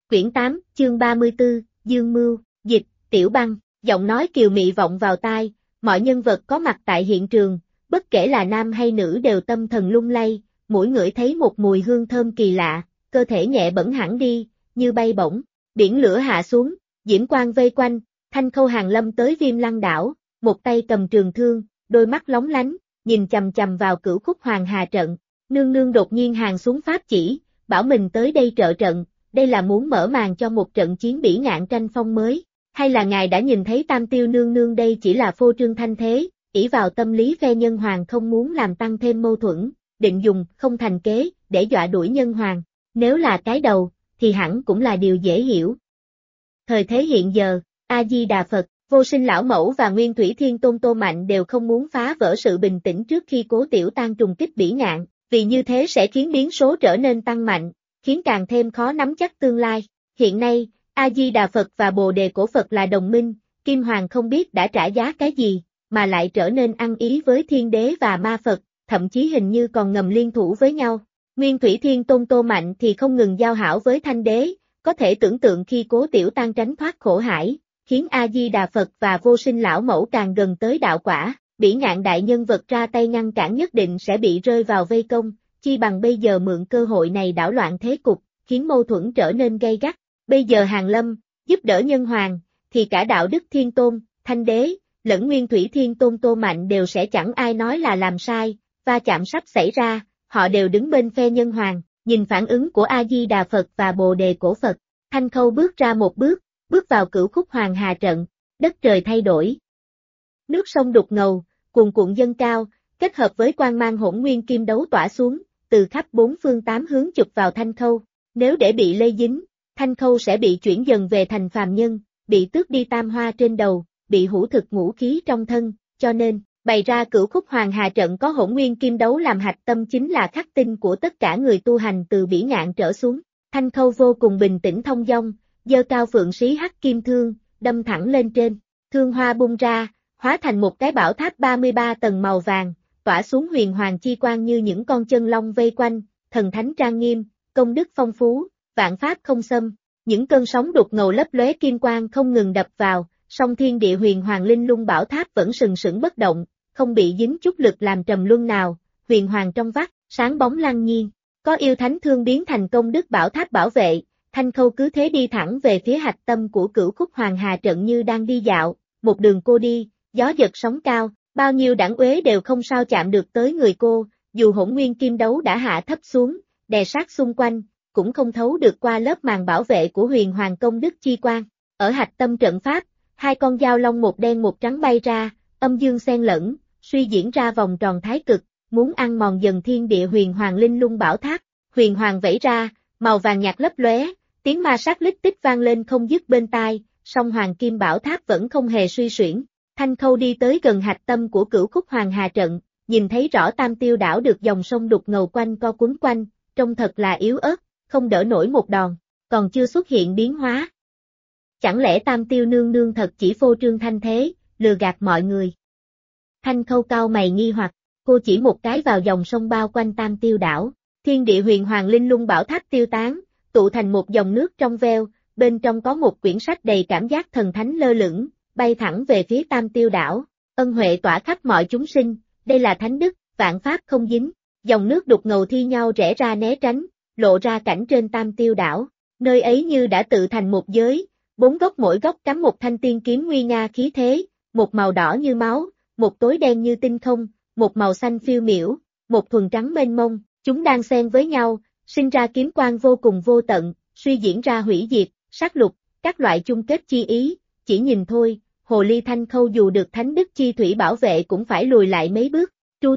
Quyển 8, chương 34, Dương Mưu, dịch, Tiểu Băng, giọng nói kiều mị vọng vào tai, mọi nhân vật có mặt tại hiện trường, bất kể là nam hay nữ đều tâm thần lung lay, mỗi ngửi thấy một mùi hương thơm kỳ lạ, cơ thể nhẹ bẫng hẳn đi, như bay bổng, biển lửa hạ xuống, diễm quang vây quanh, Thanh Khâu hàng lâm tới Viêm Lăng đảo, một tay cầm trường thương, đôi mắt lóng lánh, nhìn chằm chằm vào Cửu Khúc Hoàng Hà trận, nương nương đột nhiên hàng xuống pháp chỉ, bảo mình tới đây trợ trận. Đây là muốn mở màn cho một trận chiến bỉ ngạn tranh phong mới, hay là ngài đã nhìn thấy Tam Tiêu nương nương đây chỉ là phô trương thanh thế, ỷ vào tâm lý phe nhân hoàng không muốn làm tăng thêm mâu thuẫn, định dùng không thành kế để dọa đuổi nhân hoàng, nếu là cái đầu, thì hẳn cũng là điều dễ hiểu. Thời thế hiện giờ, A-di-đà Phật, Vô Sinh lão mẫu và Nguyên Thủy Thiên Tôn Tô Mạnh đều không muốn phá vỡ sự bình tĩnh trước khi Cố Tiểu Tan trùng kích bỉ ngạn, vì như thế sẽ khiến biến số trở nên tăng mạnh, khiến càng thêm khó nắm chắc tương lai. Hiện nay, A-di-đà Phật và Bồ Đề Cổ Phật là đồng minh, Kim Hoàng không biết đã trả giá cái gì, mà lại trở nên ăn ý với Thiên Đế và Ma Phật, thậm chí hình như còn ngầm liên thủ với nhau. Nguyên Thủy Thiên Tôn Tô Mạnh thì không ngừng giao hảo với Thanh Đế, có thể tưởng tượng khi Cố Tiểu Tan tránh thoát khổ hải, khiến A-di-đà Phật và Vô Sinh lão mẫu càng gần tới đạo quả, bỉ ngạn đại nhân vật ra tay ngăn cản nhất định sẽ bị rơi vào vây công. Chi bằng bây giờ mượn cơ hội này đảo loạn thế cục, khiến mâu thuẫn trở nên gay gắt. Bây giờ hàng lâm, giúp đỡ nhân hoàng, thì cả đạo đức Thiên Tôn, Thanh Đế, lẫn Nguyên Thủy Thiên Tôn Tô Mạnh đều sẽ chẳng ai nói là làm sai, va chạm sắp xảy ra, họ đều đứng bên phe nhân hoàng, nhìn phản ứng của A-di-đà Phật và Bồ Đề Cổ Phật. Thanh Khâu bước ra một bước vào Cửu Khúc Hoàng Hà trận, đất trời thay đổi. Nước sông đục ngầu, cuồn cuộn dâng cao, kết hợp với quang mang hỗn nguyên kim đấu tỏa xuống, từ khắp bốn phương tám hướng chụp vào Thanh Khâu, nếu để bị lây dính, Thanh Khâu sẽ bị chuyển dần về thành phàm nhân, bị tước đi tam hoa trên đầu, bị hủ thực ngũ khí trong thân, cho nên, bày ra Cửu Khúc Hoàng Hà trận có hỗn nguyên kim đấu làm hạch tâm chính là khắc tinh của tất cả người tu hành từ bỉ ngạn trở xuống. Thanh Khâu vô cùng bình tĩnh thông dong, giơ cao phượng xí hắc kim thương, đâm thẳng lên trên, thương hoa bung ra, hóa thành một cái bảo tháp 33 tầng màu vàng, tỏa xuống huyền hoàng chi quang như những con chân long vây quanh, thần thánh trang nghiêm, công đức phong phú, vạn pháp không xâm, những cơn sóng đục ngầu lấp lóe kim quang không ngừng đập vào, song thiên địa huyền hoàng linh lung bảo tháp vẫn sừng sững bất động, không bị dính chút lực làm trầm luân nào, huyền hoàng trong vắt, sáng bóng lăng nhiên, có yêu thánh thương biến thành công đức bảo tháp bảo vệ, Thanh Khâu cứ thế đi thẳng về phía hạch tâm của Cửu Khúc Hoàng Hà trận như đang đi dạo, một đường cô đi, gió giật sóng cao. Bao nhiêu đảng uế đều không sao chạm được tới người cô, dù hỗn nguyên kim đấu đã hạ thấp xuống, đè sát xung quanh, cũng không thấu được qua lớp màn bảo vệ của huyền hoàng công đức chi quang. Ở hạch tâm trận pháp, hai con dao long một đen một trắng bay ra, âm dương xen lẫn, suy diễn ra vòng tròn thái cực, muốn ăn mòn dần thiên địa huyền hoàng linh lung bảo tháp. Huyền hoàng vẫy ra, màu vàng nhạt lấp lóe, tiếng ma sát lít tích vang lên không dứt bên tai, song hoàng kim bảo tháp vẫn không hề suy xuyển. Thanh Khâu đi tới gần hạch tâm của Cửu Khúc Hoàng Hà trận, nhìn thấy rõ Tam Tiêu đảo được dòng sông đục ngầu quanh co quấn quanh, trông thật là yếu ớt, không đỡ nổi một đòn, còn chưa xuất hiện biến hóa. Chẳng lẽ Tam Tiêu nương nương thật chỉ phô trương thanh thế, lừa gạt mọi người? Thanh Khâu cau mày nghi hoặc, cô chỉ một cái vào dòng sông bao quanh Tam Tiêu đảo, thiên địa huyền hoàng linh lung bảo tháp tiêu tán, tụ thành một dòng nước trong veo, bên trong có một quyển sách đầy cảm giác thần thánh lơ lửng, bay thẳng về phía Tam Tiêu đảo, ân huệ tỏa khắp mọi chúng sinh, đây là thánh đức, vạn pháp không dính, dòng nước đục ngầu thi nhau rẽ ra né tránh, lộ ra cảnh trên Tam Tiêu đảo, nơi ấy như đã tự thành một giới, bốn góc mỗi góc cắm một thanh tiên kiếm nguy nga khí thế, một màu đỏ như máu, một tối đen như tinh không, một màu xanh phiêu miểu, một thuần trắng mênh mông, chúng đang xen với nhau, sinh ra kiếm quang vô cùng vô tận, suy diễn ra hủy diệt, sát lục, các loại chung kết chi ý, chỉ nhìn thôi. Hồ ly Thanh Khâu dù được thánh đức chi thủy bảo vệ cũng phải lùi lại mấy bước. Tru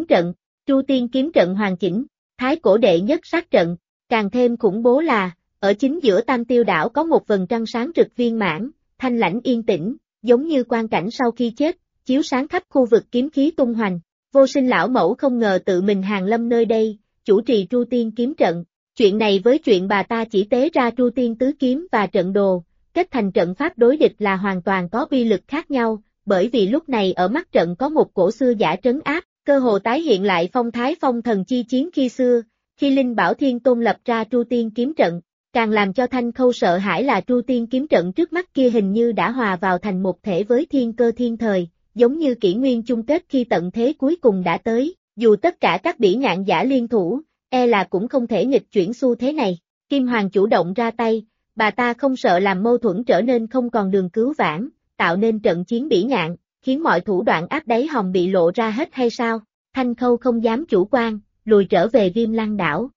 tiên kiếm trận hoàn chỉnh, thái cổ đệ nhất sát trận, càng thêm khủng bố là, ở chính giữa Tam Tiêu đảo có một vầng trăng sáng rực viên mãn, thanh lãnh yên tĩnh, giống như quang cảnh sau khi chết, chiếu sáng khắp khu vực kiếm khí tung hoành. Vô Sinh lão mẫu không ngờ tự mình hàng lâm nơi đây, chủ trì Tru tiên kiếm trận. Chuyện này với chuyện bà ta chỉ tế ra Tru tiên tứ kiếm và trận đồ, kết thành trận pháp đối địch là hoàn toàn có uy lực khác nhau, bởi vì lúc này ở mắt trận có một cổ xưa giả trấn áp, cơ hồ tái hiện lại phong thái phong thần chi chiến khi xưa, khi Linh Bảo Thiên Tôn lập ra Tru tiên kiếm trận. Càng làm cho Thanh Khâu sợ hãi là Tru Tiên kiếm trận trước mắt kia hình như đã hòa vào thành một thể với thiên cơ thiên thời, giống như kỷ nguyên chung kết khi tận thế cuối cùng đã tới, dù tất cả các bỉ ngạn giả liên thủ, e là cũng không thể nghịch chuyển xu thế này. Kim Hoàng chủ động ra tay, bà ta không sợ làm mâu thuẫn trở nên không còn đường cứu vãn, tạo nên trận chiến bỉ ngạn, khiến mọi thủ đoạn áp đáy hòm bị lộ ra hết hay sao? Thanh Khâu không dám chủ quan, lùi trở về Viêm Lăng đảo.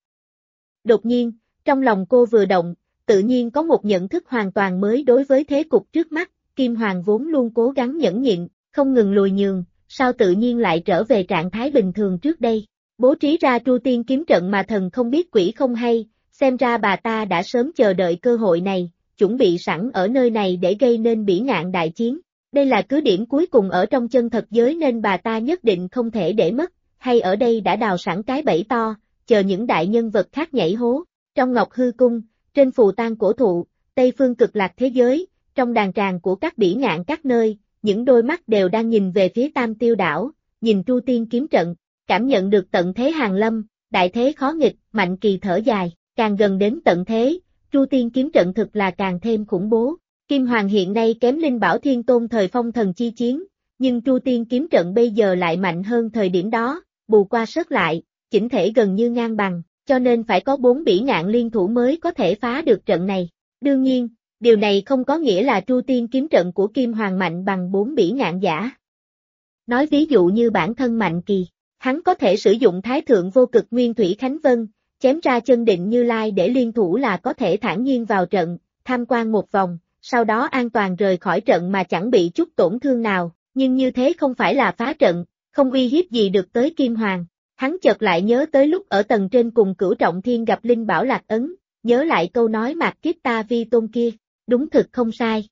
Đột nhiên, trong lòng cô vừa động, tự nhiên có một nhận thức hoàn toàn mới đối với thế cục trước mắt, Kim Hoàng vốn luôn cố gắng nhẫn nhịn, không ngừng lùi nhường, sao tự nhiên lại trở về trạng thái bình thường trước đây. Bố trí ra Tru Tiên kiếm trận mà thần không biết quỷ không hay, xem ra bà ta đã sớm chờ đợi cơ hội này, chuẩn bị sẵn ở nơi này để gây nên bỉ ngạn đại chiến. Đây là cứ điểm cuối cùng ở trong chân thật giới nên bà ta nhất định không thể để mất, hay ở đây đã đào sẵn cái bẫy to, chờ những đại nhân vật khác nhảy hố. Trong Ngọc Hư Cung, trên phù tang cổ thụ, Tây phương cực lạc thế giới, trong đàn tràng của các bỉ ngạn các nơi, những đôi mắt đều đang nhìn về phía Tam Tiêu đảo, nhìn Tru Tiên kiếm trận, cảm nhận được tận thế hàng lâm, đại thế khó nghịch, Mạnh Kỳ thở dài, càng gần đến tận thế, Tru Tiên kiếm trận thực là càng thêm khủng bố. Kim Hoàng hiện nay kém Linh Bảo Thiên Tôn thời phong thần chi chiến, nhưng Tru Tiên kiếm trận bây giờ lại mạnh hơn thời điểm đó, bù qua sớt lại, chỉnh thể gần như ngang bằng, cho nên phải có 4 bỉ ngạn liên thủ mới có thể phá được trận này. Đương nhiên, điều này không có nghĩa là Tru Tiên kiếm trận của Kim Hoàng mạnh bằng 4 bỉ ngạn giả. Nói ví dụ như bản thân Mạnh Kỳ, hắn có thể sử dụng Thái Thượng Vô Cực Nguyên Thủy Khánh Vân, chém ra chân định Như Lai để liên thủ là có thể thản nhiên vào trận, tham quan một vòng, sau đó an toàn rời khỏi trận mà chẳng bị chút tổn thương nào, nhưng như thế không phải là phá trận, không uy hiếp gì được tới Kim Hoàng. Hắn chợt lại nhớ tới lúc ở tầng trên cùng Cửu Trọng Thiên gặp Linh Bảo Lạc Ấn, nhớ lại câu nói Mạt Kiếp Ta Vi Tôn kia, đúng thực không sai.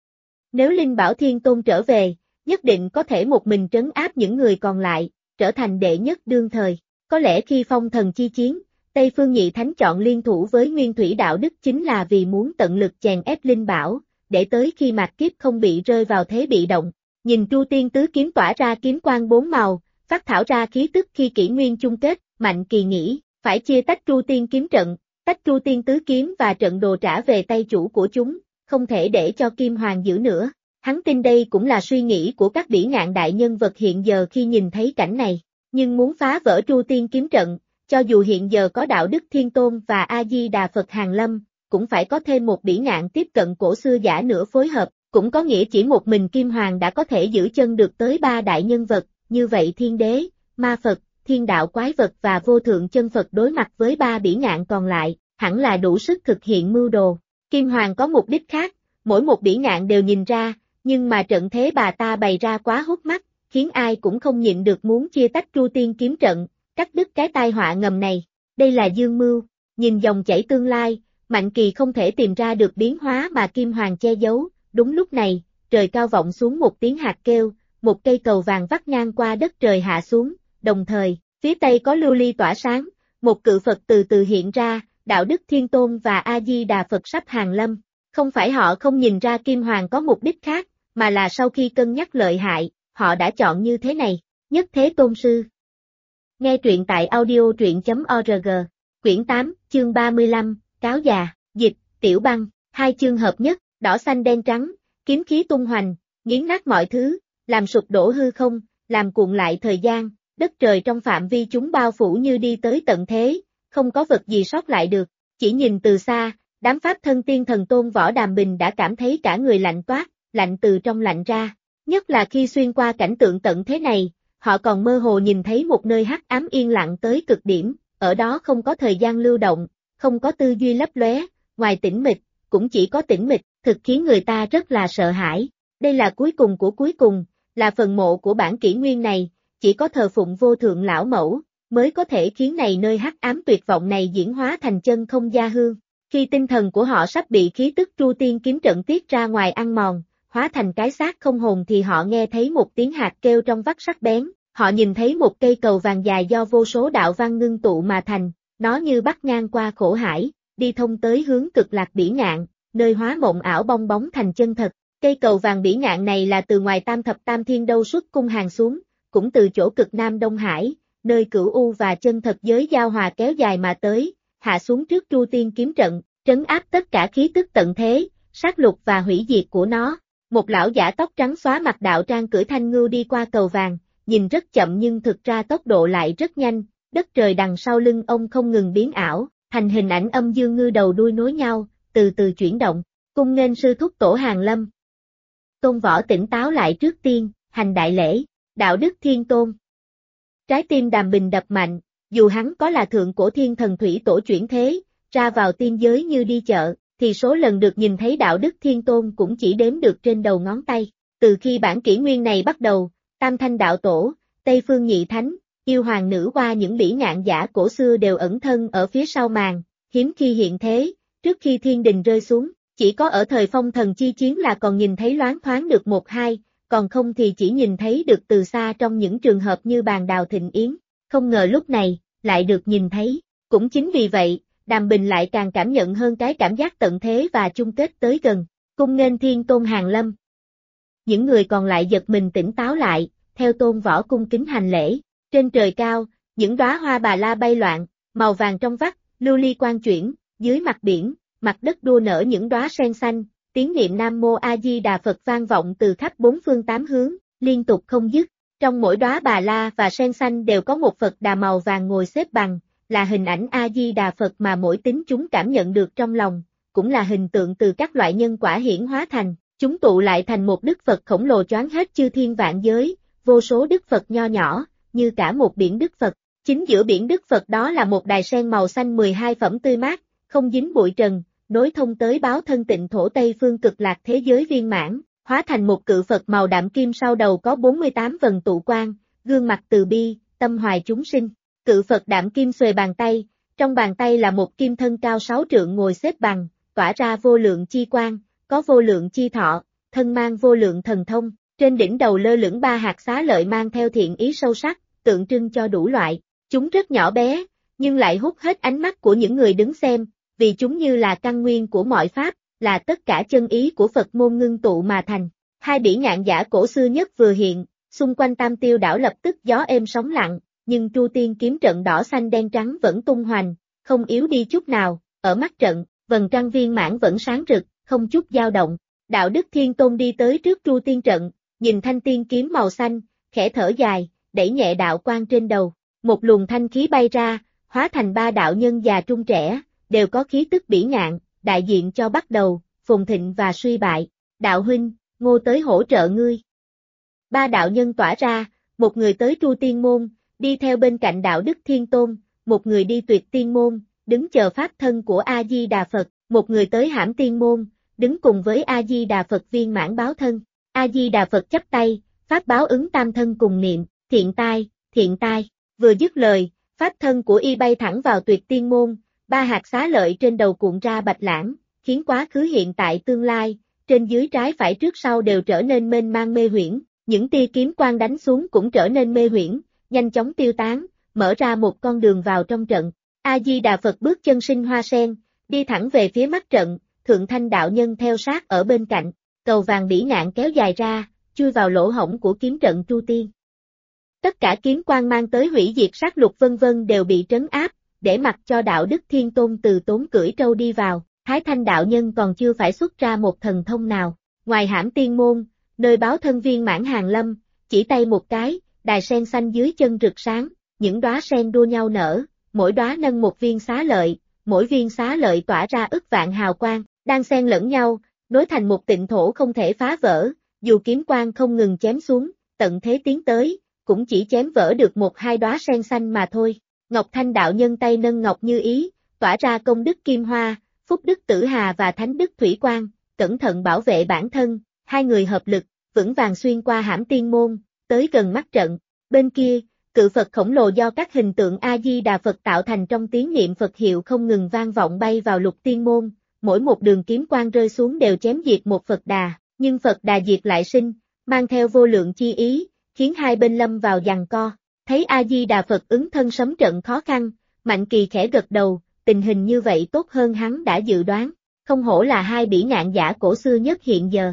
Nếu Linh Bảo Thiên Tôn trở về, nhất định có thể một mình trấn áp những người còn lại, trở thành đệ nhất đương thời. Có lẽ khi phong thần chi chiến, Tây Phương Nhị Thánh chọn liên thủ với Nguyên Thủy Đạo Đức chính là vì muốn tận lực chèn ép Linh Bảo, để tới khi Mạt Kiếp không bị rơi vào thế bị động. Nhìn Tru Tiên tứ kiếm tỏa ra kiếm quang 4 màu, phát thảo ra khí tức khi kỷ nguyên chung kết, Mạnh Kỳ nghĩ, phải chia tách Tru Tiên kiếm trận, tách Tru Tiên tứ kiếm và trận đồ trả về tay chủ của chúng, không thể để cho Kim Hoàng giữ nữa. Hắn tin đây cũng là suy nghĩ của các bỉ ngạn đại nhân vật hiện giờ khi nhìn thấy cảnh này, nhưng muốn phá vỡ Tru Tiên kiếm trận, cho dù hiện giờ có Đạo Đức Thiên Tôn và A-di-đà Phật hàng lâm, cũng phải có thêm một bỉ ngạn tiếp cận cổ xưa giả nữa phối hợp, cũng có nghĩa chỉ một mình Kim Hoàng đã có thể giữ chân được tới 3 đại nhân vật, như vậy Thiên Đế, Ma Phật, Thiên Đạo Quái Vật và Vô Thượng Chân Phật đối mặt với 3 bỉ ngạn còn lại, hẳn là đủ sức thực hiện mưu đồ. Kim Hoàng có mục đích khác, mỗi một bỉ ngạn đều nhìn ra, nhưng mà trận thế bà ta bày ra quá hút mắt, khiến ai cũng không nhịn được muốn chia tách Tru Tiên kiếm trận, cắt đứt cái tai họa ngầm này. Đây là dương mưu, nhìn dòng chảy tương lai, Mạnh Kỳ không thể tìm ra được biến hóa mà Kim Hoàng che giấu. Đúng lúc này, trời cao vọng xuống một tiếng hạt kêu, một cây cầu vàng vắt ngang qua đất trời hạ xuống, đồng thời, phía tây có lưu ly tỏa sáng, một cự Phật từ từ hiện ra, Đạo Đức Thiên Tôn và A-di-đà Phật sắp hàng lâm. Không phải họ không nhìn ra Kim Hoàng có mục đích khác, mà là sau khi cân nhắc lợi hại, họ đã chọn như thế này. Nhất Thế Tôn Sư. Nghe truyện tại audio.org, quyển 8, chương 35, Cáo già, dịch, Tiểu Băng, 2 chương hợp nhất, đỏ xanh đen trắng, kiếm khí tung hoành, nghiến nát mọi thứ, làm sụp đổ hư không, làm cuộn lại thời gian, đất trời trong phạm vi chúng bao phủ như đi tới tận thế, không có vật gì sót lại được. Chỉ nhìn từ xa, đám pháp thân tiên thần tôn Võ Đàm Bình đã cảm thấy cả người lạnh toát, lạnh từ trong lạnh ra. Nhất là khi xuyên qua cảnh tượng tận thế này, họ còn mơ hồ nhìn thấy một nơi hắc ám yên lặng tới cực điểm, ở đó không có thời gian lưu động, không có tư duy lấp lóe, ngoài tĩnh mịch, cũng chỉ có tĩnh mịch, thực khiến người ta rất là sợ hãi. Đây là cuối cùng của cuối cùng, là phần mộ của bản kỷ nguyên này, chỉ có thờ phụng vô thượng lão mẫu, mới có thể khiến này nơi hắc ám tuyệt vọng này diễn hóa thành chân không gia hương. Khi tinh thần của họ sắp bị khí tức Tru Tiên kiếm trận tiết ra ngoài ăn mòn, hóa thành cái xác không hồn thì họ nghe thấy một tiếng hạt kêu trong vắt sắc bén, họ nhìn thấy một cây cầu vàng dài do vô số đạo văn ngưng tụ mà thành, nó như bắt ngang qua khổ hải, đi thông tới hướng cực lạc bỉ ngạn, nơi hóa mộng ảo bong bóng thành chân thật. Cây cầu vàng bỉ ngạn này là từ ngoài Tam Thập Tam Thiên Đâu xuất cung hàng xuống, cũng từ chỗ cực Nam Đông Hải, nơi Cửu U và chân thật giới giao hòa kéo dài mà tới, hạ xuống trước Tru Tiên kiếm trận, trấn áp tất cả khí tức tận thế, sát lục và hủy diệt của nó. Một lão giả tóc trắng xóa mặc đạo trang cưỡi thanh ngưu đi qua cầu vàng, nhìn rất chậm nhưng thực ra tốc độ lại rất nhanh, đất trời đằng sau lưng ông không ngừng biến ảo, thành hình ảnh âm dương ngư đầu đuôi nối nhau, từ từ chuyển động, cung nghênh sư thúc Tổ Hàng Lâm. Tôn Võ tỉnh táo lại trước tiên, hành đại lễ, đạo đức thiên tôn. Trái tim Đàm Bình đập mạnh, dù hắn có là thượng cổ thiên thần thủy tổ chuyển thế, ra vào tiên giới như đi chợ, thì số lần được nhìn thấy đạo đức thiên tôn cũng chỉ đếm được trên đầu ngón tay. Từ khi bản kỷ nguyên này bắt đầu, Tam Thanh đạo tổ, Tây Phương Nhị Thánh, yêu hoàng nữ hoa những bỉ ngạn giả cổ xưa đều ẩn thân ở phía sau màn, hiếm khi hiện thế, trước khi thiên đình rơi xuống, chỉ có ở thời phong thần chi chiến là còn nhìn thấy loáng thoáng được một hai, còn không thì chỉ nhìn thấy được từ xa trong những trường hợp như bàn đào thịnh yến, không ngờ lúc này, lại được nhìn thấy, cũng chính vì vậy, Đàm Bình lại càng cảm nhận hơn cái cảm giác tận thế và chung kết tới gần, cung nghênh thiên tôn Hàng Lâm. Những người còn lại giật mình tỉnh táo lại, theo Tôn Võ cung kính hành lễ, trên trời cao, những đóa hoa bà la bay loạn, màu vàng trong vắt, lưu ly quang chuyển, dưới mặt biển, mặt đất đua nở những đóa sen xanh, tiếng niệm Nam Mô A Di Đà Phật vang vọng từ khắp bốn phương tám hướng, liên tục không dứt. Trong mỗi đóa bà la và sen xanh đều có một Phật Đà màu vàng ngồi xếp bằng, là hình ảnh A Di Đà Phật mà mỗi tín chúng cảm nhận được trong lòng, cũng là hình tượng từ các loại nhân quả hiển hóa thành, chúng tụ lại thành một Đức Phật khổng lồ choáng hết chư thiên vạn giới, vô số Đức Phật nho nhỏ, như cả một biển Đức Phật. Chính giữa biển Đức Phật đó là một đài sen màu xanh 12 phẩm tươi mát, không dính bụi trần, nối thông tới báo thân tịnh thổ Tây phương cực lạc thế giới viên mãn, hóa thành một cự Phật màu đạm kim sau đầu có 48 vần tụ quang, gương mặt từ bi, tâm hoài chúng sinh. Cự Phật đạm kim xuề bàn tay, trong bàn tay là một kim thân cao 6 trượng ngồi xếp bằng, tỏa ra vô lượng chi quang, có vô lượng chi thọ, thân mang vô lượng thần thông, trên đỉnh đầu lơ lửng 3 hạt xá lợi mang theo thiện ý sâu sắc, tượng trưng cho đủ loại. Chúng rất nhỏ bé, nhưng lại hút hết ánh mắt của những người đứng xem, vì chúng như là căn nguyên của mọi pháp, là tất cả chân ý của Phật môn ngưng tụ mà thành. Hai bỉ ngạn giả cổ xưa nhất vừa hiện, xung quanh Tam Tiêu đảo lập tức gió êm sóng lặng, nhưng Tru Tiên kiếm trận đỏ xanh đen trắng vẫn tung hoành, không yếu đi chút nào, ở mắt trận, vầng trăng viên mãn vẫn sáng rực, không chút dao động. Đạo Đức Thiên Tôn đi tới trước Tru Tiên trận, nhìn thanh tiên kiếm màu xanh, khẽ thở dài, đẩy nhẹ đạo quang trên đầu, một luồng thanh khí bay ra, hóa thành 3 đạo nhân già trung trẻ, đều có khí tức bỉ ngạn, đại diện cho bắt đầu, phồn thịnh và suy bại. Đạo huynh, Ngô tới hỗ trợ ngươi. 3 đạo nhân tỏa ra, một người tới Tru Tiên môn, đi theo bên cạnh đạo Đức Thiên Tôn, một người đi Tuyệt Tiên môn, đứng chờ pháp thân của A Di Đà Phật, một người tới Hãm Tiên môn, đứng cùng với A Di Đà Phật viên mãn báo thân. A Di Đà Phật chắp tay, pháp báo ứng tam thân cùng niệm, thiện tai, thiện tai. Vừa dứt lời, pháp thân của y bay thẳng vào Tuyệt Tiên môn, 3 hạt xá lợi trên đầu cuộn ra bạch lãng, khiến quá khứ hiện tại tương lai, trên dưới trái phải trước sau đều trở nên mênh mang mê huyễn, những tia kiếm quang đánh xuống cũng trở nên mê huyễn, nhanh chóng tiêu tán, mở ra một con đường vào trong trận. A Di Đà Phật bước chân sinh hoa sen, đi thẳng về phía mắt trận, Thượng Thanh đạo nhân theo sát ở bên cạnh, cầu vàng bỉ ngạn kéo dài ra, chui vào lỗ hổng của kiếm trận Tru Tiên. Tất cả kiếm quang mang tới hủy diệt sát lục vân vân đều bị trấn áp, để mặc cho đạo Đức Thiên Tôn từ tốn cưỡi trâu đi vào. Thái Thanh đạo nhân còn chưa phải xuất ra một thần thông nào. Ngoài Hãm Tiên môn, nơi báo thân viên mãn Hàng Lâm, chỉ tay một cái, đài sen xanh dưới chân rực sáng, những đóa sen đua nhau nở, mỗi đóa nâng một viên xá lợi, mỗi viên xá lợi tỏa ra ức vạn hào quang, đang xen lẫn nhau, nối thành một tịnh thổ không thể phá vỡ, dù kiếm quang không ngừng chém xuống, tận thế tiến tới, cũng chỉ chém vỡ được một hai đóa sen xanh mà thôi. Ngọc Thanh đạo nhân tay nâng ngọc như ý, tỏa ra công đức kim hoa, phúc đức tử hà và thánh đức thủy quang, cẩn thận bảo vệ bản thân, hai người hợp lực, vững vàng xuyên qua Hãm Tiên môn, tới gần mắt trận. Bên kia, cự Phật khổng lồ do các hình tượng A Di Đà Phật tạo thành trong tiếng niệm Phật hiệu không ngừng vang vọng bay vào Lục Tiên môn, mỗi một đường kiếm quang rơi xuống đều chém diệt một Phật Đà, nhưng Phật Đà diệt lại sinh, mang theo vô lượng chi ý, khiến hai bên lâm vào giằng co. Thấy A Di Đà Phật ứng thân sấm trận khó khăn, Mạnh Kỳ khẽ gật đầu, tình hình như vậy tốt hơn hắn đã dự đoán, không hổ là hai bỉ ngạn giả cổ xưa nhất hiện giờ.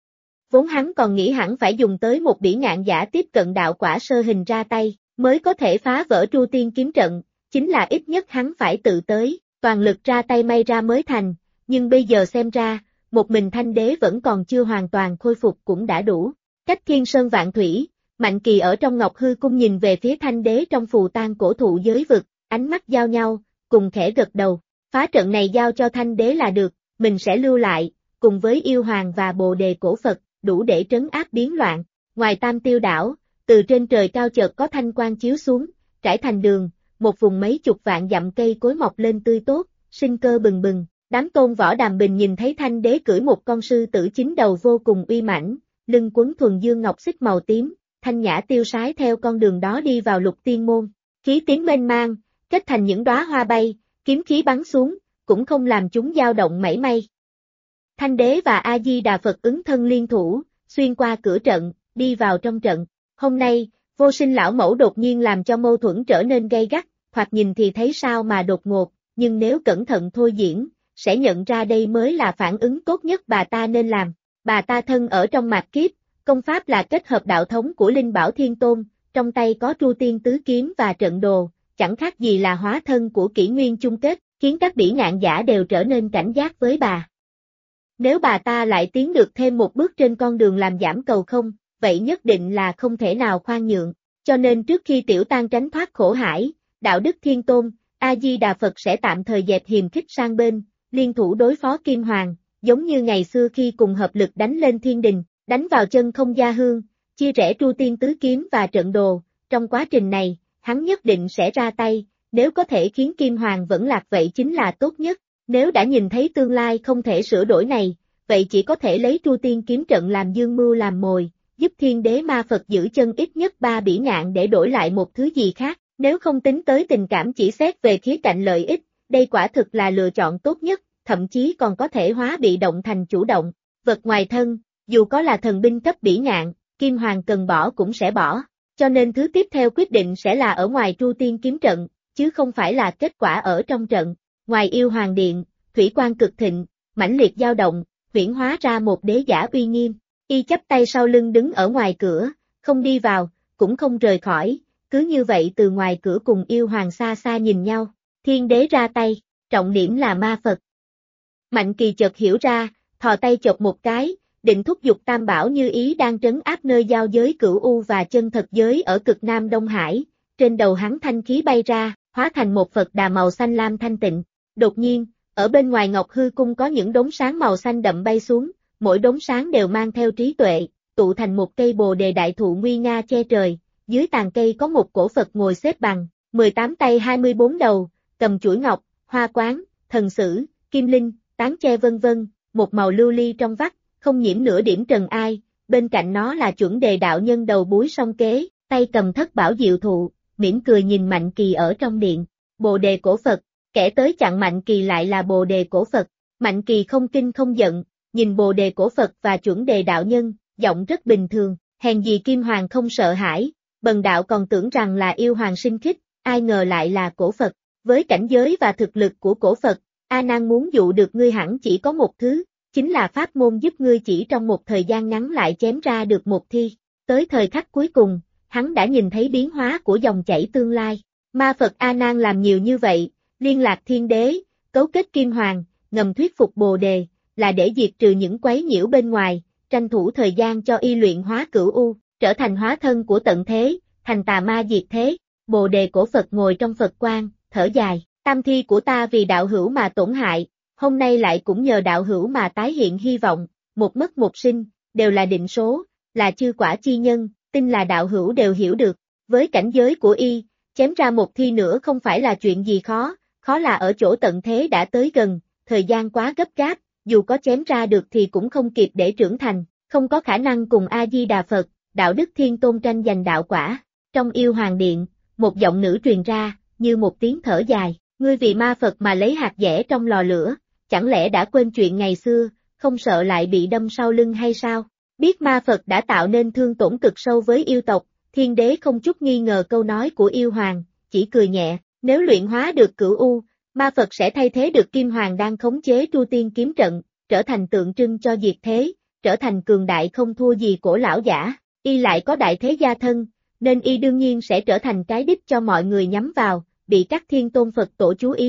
Vốn hắn còn nghĩ hẳn phải dùng tới một bỉ ngạn giả tiếp cận đạo quả sơ hình ra tay, mới có thể phá vỡ Tru Tiên kiếm trận, chính là ít nhất hắn phải tự tới, toàn lực ra tay may ra mới thành, nhưng bây giờ xem ra, một mình Thanh Đế vẫn còn chưa hoàn toàn khôi phục cũng đã đủ. Cách thiên sơn vạn thủy, Mạnh Kỳ ở trong Ngọc Hư Cung nhìn về phía Thanh Đế trong phù tang cổ thụ giới vực, ánh mắt giao nhau, cùng khẽ gật đầu. Phá trận này giao cho Thanh Đế là được, mình sẽ lưu lại, cùng với yêu hoàng và bồ đề cổ Phật, đủ để trấn áp biến loạn. Ngoài Tam Tiêu đảo, từ trên trời cao chợt có thanh quang chiếu xuống, trải thành đường, một vùng mấy chục vạn dặm cây cối mọc lên tươi tốt, sinh cơ bừng bừng. Đám Tôn Võ Đàm Bình nhìn thấy Thanh Đế cưỡi một con sư tử chính đầu vô cùng uy mãnh, lưng quấn thuần dương ngọc xích màu tím, thanh nhã tiêu sái theo con đường đó đi vào Lục Tiên môn. Khí tiến mênh mang, kết thành những đóa hoa bay, kiếm khí bắn xuống, cũng không làm chúng dao động mảy may. Thanh Đế và A Di Đà Phật ứng thân liên thủ, xuyên qua cửa trận, đi vào trong trận. Hôm nay, Vô Sinh lão mẫu đột nhiên làm cho mâu thuẫn trở nên gay gắt, thoạt nhìn thì thấy sao mà đột ngột, nhưng nếu cẩn thận thôi diễn, sẽ nhận ra đây mới là phản ứng tốt nhất bà ta nên làm. Bà ta thân ở trong mạt kiếp, công pháp là kết hợp đạo thống của Linh Bảo Thiên Tôn, trong tay có Tru Tiên Tứ Kiếm và trận đồ, chẳng khác gì là hóa thân của kỷ nguyên chung kết, khiến các bỉ ngạn giả đều trở nên cảnh giác với bà. Nếu bà ta lại tiến được thêm một bước trên con đường làm giảm cầu không, vậy nhất định là không thể nào khoan nhượng, cho nên trước khi Tiểu Tang tránh thoát khổ hải, Đạo Đức Thiên Tôn, A Di Đà Phật sẽ tạm thời dẹp hiềm khích sang bên, liên thủ đối phó Kim Hoàng, giống như ngày xưa khi cùng hợp lực đánh lên thiên đình, đánh vào chân không gia hương, chia rẽ Tru Tiên Tứ Kiếm và trận đồ. Trong quá trình này, hắn nhất định sẽ ra tay, nếu có thể khiến Kim Hoàng vẫn lạc vậy chính là tốt nhất. Nếu đã nhìn thấy tương lai không thể sửa đổi này, vậy chỉ có thể lấy Tru Tiên kiếm trận làm dương mưu làm mồi, giúp Thiên Đế Ma Phật giữ chân ít nhất 3 bỉ ngạn để đổi lại một thứ gì khác. Nếu không tính tới tình cảm chỉ xét về khía cạnh lợi ích, đây quả thực là lựa chọn tốt nhất, thậm chí còn có thể hóa bị động thành chủ động. Vật ngoài thân, dù có là thần binh cấp bỉ ngạn, Kim Hoàng cần bỏ cũng sẽ bỏ, cho nên thứ tiếp theo quyết định sẽ là ở ngoài Tru Tiên kiếm trận, chứ không phải là kết quả ở trong trận. Ngoài Yêu Hoàng Điện, thủy quang cực thịnh, mãnh liệt dao động, huyễn hóa ra một đế giả uy nghiêm, y chắp tay sau lưng đứng ở ngoài cửa, không đi vào, cũng không rời khỏi, cứ như vậy từ ngoài cửa cùng Yêu Hoàng xa xa nhìn nhau. Thiên Đế ra tay, trọng điểm là ma Phật. Mạnh Kỳ chợt hiểu ra, thò tay chộp một cái, định thúc giục Tam Bảo Như Ý đang trấn áp nơi giao giới Cửu U và chân thật giới ở cực Nam Đông Hải, trên đầu hắn thanh khí bay ra, hóa thành một Phật đà màu xanh lam thanh tịnh. Đột nhiên, ở bên ngoài Ngọc Hư Cung có những đốm sáng màu xanh đậm bay xuống, mỗi đốm sáng đều mang theo trí tuệ, tụ thành một cây bồ đề đại thụ nguy nga che trời, dưới tàn cây có một cổ Phật ngồi xếp bằng, 18 tay 24 đầu, cầm chuỗi ngọc, hoa quán, thần sử, kim linh, tán che vân vân, một màu lưu ly trong vắt, không nhiễm nửa điểm trần ai, bên cạnh nó là chuẩn đề đạo nhân đầu búi song kế, tay cầm thất bảo diệu thụ, mỉm cười nhìn Mạnh Kỳ ở trong điện. Bồ đề cổ Phật, kẻ tới chặn Mạnh Kỳ lại là bồ đề cổ Phật. Mạnh Kỳ không kinh không giận, nhìn bồ đề cổ Phật và chuẩn đề đạo nhân, giọng rất bình thường, hèn gì Kim Hoàng không sợ hãi, bần đạo còn tưởng rằng là yêu hoàng sinh khích, ai ngờ lại là cổ Phật. Với cảnh giới và thực lực của cổ Phật, A Nan muốn dụ được ngươi hẳn chỉ có một thứ, chính là pháp môn giúp ngươi chỉ trong một thời gian ngắn lại chém ra được một thi. Tới thời khắc cuối cùng, hắn đã nhìn thấy biến hóa của dòng chảy tương lai. Ma Phật A Nan làm nhiều như vậy, liên lạc Thiên Đế, cấu kết Kim Hoàng, ngầm thuyết phục Bồ Đề, là để diệt trừ những quấy nhiễu bên ngoài, tranh thủ thời gian cho y luyện hóa Cửu U, trở thành hóa thân của tận thế, thành tà ma diệt thế. Bồ Đề cổ Phật ngồi trong Phật quan, thở dài, tam thi của ta vì đạo hữu mà tổn hại, hôm nay lại cũng nhờ đạo hữu mà tái hiện hy vọng, một mất một sinh, đều là định số, là chư quả chi nhân, tin là đạo hữu đều hiểu được. Với cảnh giới của y, chém ra một thi nữa không phải là chuyện gì khó, khó là ở chỗ tận thế đã tới gần, thời gian quá gấp gáp, dù có chém ra được thì cũng không kịp để trưởng thành, không có khả năng cùng A Di Đà Phật, Đạo Đức Thiên Tôn tranh giành đạo quả. Trong Yêu Hoàng Điện, một giọng nữ truyền ra, như một tiếng thở dài, ngươi vì ma Phật mà lấy hạt dẻ trong lò lửa, chẳng lẽ đã quên chuyện ngày xưa, không sợ lại bị đâm sau lưng hay sao? Biết ma Phật đã tạo nên thương tổn cực sâu với yêu tộc, Thiên Đế không chút nghi ngờ câu nói của yêu hoàng, chỉ cười nhẹ, nếu luyện hóa được Cửu U, ma Phật sẽ thay thế được Kim Hoàng đang khống chế Tru Tiên kiếm trận, trở thành tượng trưng cho diệt thế, trở thành cường đại không thua gì cổ lão giả, y lại có đại thế gia thân, nên y đương nhiên sẽ trở thành cái đích cho mọi người nhắm vào, bị các thiên tôn Phật tổ chú ý,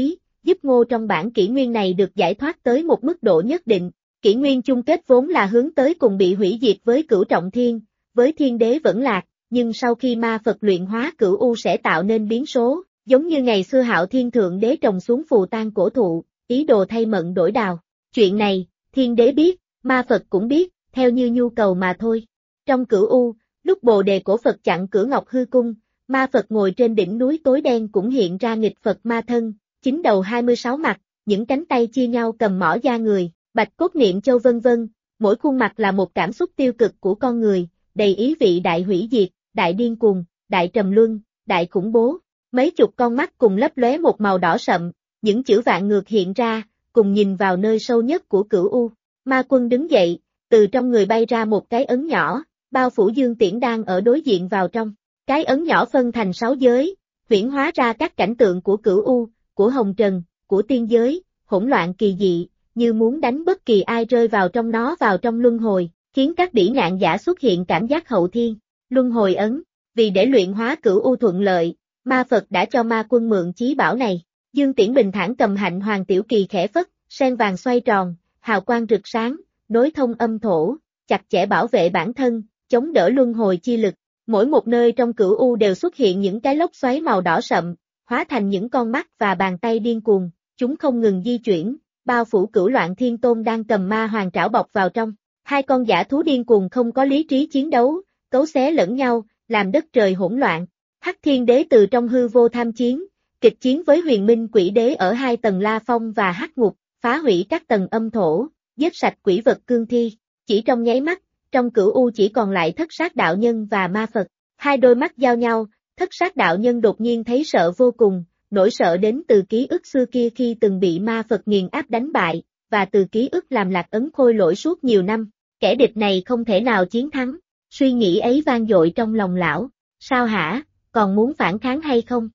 giúp Ngô trong bản kỷ nguyên này được giải thoát tới một mức độ nhất định. Kỷ nguyên chung kết vốn là hướng tới cùng bị hủy diệt với Cửu Trọng Thiên, với Thiên Đế vẫn lạc, nhưng sau khi ma Phật luyện hóa Cửu U sẽ tạo nên biến số, giống như ngày xưa Hạo Thiên Thượng Đế trồng xuống phù tang cổ thụ, ý đồ thay mận đổi đào. Chuyện này, Thiên Đế biết, ma Phật cũng biết, theo như nhu cầu mà thôi. Trong Cửu U, lúc Bồ Đề cổ Phật chặn cửa Ngọc Hư Cung, ma Phật ngồi trên đỉnh núi tối đen cũng hiện ra nghịch Phật ma thân, 9 đầu 26 mặt, những cánh tay chia nhau cầm mỏ da người, bạch cốt niệm châu vân vân, mỗi khuôn mặt là một cảm xúc tiêu cực của con người, đầy ý vị đại hủy diệt, đại điên cuồng, đại trầm luân, đại khủng bố. Mấy chục con mắt cùng lấp lóe một màu đỏ sậm, những chữ vạn ngược hiện ra, cùng nhìn vào nơi sâu nhất của Cửu U. Ma Quân đứng dậy, từ trong người bay ra một cái ấn nhỏ, bao phủ Dương Tiễn đang ở đối diện vào trong. Cái ấn nhỏ phân thành 6 giới, huyễn hóa ra các cảnh tượng của Cửu U, của Hồng Trần, của tiên giới, hỗn loạn kỳ dị, như muốn đánh bất kỳ ai rơi vào trong nó vào trong luân hồi, khiến các bỉ ngạn giả xuất hiện cảm giác hậu thiên. Luân hồi ấn, vì để luyện hóa Cửu U thuận lợi, ma Phật đã cho Ma Quân mượn chí bảo này. Dương Tiễn bình thản cầm hạnh hoàng tiểu kỳ khẽ phất, sen vàng xoay tròn, hào quang rực sáng, nối thông âm thổ, chặt chẽ bảo vệ bản thân, chống đỡ luân hồi chi lực. Mỗi một nơi trong Cửu U đều xuất hiện những cái lốc xoáy màu đỏ sậm, hóa thành những con mắt và bàn tay điên cuồng, chúng không ngừng di chuyển, bao phủ Cửu Loạn Thiên Tôn đang cầm ma hoàng trảo bọc vào trong. Hai con dã thú điên cuồng không có lý trí chiến đấu, cấu xé lẫn nhau, làm đất trời hỗn loạn. Hắc Thiên Đế từ trong hư vô tham chiến, kịch chiến với Huyền Minh Quỷ Đế ở 2 tầng La Phong và Hắc Ngục, phá hủy các tầng âm thổ, giết sạch quỷ vật cương thi. Chỉ trong nháy mắt, trong Cửu U chỉ còn lại Thất Sát Đạo Nhân và ma Phật. Hai đôi mắt giao nhau, Thất Sát Đạo Nhân đột nhiên thấy sợ vô cùng, nỗi sợ đến từ ký ức xưa kia khi từng bị ma Phật nghiền áp đánh bại, và từ ký ức làm lạc ấn khôi lỗi suốt nhiều năm. Kẻ địch này không thể nào chiến thắng. Suy nghĩ ấy vang dội trong lòng lão. Sao hả, còn muốn phản kháng hay không?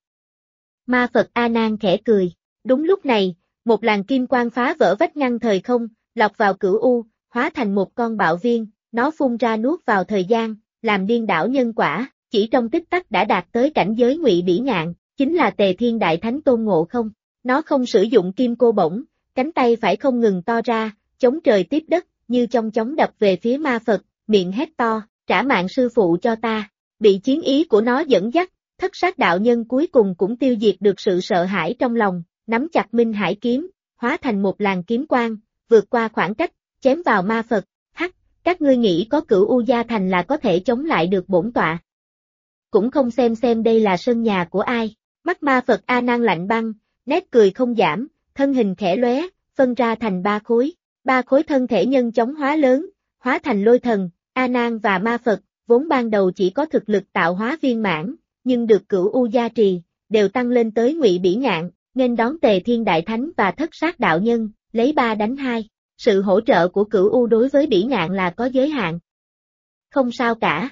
Ma Phật A Nan khẽ cười. Đúng lúc này, một làn kim quang phá vỡ vách ngăn thời không, lọt vào Cửu U, hóa thành một con bạo viên, nó phun ra nuốt vào thời gian, làm điên đảo nhân quả, chỉ trong tích tắc đã đạt tới cảnh giới Ngụy Bỉ Ngạn, chính là Tề Thiên Đại Thánh Tôn Ngộ Không. Nó không sử dụng kim cô bổng, cánh tay phải không ngừng to ra, chống trời tiếp đất, như trong chóng đập về phía ma Phật, miệng hét to, trả mạng sư phụ cho ta. Bị chiến ý của nó dẫn dắt, Thất Sát Đạo Nhân cuối cùng cũng tiêu diệt được sự sợ hãi trong lòng, nắm chặt Minh Hải kiếm, hóa thành một làn kiếm quang, vượt qua khoảng cách, chém vào ma Phật. Hắc, các ngươi nghĩ có Cửu U Gia Thành là có thể chống lại được bổn tọa? Cũng không xem đây là sân nhà của ai. Mắt ma Phật A Nan lạnh băng, nét cười không giảm, thân hình khẽ lóe, phân ra thành 3 khối. 3 khối thân thể nhân chóng hóa lớn, hóa thành lôi thần. A Nan và ma Phật, vốn ban đầu chỉ có thực lực tạo hóa viên mãn, nhưng được Cửu U gia trì, đều tăng lên tới Ngụy Bỉ Ngạn, nên đón Tề Thiên Đại Thánh và Thất Sát Đạo Nhân, lấy 3 đánh 2. Sự hỗ trợ của Cửu U đối với Bỉ Ngạn là có giới hạn. Không sao cả.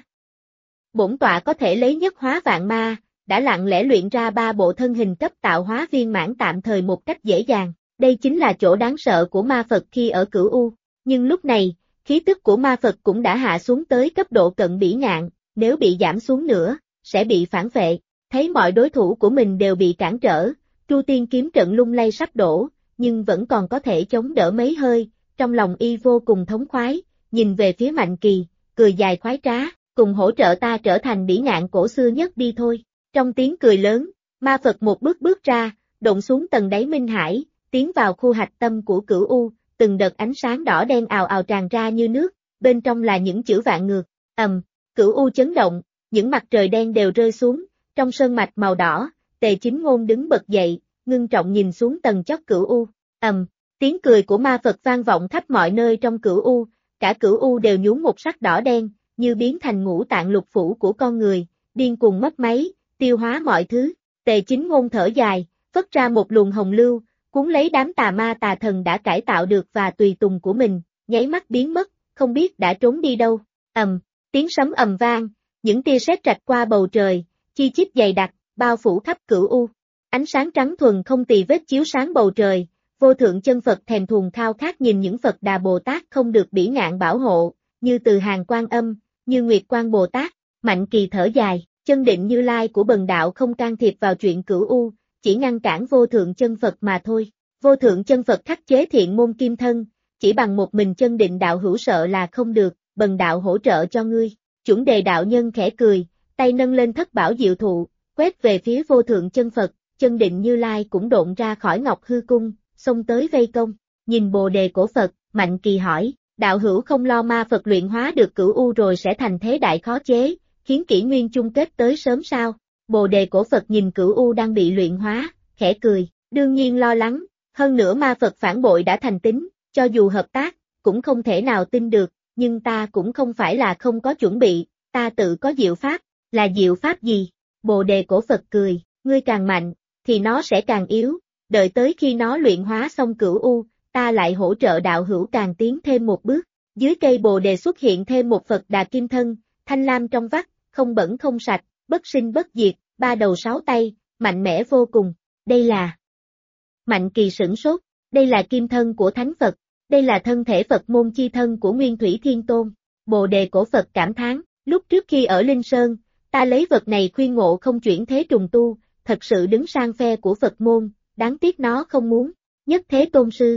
Bổn tọa có thể lấy nhất hóa vạn ma, đã lặng lẽ luyện ra 3 bộ thân hình cấp tạo hóa viên mãn tạm thời một cách dễ dàng. Đây chính là chỗ đáng sợ của ma Phật khi ở Cửu U. Nhưng lúc này, khí tức của ma Phật cũng đã hạ xuống tới cấp độ cận Bỉ Ngạn, nếu bị giảm xuống nữa, sẽ bị phản vệ. Thấy mọi đối thủ của mình đều bị cản trở, Tru Tiên kiếm trận lung lay sắp đổ, nhưng vẫn còn có thể chống đỡ mấy hơi, trong lòng y vô cùng thống khoái, nhìn về phía Mạnh Kỳ, cười dài khoái trá, cùng hỗ trợ ta trở thành Bỉ Ngạn cổ xưa nhất đi thôi. Trong tiếng cười lớn, ma Phật một bước bước ra, độn xuống tầng đáy Minh Hải, tiến vào khu hạch tâm của Cửu U, từng đợt ánh sáng đỏ đen ào ào tràn ra như nước, bên trong là những chữ vạn ngược. Cửu U chấn động, những mặt trời đen đều rơi xuống, trong sơn mạch màu đỏ, Tề Chính Ngôn đứng bật dậy, ngưng trọng nhìn xuống tầng chót Cửu U. Tiếng cười của ma Phật vang vọng khắp mọi nơi trong Cửu U, cả Cửu U đều nhuốm một sắc đỏ đen, như biến thành ngũ tạng lục phủ của con người, điên cuồng mất máy, tiêu hóa mọi thứ. Tề Chính Ngôn thở dài, phất ra một luồng hồng lưu, cuốn lấy đám tà ma tà thần đã cải tạo được và tùy tùng của mình, nháy mắt biến mất, không biết đã trốn đi đâu. Tiếng sấm ầm vang, những tia sét rạch qua bầu trời, chi chít dày đặc, bao phủ khắp Cửu U. Ánh sáng trắng thuần không tì vết chiếu sáng bầu trời, vô thượng chân Phật thèm thuồng khao khát nhìn những Phật Đà Bồ Tát không được Bỉ Ngạn bảo hộ, như Từ Hàng Quan Âm, như Nguyệt Quan Bồ Tát. Mạnh Kỳ thở dài, chân định Như Lai của Bần Đạo không can thiệp vào chuyện Cửu U, chỉ ngăn cản vô thượng chân Phật mà thôi. Vô thượng chân Phật khắc chế thiện môn kim thân, chỉ bằng một mình chân định đạo hữu sợ là không được, bần đạo hỗ trợ cho ngươi. Chuẩn đề đạo nhân khẽ cười, tay nâng lên thất bảo diệu thụ, quét về phía vô thượng chân Phật, chân định Như Lai cũng độn ra khỏi ngọc hư cung, xông tới vây công. Nhìn bồ đề của Phật, Mạnh Kỳ hỏi, đạo hữu không lo ma Phật luyện hóa được Cửu U rồi sẽ thành thế đại khó chế, khiến kỷ nguyên chung kết tới sớm sao? Bồ đề của Phật nhìn Cửu U đang bị luyện hóa, khẽ cười, đương nhiên lo lắng, hơn nữa ma Phật phản bội đã thành tính, cho dù hợp tác, cũng không thể nào tin được, nhưng ta cũng không phải là không có chuẩn bị, ta tự có diệu pháp, là diệu pháp gì? Bồ đề của Phật cười, ngươi càng mạnh, thì nó sẽ càng yếu, đợi tới khi nó luyện hóa xong Cửu U, ta lại hỗ trợ đạo hữu càng tiến thêm một bước. Dưới cây bồ đề xuất hiện thêm một Phật Đà kim thân, thanh lam trong vắt, không bẩn không sạch, bất sinh bất diệt, ba đầu sáu tay, mạnh mẽ vô cùng. Đây là... Mạnh Kỳ sửng sốt, đây là kim thân của Thánh Phật, đây là thân thể Phật môn chi thân của Nguyên Thủy Thiên Tôn. Bồ đề của Phật cảm thán, lúc trước khi ở Linh Sơn, ta lấy vật này khuyên Ngộ Không chuyển thế trùng tu, thật sự đứng sang phe của Phật môn, đáng tiếc nó không muốn. Nhất Thế Tôn Sư.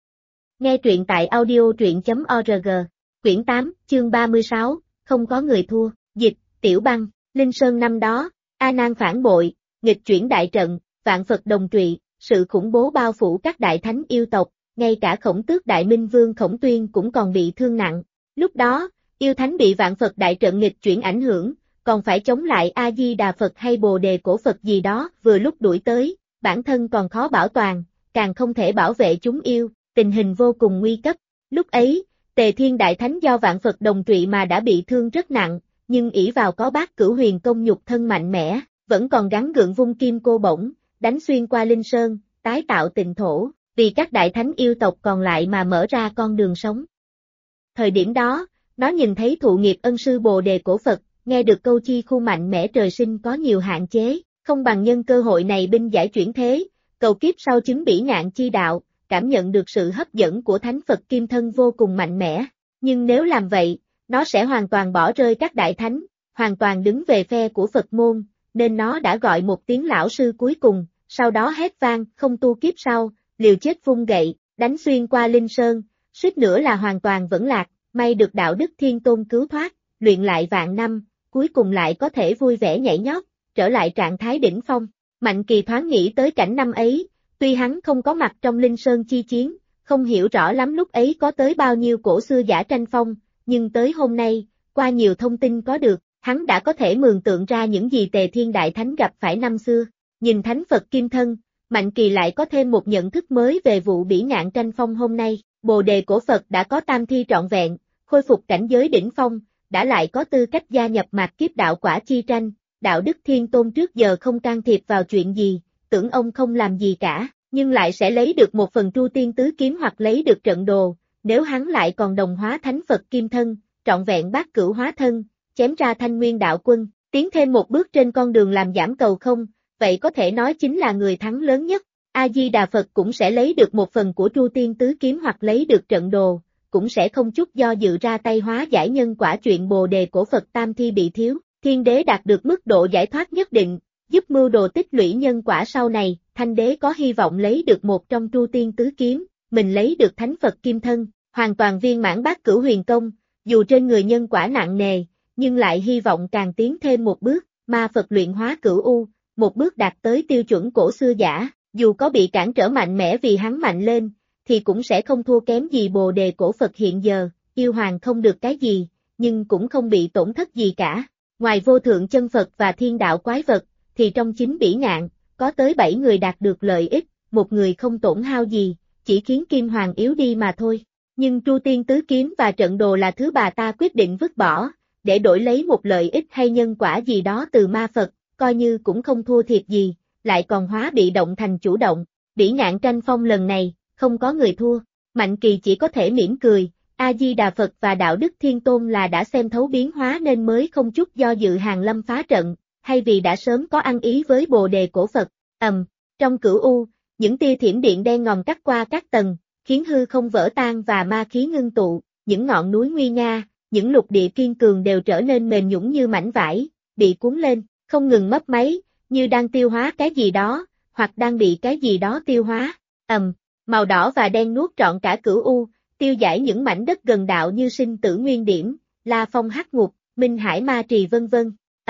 Nghe truyện tại audio.org, quyển 8, chương 36, không có người thua, dịch, Tiểu Băng, Linh Sơn năm đó, A Nan phản bội, nghịch chuyển đại trận, vạn Phật đồng trụy, sự khủng bố bao phủ các đại thánh yêu tộc, ngay cả Khổng Tước Đại Minh Vương Khổng Tuyên cũng còn bị thương nặng. Lúc đó, yêu thánh bị vạn Phật đại trận nghịch chuyển ảnh hưởng, còn phải chống lại A Di Đà Phật hay Bồ đề cổ Phật gì đó, vừa lúc đuổi tới, bản thân còn khó bảo toàn, càng không thể bảo vệ chúng yêu, tình hình vô cùng nguy cấp. Lúc ấy, Tề Thiên Đại Thánh do vạn Phật đồng trụy mà đã bị thương rất nặng, nhưng ỷ vào có Bát Cửu Huyền Công nhục thân mạnh mẽ, vẫn còn gắng gượng vung kim cô bổng, đánh xuyên qua Linh Sơn, tái tạo tịnh thổ, vì các đại thánh yêu tộc còn lại mà mở ra con đường sống. Thời điểm đó, nó nhìn thấy thụ nghiệp ân sư Bồ đề cổ Phật, nghe được câu chi khu mạnh mẽ trời sinh có nhiều hạn chế, không bằng nhân cơ hội này binh giải chuyển thế, cầu kiếp sau chứng bỉ ngạn chi đạo, cảm nhận được sự hấp dẫn của Thánh Phật kim thân vô cùng mạnh mẽ. Nhưng nếu làm vậy, nó sẽ hoàn toàn bỏ rơi các đại thánh, hoàn toàn đứng về phe của Phật môn, nên nó đã gọi một tiếng lão sư cuối cùng, sau đó hét vang không tu kiếp sau, liều chết vung gậy, đánh xuyên qua Linh Sơn, suýt nữa là hoàn toàn vẫn lạc, may được đạo đức Thiên Tôn cứu thoát, luyện lại vạn năm, cuối cùng lại có thể vui vẻ nhảy nhót, trở lại trạng thái đỉnh phong. Mạnh Kỳ thoáng nghĩ tới cảnh năm ấy, tuy hắn không có mặt trong Linh Sơn chi chiến, không hiểu rõ lắm lúc ấy có tới bao nhiêu cổ xưa giả tranh phong, nhưng tới hôm nay, qua nhiều thông tin có được, hắn đã có thể mường tượng ra những gì Tề Thiên Đại Thánh gặp phải năm xưa. Nhìn Thánh Phật kim thân, Mạnh Kỳ lại có thêm một nhận thức mới về vụ bỉ ngạn tranh phong hôm nay. Bồ đề của Phật đã có tam thi trọn vẹn, khôi phục cảnh giới đỉnh phong, đã lại có tư cách gia nhập mạt kiếp đạo quả chi tranh. Đạo đức Thiên Tôn trước giờ không can thiệp vào chuyện gì, tưởng ông không làm gì cả, nhưng lại sẽ lấy được một phần Tru Tiên Tứ Kiếm hoặc lấy được trận đồ, nếu hắn lại còn đồng hóa Thánh Phật kim thân, trọn vẹn Bát Cửu hóa thân, chém ra Thanh Nguyên đạo quân, tiến thêm một bước trên con đường làm giảm cầu không, vậy có thể nói chính là người thắng lớn nhất. A Di Đà Phật cũng sẽ lấy được một phần của Tru Tiên Tứ Kiếm hoặc lấy được trận đồ, cũng sẽ không chút do dự ra tay hóa giải nhân quả chuyện Bồ đề của Phật tam thi bị thiếu. Thiên đế đạt được mức độ giải thoát nhất định, giúp mưu đồ tích lũy nhân quả sau này, Thanh đế có hy vọng lấy được một trong Tru Tiên Tứ Kiếm, mình lấy được Thánh Phật kim thân, hoàn toàn viên mãn Bát Cửu Huyền Công, dù trên người nhân quả nặng nề, nhưng lại hy vọng càng tiến thêm một bước, ma Phật luyện hóa Cửu U, một bước đạt tới tiêu chuẩn cổ xưa giả, dù có bị cản trở mạnh mẽ vì hắn mạnh lên, thì cũng sẽ không thua kém gì Bồ đề cổ Phật hiện giờ, yêu hoàng không được cái gì, nhưng cũng không bị tổn thất gì cả. Ngoài vô thượng chân Phật và thiên đạo quái vật, thì trong chính bỉ ngạn, có tới 7 người đạt được lợi ích, một người không tổn hao gì, chỉ khiến Kim Hoàng yếu đi mà thôi. Nhưng Tru Tiên Tứ Kiếm và trận đồ là thứ bà ta quyết định vứt bỏ, để đổi lấy một lợi ích hay nhân quả gì đó từ ma Phật, coi như cũng không thua thiệt gì, lại còn hóa bị động thành chủ động. Bỉ ngạn tranh phong lần này, không có người thua, Mạnh Kỳ chỉ có thể mỉm cười. A Di Đà Phật và Đạo đức Thiên Tôn là đã xem thấu biến hóa nên mới không chút do dự hàng lâm phá trận, hay vì đã sớm có ăn ý với Bồ đề cổ Phật. Trong Cửu U, những tia thiểm điện đen ngòm cắt qua các tầng, khiến hư không vỡ tan và ma khí ngưng tụ, những ngọn núi nguy nga, những lục địa kiên cường đều trở nên mềm nhũn như mảnh vải, bị cuốn lên, không ngừng mấp máy, như đang tiêu hóa cái gì đó, hoặc đang bị cái gì đó tiêu hóa. Màu đỏ và đen nuốt trọn cả cửu u, tiêu giải những mảnh đất gần đạo như sinh tử nguyên điểm, La Phong hắc ngục, Minh Hải ma trì vân vân.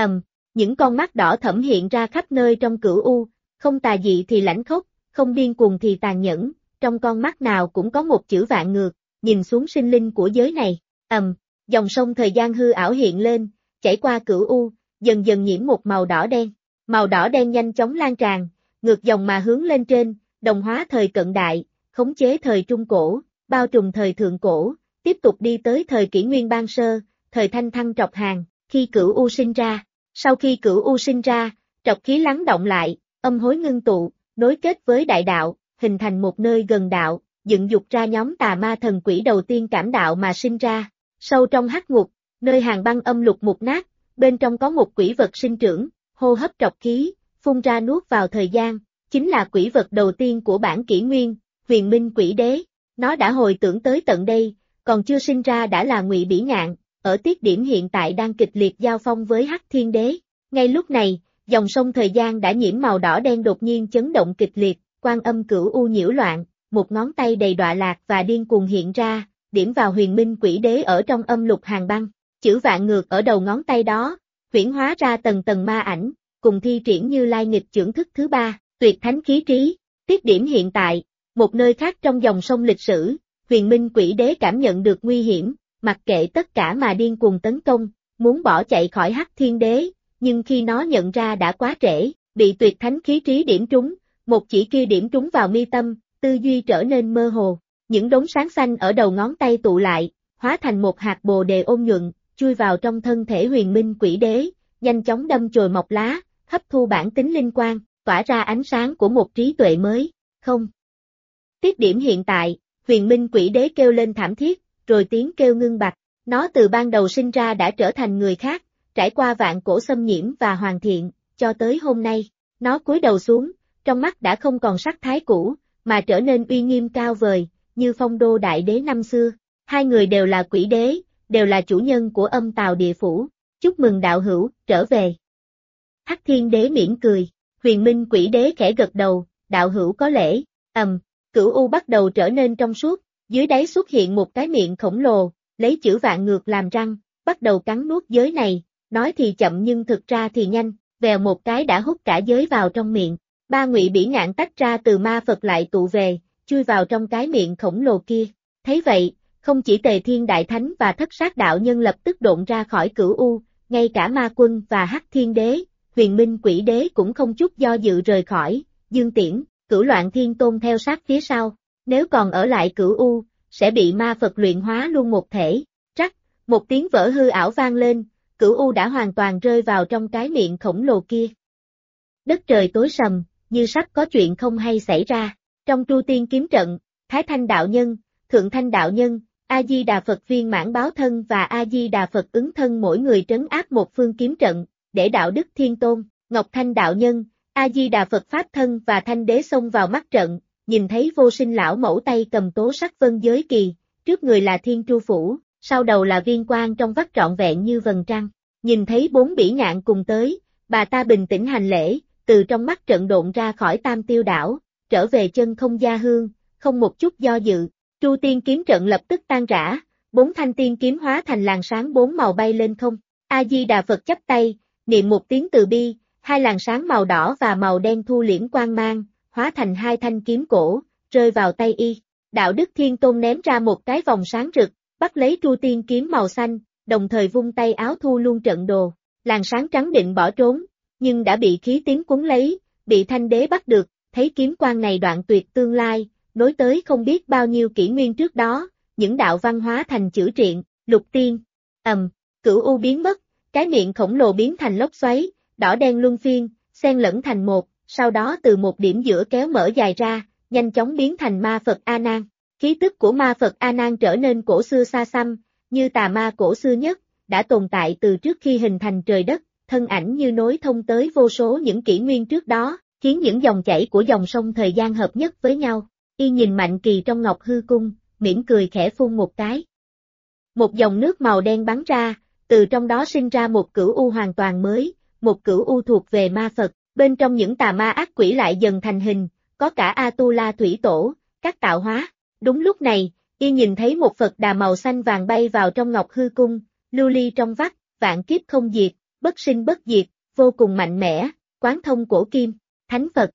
Những con mắt đỏ thẫm hiện ra khắp nơi trong cửu u, không tà dị thì lãnh khốc, không điên cuồng thì tàn nhẫn, trong con mắt nào cũng có một chữ vạn ngược, nhìn xuống sinh linh của giới này. Dòng sông thời gian hư ảo hiện lên, chảy qua cửu u, dần dần nhiễm một màu đỏ đen. Màu đỏ đen nhanh chóng lan tràn, ngược dòng mà hướng lên trên, đồng hóa thời cận đại, khống chế thời trung cổ, bao trùm thời thượng cổ, tiếp tục đi tới thời kỷ nguyên ban sơ, thời thanh thăng trọc hàn, khi cửu u sinh ra. Sau khi cửu u sinh ra, trọc khí lắng động lại, âm hối ngưng tụ, nối kết với đại đạo, hình thành một nơi gần đạo, dựng dục ra nhóm tà ma thần quỷ đầu tiên cảm đạo mà sinh ra. Sâu trong hắc ngục, nơi hàng băng âm lục mục nát, bên trong có một quỷ vật sinh trưởng, hô hấp trọc khí, phun ra nuốt vào thời gian, chính là quỷ vật đầu tiên của bản kỷ nguyên, Huyền Minh Quỷ Đế. Nó đã hồi tưởng tới tận đây, còn chưa sinh ra đã là Ngụy Bỉ Ngạn, ở tiết điểm hiện tại đang kịch liệt giao phong với Hắc Thiên Đế. Ngay lúc này, dòng sông thời gian đã nhiễm màu đỏ đen đột nhiên chấn động kịch liệt, quan âm cửu u nhiễu loạn, một ngón tay đầy đọa lạc và điên cuồng hiện ra, điểm vào Huyền Minh Quỷ Đế ở trong âm lục hàng băng. Chữ vạn ngược ở đầu ngón tay đó, huyễn hóa ra tầng tầng ma ảnh, cùng thi triển Như Lai nghịch chưởng thức thứ ba, tuyệt thánh khí trí. Tiết điểm hiện tại, một nơi khác trong dòng sông lịch sử, Huyền Minh Quỷ Đế cảm nhận được nguy hiểm, mặc kệ tất cả mà điên cuồng tấn công, muốn bỏ chạy khỏi Hắc Thiên Đế, nhưng khi nó nhận ra đã quá trễ, bị tuyệt thánh khí trí điểm trúng, một chỉ kia điểm trúng vào mi tâm, tư duy trở nên mơ hồ. Những đốm sáng xanh ở đầu ngón tay tụ lại, hóa thành một hạt bồ đề ôn nhuận, chui vào trong thân thể Huyền Minh Quỷ Đế, nhanh chóng đâm chồi mọc lá, hấp thu bản tính linh quang, tỏa ra ánh sáng của một trí tuệ mới. Không. Tiết điểm hiện tại, Huyền Minh Quỷ Đế kêu lên thảm thiết, rồi tiếng kêu ngưng bặt. Nó từ ban đầu sinh ra đã trở thành người khác, trải qua vạn cổ xâm nhiễm và hoàn thiện, cho tới hôm nay. Nó cúi đầu xuống, trong mắt đã không còn sắc thái cũ, mà trở nên uy nghiêm cao vời, như Phong Đô Đại Đế năm xưa. Hai người đều là quỷ đế, đều là chủ nhân của âm tào địa phủ. Chúc mừng đạo hữu, trở về. Hắc Thiên Đế mỉm cười, Huyền Minh Quỷ Đế khẽ gật đầu, đạo hữu có lễ. Cửu u bắt đầu trở nên trong suốt, dưới đáy xuất hiện một cái miệng khổng lồ, lấy chữ vạn ngược làm răng, bắt đầu cắn nuốt giới này, nói thì chậm nhưng thực ra thì nhanh, vèo một cái đã hút cả giới vào trong miệng. Ba Ngụy Bỉ Ngạn tách ra từ ma Phật lại tụ về, chui vào trong cái miệng khổng lồ kia. Thấy vậy, không chỉ Tề Thiên Đại Thánh và Thất Sát Đạo Nhân lập tức độn ra khỏi cửu u, ngay cả Ma Quân và Hắc Thiên Đế, Huyền Minh Quỷ Đế cũng không chút do dự rời khỏi. Dương Tiễn, Cửu Loạn Thiên Tôn theo sát phía sau, nếu còn ở lại cửu u, sẽ bị ma Phật luyện hóa luôn một thể. Trắc, một tiếng vỡ hư ảo vang lên, cửu u đã hoàn toàn rơi vào trong cái miệng khổng lồ kia. Đất trời tối sầm, như sắp có chuyện không hay xảy ra. Trong Tru Tiên Kiếm Trận, Thái Thanh Đạo Nhân, Thượng Thanh Đạo Nhân, A-di-đà Phật Viên Mãn Báo Thân và A-di-đà Phật Ứng Thân mỗi người trấn áp một phương kiếm trận, để Đạo Đức Thiên Tôn, Ngọc Thanh Đạo Nhân, A-di-đà Phật Pháp Thân và Thanh Đế xông vào mắt trận, nhìn thấy Vô Sinh lão mẫu tay cầm tố sắc vân giới kỳ, trước người là Thiên Tru Phủ, sau đầu là viên quang trong vắt trọn vẹn như vầng trăng. Nhìn thấy bốn Bỉ Ngạn cùng tới, bà ta bình tĩnh hành lễ, từ trong mắt trận độn ra khỏi Tam Tiêu Đảo, trở về chân không gia hương, không một chút do dự. Tru Tiên Kiếm Trận lập tức tan rã, bốn thanh tiên kiếm hóa thành làn sáng bốn màu bay lên không. A-di-đà Phật chắp tay, niệm một tiếng từ bi, hai làn sáng màu đỏ và màu đen thu liễm quang mang, hóa thành hai thanh kiếm cổ, rơi vào tay y. Đạo Đức Thiên Tôn ném ra một cái vòng sáng rực, bắt lấy Tru Tiên kiếm màu xanh, đồng thời vung tay áo thu luôn trận đồ. Làn sáng trắng định bỏ trốn, nhưng đã bị khí tiến cuốn lấy, bị Thanh Đế bắt được, thấy kiếm quang này đoạn tuyệt tương lai, nối tới không biết bao nhiêu kỷ nguyên trước đó, những đạo văn hóa thành chữ triện, lục tiên. Cửu u biến mất, cái miệng khổng lồ biến thành lốc xoáy, đỏ đen luân phiên, xen lẫn thành một, sau đó từ một điểm giữa kéo mở dài ra, nhanh chóng biến thành ma Phật A Nan. Khí tức của ma Phật A Nan trở nên cổ xưa xa xăm, như tà ma cổ xưa nhất, đã tồn tại từ trước khi hình thành trời đất, thân ảnh như nối thông tới vô số những kỷ nguyên trước đó, khiến những dòng chảy của dòng sông thời gian hợp nhất với nhau. Y nhìn Mạnh Kỳ trong Ngọc Hư Cung, mỉm cười khẽ phun một cái. Một dòng nước màu đen bắn ra, từ trong đó sinh ra một cửu u hoàn toàn mới, một cửu u thuộc về ma Phật. Bên trong những tà ma ác quỷ lại dần thành hình, có cả Atula thủy tổ, các tạo hóa. Đúng lúc này, y nhìn thấy một Phật đà màu xanh vàng bay vào trong ngọc hư cung, lưu ly trong vắt, vạn kiếp không diệt, bất sinh bất diệt, vô cùng mạnh mẽ, quán thông cổ kim, thánh Phật.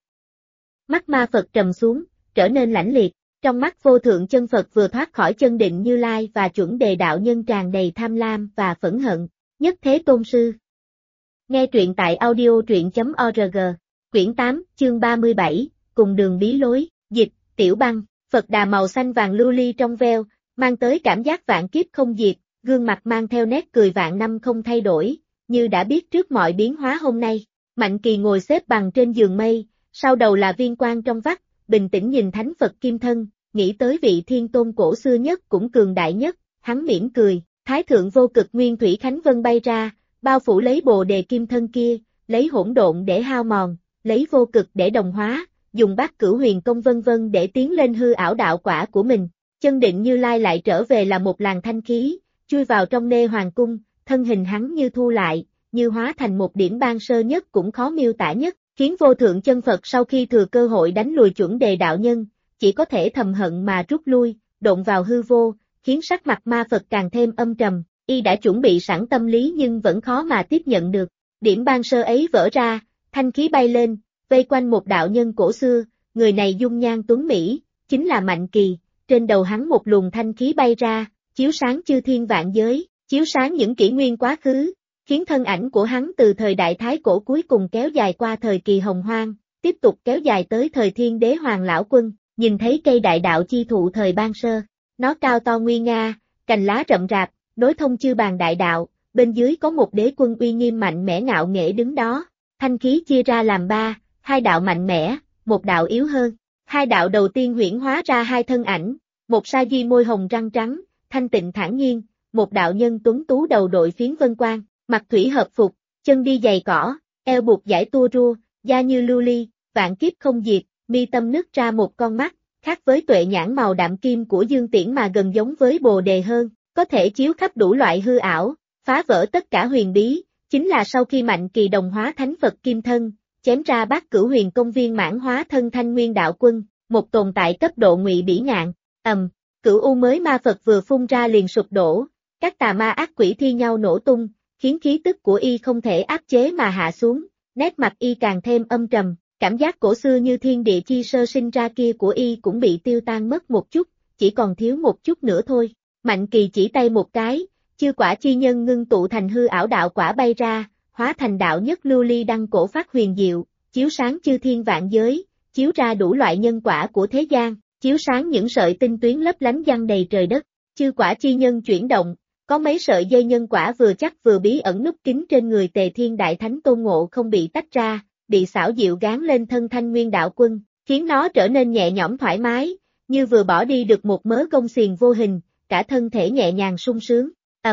Mắt ma Phật trầm xuống, trở nên lãnh liệt, trong mắt vô thượng chân Phật vừa thoát khỏi chân định Như Lai và chuẩn đề đạo nhân tràn đầy tham lam và phẫn hận, nhất thế tôn sư. Nghe truyện tại audio truyện.org, quyển 8, chương 37, cùng đường bí lối, dịch, Tiểu Băng, Phật đà màu xanh vàng lưu ly trong veo, mang tới cảm giác vạn kiếp không diệt, gương mặt mang theo nét cười vạn năm không thay đổi, như đã biết trước mọi biến hóa hôm nay. Mạnh Kỳ ngồi xếp bằng trên giường mây, sau đầu là viên quang trong vắt, bình tĩnh nhìn thánh Phật kim thân, nghĩ tới vị thiên tôn cổ xưa nhất cũng cường đại nhất, hắn mỉm cười, thái thượng vô cực nguyên thủy khánh vân bay ra, bao phủ lấy bồ đề kim thân kia, lấy hỗn độn để hao mòn, lấy vô cực để đồng hóa, dùng bát cửu huyền công vân vân để tiến lên hư ảo đạo quả của mình. Chân định Như Lai lại trở về là một làn thanh khí, chui vào trong nê hoàng cung, thân hình hắn như thu lại, như hóa thành một điểm ban sơ nhất cũng khó miêu tả nhất, khiến vô thượng chân Phật sau khi thừa cơ hội đánh lùi chuẩn đề đạo nhân, chỉ có thể thầm hận mà rút lui, độn vào hư vô, khiến sắc mặt ma Phật càng thêm âm trầm, y đã chuẩn bị sẵn tâm lý nhưng vẫn khó mà tiếp nhận được. Điểm ban sơ ấy vỡ ra, thanh khí bay lên, vây quanh một đạo nhân cổ xưa, người này dung nhan tuấn mỹ, chính là Mạnh Kỳ, trên đầu hắn một luồng thanh khí bay ra, chiếu sáng chư thiên vạn giới, chiếu sáng những kỷ nguyên quá khứ, khiến thân ảnh của hắn từ thời đại thái cổ cuối cùng kéo dài qua thời kỳ hồng hoang, tiếp tục kéo dài tới thời thiên đế hoàng lão quân, nhìn thấy cây đại đạo chi thụ thời ban sơ, nó cao to nguy nga, cành lá rậm rạp, nối thông chư bàn đại đạo, bên dưới có một đế quân uy nghiêm mạnh mẽ ngạo nghễ đứng đó, thanh khí chia ra làm ba, hai đạo mạnh mẽ, một đạo yếu hơn, hai đạo đầu tiên huyễn hóa ra hai thân ảnh, một sa di môi hồng răng trắng, thanh tịnh thản nhiên, một đạo nhân tuấn tú đầu đội phiến vân quang, mặt thủy hợp phục, chân đi giày cỏ, eo buộc dải tua rua, da như lưu ly, vạn kiếp không diệt, mi tâm nứt ra một con mắt, khác với tuệ nhãn màu đạm kim của Dương Tiễn mà gần giống với bồ đề hơn, có thể chiếu khắp đủ loại hư ảo, phá vỡ tất cả huyền bí, chính là sau khi Mạnh Kỳ đồng hóa thánh Phật kim thân, chém ra bát cửu huyền công viên mãn hóa thân thanh nguyên đạo quân, một tồn tại cấp độ ngụy bỉ ngạn, cửu u mới ma Phật vừa phun ra liền sụp đổ, các tà ma ác quỷ thi nhau nổ tung, khiến khí tức của y không thể áp chế mà hạ xuống, nét mặt y càng thêm âm trầm, cảm giác cổ xưa như thiên địa chi sơ sinh ra kia của y cũng bị tiêu tan mất một chút, chỉ còn thiếu một chút nữa thôi. Mạnh Kỳ chỉ tay một cái, chư quả chi nhân ngưng tụ thành hư ảo đạo quả bay ra, hóa thành đạo nhất lưu ly đăng cổ phát huyền diệu, chiếu sáng chư thiên vạn giới, chiếu ra đủ loại nhân quả của thế gian, chiếu sáng những sợi tinh tuyến lấp lánh giăng đầy trời đất. Chư quả chi nhân chuyển động, có mấy sợi dây nhân quả vừa chắc vừa bí ẩn núp kín trên người Tề Thiên Đại Thánh Tôn Ngộ không bị tách ra, bị xảo diệu gán lên thân thanh nguyên đạo quân, khiến nó trở nên nhẹ nhõm thoải mái, như vừa bỏ đi được một mớ gông xiềng vô hình, cả thân thể nhẹ nhàng sung sướng.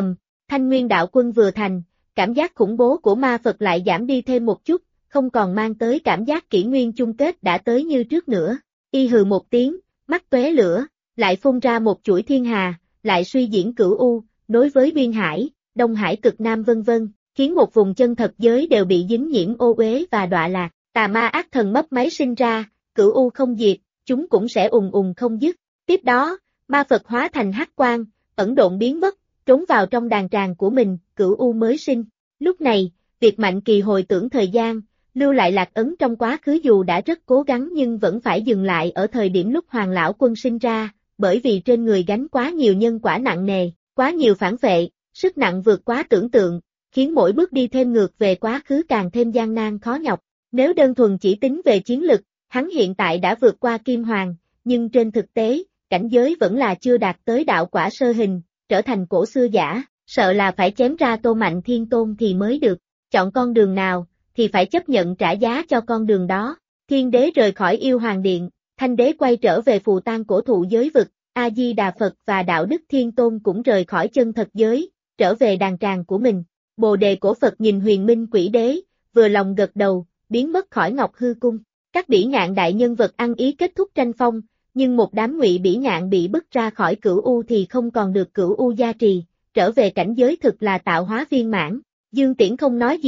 Thanh nguyên đạo quân vừa thành, cảm giác khủng bố của ma Phật lại giảm đi thêm một chút, không còn mang tới cảm giác kỷ nguyên chung kết đã tới như trước nữa. Y hừ một tiếng, mắt tóe lửa, lại phun ra một chuỗi thiên hà, lại suy diễn cửu u, nối với biên hải, đông hải cực nam vân vân, khiến một vùng chân thật giới đều bị dính nhiễm ô uế và đọa lạc. Tà ma ác thần mấp máy sinh ra, cửu u không diệt, chúng cũng sẽ ùng ùng không dứt. Tiếp đó, ma Phật hóa thành hắc quang, ẩn độn biến mất, trốn vào trong đàn tràng của mình, cửu u mới sinh. Lúc này, việc Mạnh Kỳ hồi tưởng thời gian, lưu lại lạc ấn trong quá khứ dù đã rất cố gắng nhưng vẫn phải dừng lại ở thời điểm lúc Hoàng Lão Quân sinh ra, bởi vì trên người gánh quá nhiều nhân quả nặng nề, quá nhiều phản vệ, sức nặng vượt quá tưởng tượng, khiến mỗi bước đi thêm ngược về quá khứ càng thêm gian nan khó nhọc. Nếu đơn thuần chỉ tính về chiến lực, hắn hiện tại đã vượt qua Kim Hoàng, nhưng trên thực tế, cảnh giới vẫn là chưa đạt tới đạo quả sơ hình, trở thành cổ xưa giả, sợ là phải chém ra Tô Mạnh Thiên Tôn thì mới được. Chọn con đường nào, thì phải chấp nhận trả giá cho con đường đó. Thiên đế rời khỏi Yêu Hoàng Điện, Thanh đế quay trở về phù tang cổ thụ giới vực, A-di-đà Phật và Đạo Đức Thiên Tôn cũng rời khỏi chân thật giới, trở về đàn tràng của mình. Bồ đề cổ Phật nhìn Huyền Minh Quỷ Đế, vừa lòng gật đầu, biến mất khỏi Ngọc Hư Cung. Các bỉ ngạn đại nhân vật ăn ý kết thúc tranh phong, nhưng một đám ngụy bỉ ngạn bị bức ra khỏi cửu u thì không còn được cửu u gia trì, trở về cảnh giới thực là tạo hóa viên mãn. Dương Tiễn không nói gì,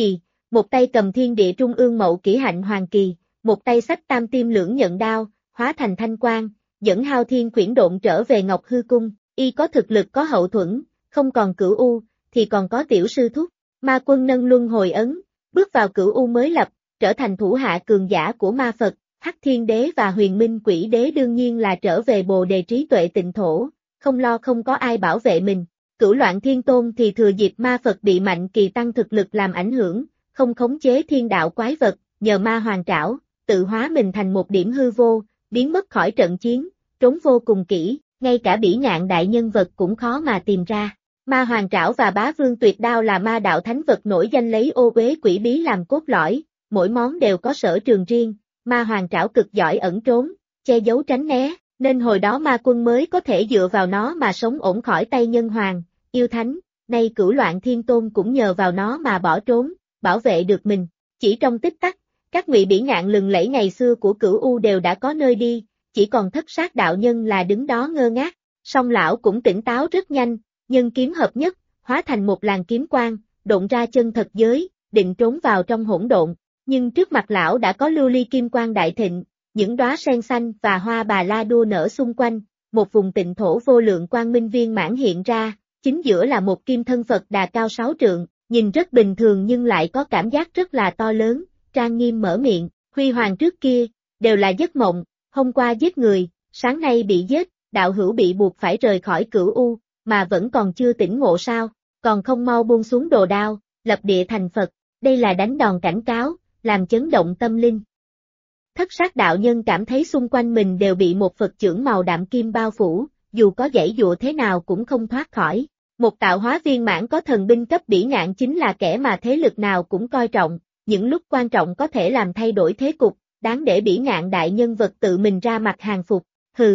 một tay cầm thiên địa trung ương mậu kỷ hạnh hoàng kỳ, một tay xách tam tiêm lưỡng nhận đao, hóa thành thanh quang, dẫn hao thiên quyển độn trở về Ngọc Hư Cung, y có thực lực có hậu thuẫn, không còn Cửu U, thì còn có tiểu sư thúc. Ma Quân nâng luân hồi ấn, bước vào Cửu U mới lập, trở thành thủ hạ cường giả của ma Phật, Hắc Thiên Đế và Huyền Minh Quỷ Đế đương nhiên là trở về Bồ Đề trí tuệ tịnh thổ, không lo không có ai bảo vệ mình. Cửu Loạn Thiên Tôn thì thừa dịp ma Phật bị Mạnh Kỳ tăng thực lực làm ảnh hưởng, không khống chế thiên đạo quái vật, nhờ ma hoàng trảo, tự hóa mình thành một điểm hư vô, biến mất khỏi trận chiến, trốn vô cùng kỹ, ngay cả Bỉ Ngạn đại nhân vật cũng khó mà tìm ra. Ma hoàng trảo và Bá Vương Tuyệt Đao là ma đạo thánh vật nổi danh lấy ô uế quỷ bí làm cốt lõi, mỗi món đều có sở trường riêng, ma hoàng trảo cực giỏi ẩn trốn, che giấu tránh né, nên hồi đó ma quân mới có thể dựa vào nó mà sống ổn khỏi tay nhân hoàng, yêu thánh, nay Cửu Loạn Thiên Tôn cũng nhờ vào nó mà bỏ trốn, bảo vệ được mình. Chỉ trong tích tắc, các ngụy Bỉ Ngạn lừng lẫy ngày xưa của Cửu U đều đã có nơi đi, chỉ còn Thất Sát đạo nhân là đứng đó ngơ ngác, song lão cũng tỉnh táo rất nhanh, nhân kiếm hợp nhất, hóa thành một làn kiếm quang, độn ra chân thật giới, định trốn vào trong hỗn độn, nhưng trước mặt lão đã có lưu ly kim quang đại thịnh, những đóa sen xanh và hoa bà la đua nở xung quanh, một vùng tịnh thổ vô lượng quang minh viên mãn hiện ra, chính giữa là một kim thân Phật đà cao 6 trượng, nhìn rất bình thường nhưng lại có cảm giác rất là to lớn, trang nghiêm mở miệng, huy hoàng trước kia, đều là giấc mộng, hôm qua giết người, sáng nay bị giết, đạo hữu bị buộc phải rời khỏi Cửu U, mà vẫn còn chưa tỉnh ngộ sao, còn không mau buông xuống đồ đao, lập địa thành Phật, đây là đánh đòn cảnh cáo, làm chấn động tâm linh. Thất Sát đạo nhân cảm thấy xung quanh mình đều bị một Phật chưởng màu đạm kim bao phủ, dù có giãy dụa thế nào cũng không thoát khỏi. Một tạo hóa viên mãn có thần binh cấp Bỉ Ngạn chính là kẻ mà thế lực nào cũng coi trọng, những lúc quan trọng có thể làm thay đổi thế cục, đáng để Bỉ Ngạn đại nhân vật tự mình ra mặt hàng phục, hừ.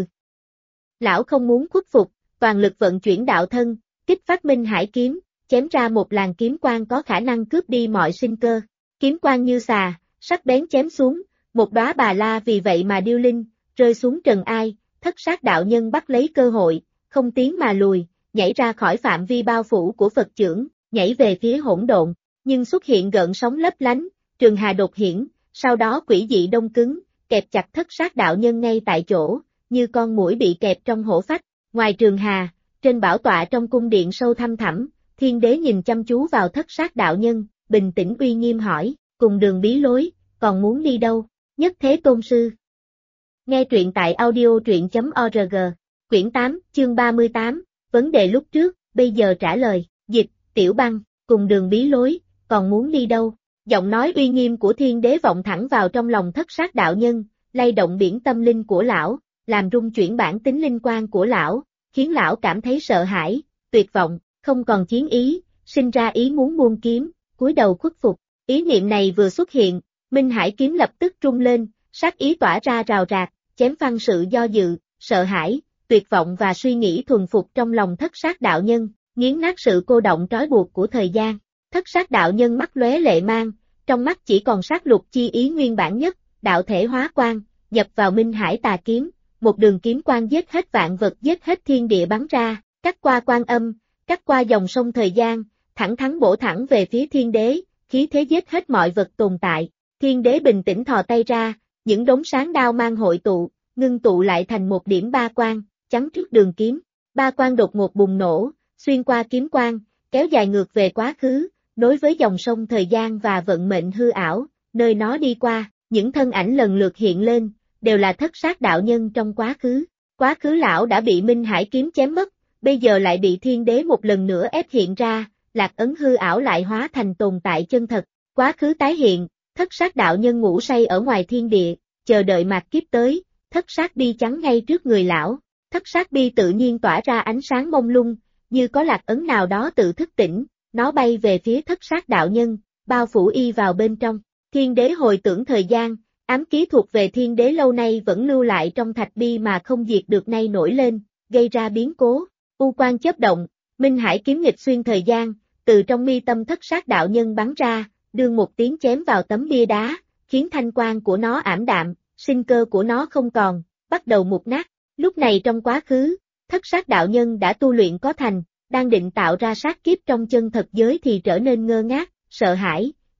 Lão không muốn khuất phục, toàn lực vận chuyển đạo thân, kích phát Minh Hải kiếm, chém ra một làn kiếm quang có khả năng cướp đi mọi sinh cơ. Kiếm quang như xà, sắc bén chém xuống, một đóa bà la vì vậy mà điêu linh, rơi xuống trần ai, Thất Sát đạo nhân bắt lấy cơ hội, không tiến mà lùi, nhảy ra khỏi phạm vi bao phủ của Phật chưởng, nhảy về phía hỗn độn, nhưng xuất hiện gợn sóng lấp lánh, trường hà đột hiển, sau đó quỷ dị đông cứng, kẹp chặt Thất Sát đạo nhân ngay tại chỗ, như con muỗi bị kẹp trong hổ phách. Ngoài trường hà, trên bảo tọa trong cung điện sâu thăm thẳm, Thiên Đế nhìn chăm chú vào Thất Sát đạo nhân, bình tĩnh uy nghiêm hỏi, cùng đường bí lối, còn muốn đi đâu? Nhất Thế Tôn Sư. Nghe truyện tại audio.truyện.org, quyển 8, chương 38, vấn đề lúc trước, bây giờ trả lời, dịch, Tiểu Băng, cùng đường bí lối, còn muốn đi đâu? Giọng nói uy nghiêm của Thiên Đế vọng thẳng vào trong lòng Thất Sát đạo nhân, lay động biển tâm linh của lão, làm rung chuyển bản tính linh quan của lão, khiến lão cảm thấy sợ hãi, tuyệt vọng, không còn chiến ý, sinh ra ý muốn buông kiếm, cúi đầu khuất phục. Ý niệm này vừa xuất hiện, Minh Hải kiếm lập tức rung lên, sát ý tỏa ra rào rạc, chém phăng sự do dự, sợ hãi, tuyệt vọng và suy nghĩ thuần phục trong lòng Thất Sát đạo nhân, nghiến nát sự cô động trói buộc của thời gian. Thất Sát đạo nhân mắt lóe lệ mang, trong mắt chỉ còn sát lục chi ý nguyên bản nhất, đạo thể hóa quang, nhập vào Minh Hải tà kiếm, một đường kiếm quang giết hết vạn vật, giết hết thiên địa bắn ra, cắt qua Quan Âm, cắt qua dòng sông thời gian, thẳng thắn bổ thẳng về phía Thiên Đế, khí thế giết hết mọi vật tồn tại. Thiên Đế bình tĩnh thò tay ra, những đống sáng đao mang hội tụ, ngưng tụ lại thành một điểm ba quang, chắn trước đường kiếm. Ba quang đột ngột bùng nổ, xuyên qua kiếm quang, kéo dài ngược về quá khứ, nối với dòng sông thời gian và vận mệnh hư ảo, nơi nó đi qua, những thân ảnh lần lượt hiện lên, đều là Thất Sát đạo nhân trong quá khứ. Quá khứ lão đã bị Minh Hải kiếm chém mất, bây giờ lại bị Thiên Đế một lần nữa ép hiện ra, lạc ấn hư ảo lại hóa thành tồn tại chân thật. Quá khứ tái hiện, Thất Sát đạo nhân ngủ say ở ngoài thiên địa, chờ đợi mạt kiếp tới, Thất Sát bi chắn ngay trước người lão. Thất Sát bi tự nhiên tỏa ra ánh sáng mông lung, như có lạc ấn nào đó tự thức tỉnh, nó bay về phía Thất Sát đạo nhân, bao phủ y vào bên trong. Thiên Đế hồi tưởng thời gian, ám ký thuộc về Thiên Đế lâu nay vẫn lưu lại trong thạch bi mà không diệt được nay nổi lên, gây ra biến cố. U quang chớp động, Minh Hải kiếm nghịch xuyên thời gian, từ trong mi tâm Thất Sát đạo nhân bắn ra, đương một tiếng chém vào tấm bia đá, khiến thanh quang của nó ảm đạm, sinh cơ của nó không còn, bắt đầu mục nát. Lúc này trong quá khứ, Thất Sát đạo nhân đã tu luyện có thành, đang định tạo ra sát kiếp trong chân thật giới thì trở nên ngơ ngác, sợ hãi,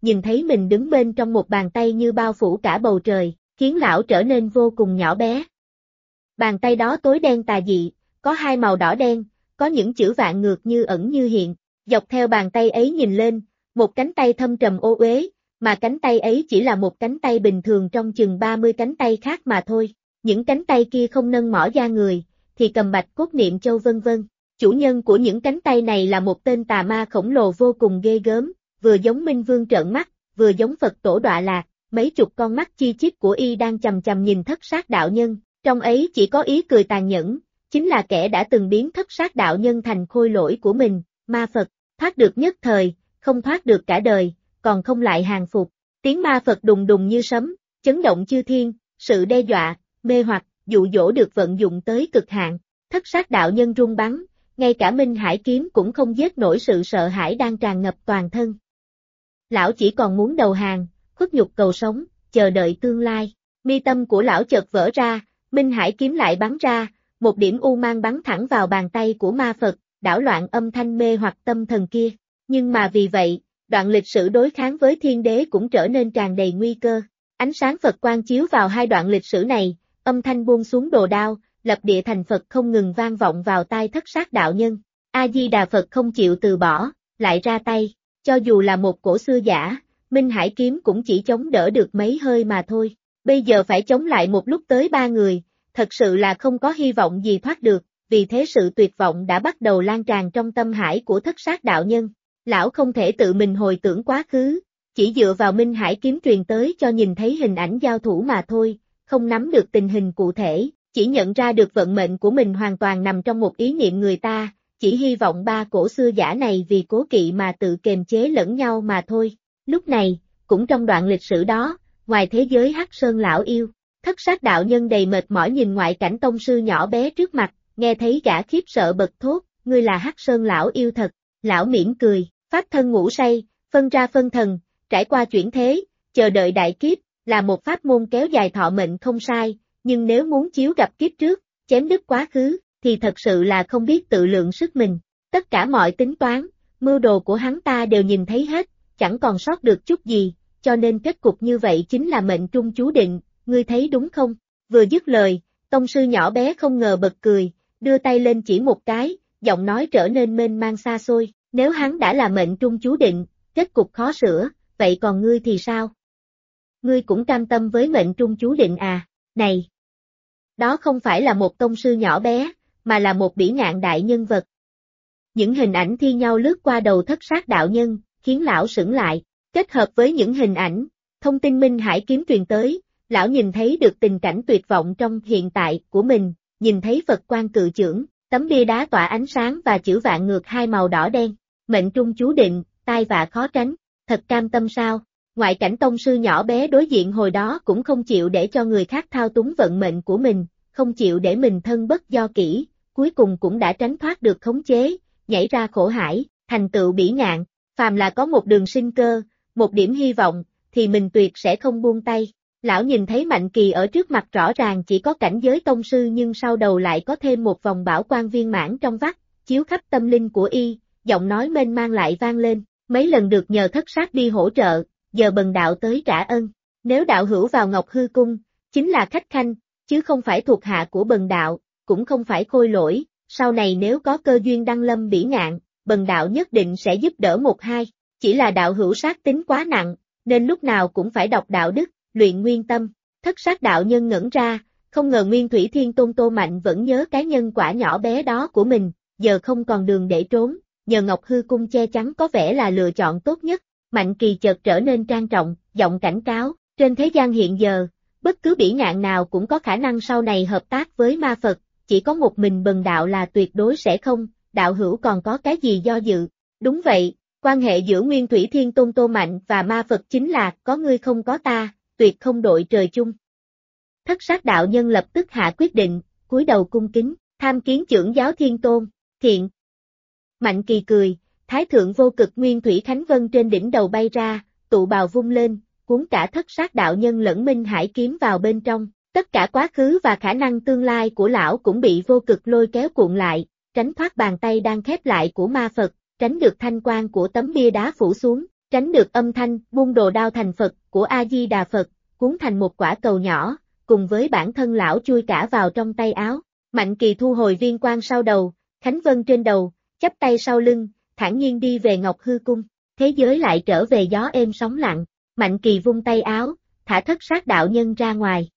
nhìn thấy mình đứng bên trong một bàn tay như bao phủ cả bầu trời, khiến lão trở nên vô cùng nhỏ bé. Bàn tay đó tối đen tà dị, có hai màu đỏ đen, có những chữ vạn ngược như ẩn như hiện. Dọc theo bàn tay ấy nhìn lên, một cánh tay thâm trầm ô uế, mà cánh tay ấy chỉ là một cánh tay bình thường trong chừng 30 cánh tay khác mà thôi. Những cánh tay kia không nâng mỏ da người, thì cầm bạch cốt niệm châu vân vân. Chủ nhân của những cánh tay này là một tên tà ma khổng lồ vô cùng ghê gớm, vừa giống Minh Vương trợn mắt, vừa giống Phật tổ đọa lạc, mấy chục con mắt chi chít của y đang chằm chằm nhìn Thất Sát đạo nhân, trong ấy chỉ có ý cười tàn nhẫn, chính là kẻ đã từng biến Thất Sát đạo nhân thành khôi lỗi của mình, ma Phật, thoát được nhất thời, không thoát được cả đời, còn không lại hàng phục. Tiếng ma Phật đùng đùng như sấm, chấn động chư thiên, sự đe dọa, mê hoặc, dụ dỗ được vận dụng tới cực hạn. Thất Sát đạo nhân run bắn, ngay cả Minh Hải kiếm cũng không giết nổi sự sợ hãi đang tràn ngập toàn thân. Lão chỉ còn muốn đầu hàng, khuất nhục cầu sống, chờ đợi tương lai. Mi tâm của lão chợt vỡ ra, Minh Hải kiếm lại bắn ra, một điểm u mang bắn thẳng vào bàn tay của ma Phật, đảo loạn âm thanh mê hoặc tâm thần kia. Nhưng mà vì vậy, đoạn lịch sử đối kháng với thiên đế cũng trở nên tràn đầy nguy cơ. Ánh sáng Phật quang chiếu vào hai đoạn lịch sử này, âm thanh buông xuống đồ đao, lập địa thành Phật không ngừng vang vọng vào tai Thất Sát đạo nhân. A-di-đà Phật không chịu từ bỏ, lại ra tay, cho dù là một cổ xưa giả, Minh Hải kiếm cũng chỉ chống đỡ được mấy hơi mà thôi. Bây giờ phải chống lại một lúc tới 3 người, thật sự là không có hy vọng gì thoát được, vì thế sự tuyệt vọng đã bắt đầu lan tràn trong tâm hải của Thất Sát đạo nhân. Lão không thể tự mình hồi tưởng quá khứ, chỉ dựa vào Minh Hải kiếm truyền tới cho nhìn thấy hình ảnh giao thủ mà thôi, không nắm được tình hình cụ thể, chỉ nhận ra được vận mệnh của mình hoàn toàn nằm trong một ý niệm người ta, chỉ hy vọng 3 cổ xưa giả này vì cố kỵ mà tự kiềm chế lẫn nhau mà thôi. Lúc này, cũng trong đoạn lịch sử đó, ngoài thế giới Hắc Sơn lão yêu, Thất Sát đạo nhân đầy mệt mỏi nhìn ngoại cảnh tông sư nhỏ bé trước mặt, nghe thấy gã khiếp sợ bật thốt, ngươi là Hắc Sơn lão yêu thật. Lão mỉm cười, pháp thân ngủ say, phân ra phân thần, trải qua chuyển thế, chờ đợi đại kiếp, là một pháp môn kéo dài thọ mệnh không sai, nhưng nếu muốn chiếu gặp kiếp trước, chém đứt quá khứ, thì thật sự là không biết tự lượng sức mình. Tất cả mọi tính toán, mưu đồ của hắn ta đều nhìn thấy hết, chẳng còn sót được chút gì, cho nên kết cục như vậy chính là mệnh trung chú định, ngươi thấy đúng không? Vừa dứt lời, tông sư nhỏ bé không ngờ bật cười, đưa tay lên chỉ một cái, giọng nói trở nên mênh mang xa xôi, nếu hắn đã là mệnh trung chú định, kết cục khó sửa, vậy còn ngươi thì sao? Ngươi cũng cam tâm với mệnh trung chú định à? Này! Đó không phải là một tông sư nhỏ bé, mà là một bỉ ngạn đại nhân vật. Những hình ảnh thi nhau lướt qua đầu Thất Sát đạo nhân, khiến lão sững lại, kết hợp với những hình ảnh, thông tin Minh Hải kiếm truyền tới, lão nhìn thấy được tình cảnh tuyệt vọng trong hiện tại của mình, nhìn thấy Phật quan cự chưởng, tấm bia đá tỏa ánh sáng và chữ vạn ngược hai màu đỏ đen, mệnh trung chú định, tai vạ khó tránh, thật cam tâm sao? Ngoại cảnh tông sư nhỏ bé đối diện hồi đó cũng không chịu để cho người khác thao túng vận mệnh của mình, không chịu để mình thân bất do kỷ, cuối cùng cũng đã tránh thoát được khống chế, nhảy ra khổ hải, thành tựu bỉ ngạn, phàm là có một đường sinh cơ, một điểm hy vọng, thì mình tuyệt sẽ không buông tay. Lão nhìn thấy Mạnh Kỳ ở trước mặt rõ ràng chỉ có cảnh giới tông sư nhưng sau đầu lại có thêm một vòng bảo quan viên mãn trong vắt, chiếu khắp tâm linh của y, giọng nói mênh mang lại vang lên, mấy lần được nhờ Thất Sát đi hỗ trợ, giờ bần đạo tới trả ân. Nếu đạo hữu vào Ngọc Hư Cung, chính là khách khanh, chứ không phải thuộc hạ của bần đạo, cũng không phải khôi lỗi, sau này nếu có cơ duyên đăng lâm bỉ ngạn, bần đạo nhất định sẽ giúp đỡ một hai, chỉ là đạo hữu sát tính quá nặng, nên lúc nào cũng phải đọc đạo đức, luyện nguyên tâm. Thất Sát đạo nhân ngẩn ra, không ngờ Nguyên Thủy Thiên Tôn Tô Mạnh vẫn nhớ cái nhân quả nhỏ bé đó của mình, giờ không còn đường để trốn, nhờ Ngọc Hư Cung che chắn có vẻ là lựa chọn tốt nhất. Mạnh Kỳ chợt trở nên trang trọng, giọng cảnh cáo, trên thế gian hiện giờ, bất cứ bỉ ngạn nào cũng có khả năng sau này hợp tác với ma Phật, chỉ có một mình bần đạo là tuyệt đối sẽ không, đạo hữu còn có cái gì do dự? Đúng vậy, quan hệ giữa Nguyên Thủy Thiên Tôn Tô Mạnh và ma Phật chính là có ngươi không có ta, tuyệt không đội trời chung. Thất Sát đạo nhân lập tức hạ quyết định, cúi đầu cung kính, tham kiến chưởng giáo Thiên Tôn, thiện. Mạnh Kỳ cười, Thái thượng vô cực Nguyên Thủy Khánh Vân trên đỉnh đầu bay ra, tụ bào vung lên, cuốn cả Thất Sát đạo nhân lẫn Minh Hải kiếm vào bên trong, tất cả quá khứ và khả năng tương lai của lão cũng bị vô cực lôi kéo cuộn lại, tránh thoát bàn tay đang khép lại của ma Phật, tránh được thanh quang của tấm bia đá phủ xuống, tránh được âm thanh buông đồ đao thành Phật của A-di-đà Phật, cuốn thành một quả cầu nhỏ, cùng với bản thân lão chui cả vào trong tay áo. Mạnh Kỳ thu hồi viên quan sau đầu, Khánh Vân trên đầu, chắp tay sau lưng, thản nhiên đi về Ngọc Hư Cung. Thế giới lại trở về gió êm sóng lặng. Mạnh Kỳ vung tay áo, thả Thất Sát đạo nhân ra ngoài.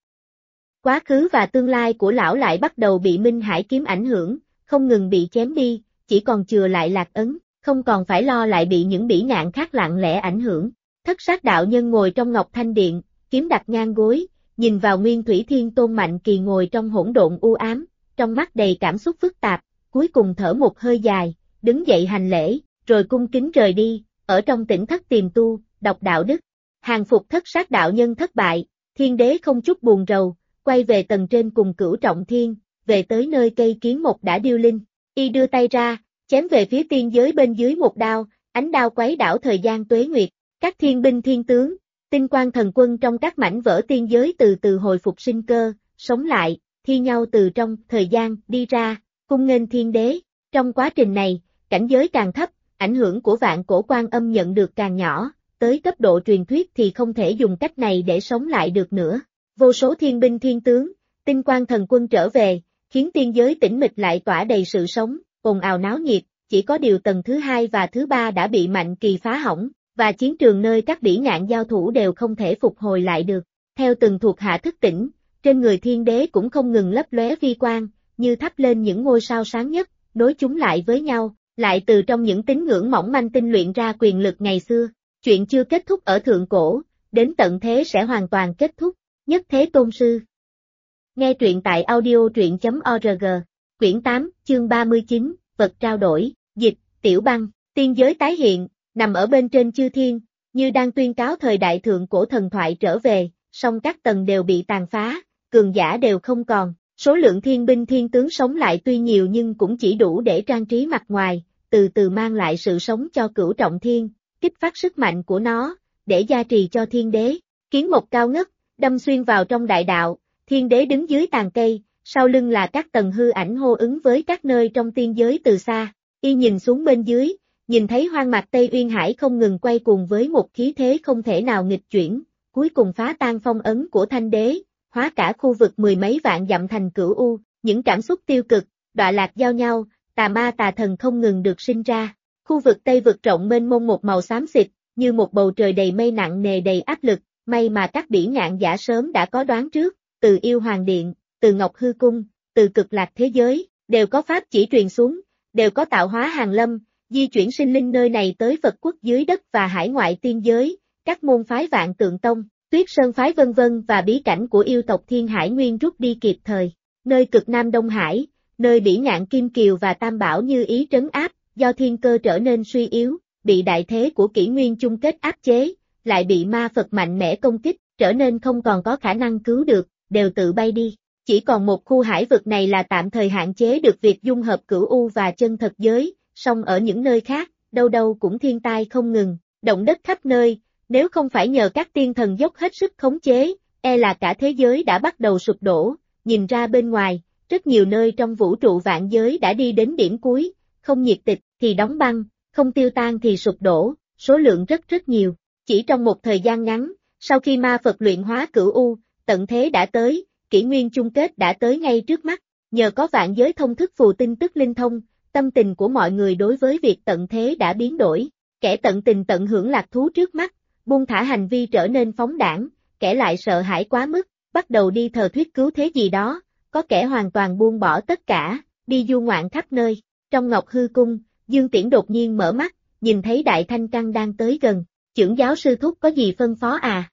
Quá khứ và tương lai của lão lại bắt đầu bị Minh Hải kiếm ảnh hưởng, không ngừng bị chém đi, chỉ còn chừa lại Lạc Ấn, không còn phải lo lại bị những bỉ ngạn khác lặng lẽ ảnh hưởng. Thất Sát đạo nhân ngồi trong Ngọc Thanh Điện, kiếm đặt ngang gối, nhìn vào Nguyên Thủy Thiên Tôn Mạnh Kỳ ngồi trong hỗn độn u ám, trong mắt đầy cảm xúc phức tạp, cuối cùng thở một hơi dài, đứng dậy hành lễ, rồi cung kính rời đi, ở trong tỉnh thất tiềm tu, đọc đạo đức. Hàng phục Thất Sát đạo nhân thất bại, Thiên Đế không chút buồn rầu, quay về tầng trên cùng Cửu Trọng Thiên, về tới nơi cây kiến mộc đã điêu linh, y đưa tay ra, chém về phía tiên giới bên dưới một đao, ánh đao quấy đảo thời gian tuế nguyệt, các thiên binh thiên tướng, tinh quang thần quân trong các mảnh vỡ tiên giới từ từ hồi phục sinh cơ, sống lại, thi nhau từ trong thời gian đi ra, cung nghênh Thiên Đế. Trong quá trình này, cảnh giới càng thấp, ảnh hưởng của Vạn Cổ Quan Âm nhận được càng nhỏ, tới cấp độ truyền thuyết thì không thể dùng cách này để sống lại được nữa. Vô số thiên binh thiên tướng, tinh quang thần quân trở về, khiến tiên giới tĩnh mịch lại tỏa đầy sự sống, ồn ào náo nhiệt, chỉ có điều tầng thứ 2 và thứ 3 đã bị Mạnh Kỳ phá hỏng, và chiến trường nơi các bỉ ngạn giao thủ đều không thể phục hồi lại được. Theo từng thuộc hạ thức tỉnh, trên người Thiên Đế cũng không ngừng lấp lóe vi quang, như thắp lên những ngôi sao sáng nhất, nối chúng lại với nhau, lại từ trong những tín ngưỡng mỏng manh tinh luyện ra quyền lực ngày xưa. Chuyện chưa kết thúc ở thượng cổ, đến tận thế sẽ hoàn toàn kết thúc. Nhất Thế Tôn Sư. Nghe truyện tại audio.truyện.org. Quyển 8, chương 39, vật trao đổi, dịch, Tiểu Băng, tiên giới tái hiện, nằm ở bên trên chư thiên, như đang tuyên cáo thời đại thượng cổ thần thoại trở về, song các tầng đều bị tàn phá, cường giả đều không còn, số lượng thiên binh thiên tướng sống lại tuy nhiều nhưng cũng chỉ đủ để trang trí mặt ngoài, từ từ mang lại sự sống cho Cửu Trọng Thiên, kích phát sức mạnh của nó, để gia trì cho Thiên Đế. Kiến mộc cao ngất, đâm xuyên vào trong đại đạo, Thiên Đế đứng dưới tàn cây, sau lưng là các tầng hư ảnh hô ứng với các nơi trong tiên giới từ xa, y nhìn xuống bên dưới, nhìn thấy hoang mạc Tây Uyên Hải không ngừng quay cuồng với một khí thế không thể nào nghịch chuyển, cuối cùng phá tan phong ấn của Thanh Đế, hóa cả khu vực mười mấy vạn dặm thành cửu u, những cảm xúc tiêu cực, đọa lạc giao nhau, tà ma tà thần không ngừng được sinh ra. Khu vực Tây vực rộng mênh mông một màu xám xịt, như một bầu trời đầy mây nặng nề đầy áp lực, may mà các bỉ ngạn giả sớm đã có đoán trước, từ Yêu Hoàng Điện, từ Ngọc Hư Cung, từ Cực Lạc thế giới, đều có pháp chỉ truyền xuống, đều có tạo hóa hàng lâm, di chuyển sinh linh nơi này tới Phật quốc dưới đất và hải ngoại tiên giới, các môn phái Vạn Tượng Tông, Tuyết Sơn phái vân vân và bí cảnh của yêu tộc Thiên Hải Nguyên rút đi kịp thời. Nơi cực Nam Đông Hải, nơi bỉ ngạn Kim Kiều và Tam Bảo như ý trấn áp, do thiên cơ trở nên suy yếu, bị đại thế của kỷ nguyên chung kết áp chế, lại bị ma Phật mạnh mẽ công kích, trở nên không còn có khả năng cứu được, đều tự bay đi. Chỉ còn một khu hải vực này là tạm thời hạn chế được việc dung hợp cửu u và chân thật giới, song ở những nơi khác, đâu đâu cũng thiên tai không ngừng, động đất khắp nơi, nếu không phải nhờ các tiên thần dốc hết sức khống chế, e là cả thế giới đã bắt đầu sụp đổ. Nhìn ra bên ngoài, rất nhiều nơi trong vũ trụ vạn giới đã đi đến điểm cuối, không nhiệt tịch thì đóng băng, không tiêu tan thì sụp đổ, số lượng rất nhiều. Chỉ trong một thời gian ngắn, sau khi ma Phật luyện hóa cửu u, tận thế đã tới, kỷ nguyên chung kết đã tới ngay trước mắt, nhờ có vạn giới thông thức phù tin tức linh thông, tâm tình của mọi người đối với việc tận thế đã biến đổi, kẻ tận tình tận hưởng lạc thú trước mắt, buông thả hành vi trở nên phóng đãng, kẻ lại sợ hãi quá mức, bắt đầu đi thờ thuyết cứu thế gì đó, có kẻ hoàn toàn buông bỏ tất cả, đi du ngoạn khắp nơi. Trong Ngọc Hư Cung, Dương Tiễn đột nhiên mở mắt, nhìn thấy Đại Thanh Căn đang tới gần, trưởng giáo sư thúc có gì phân phó à?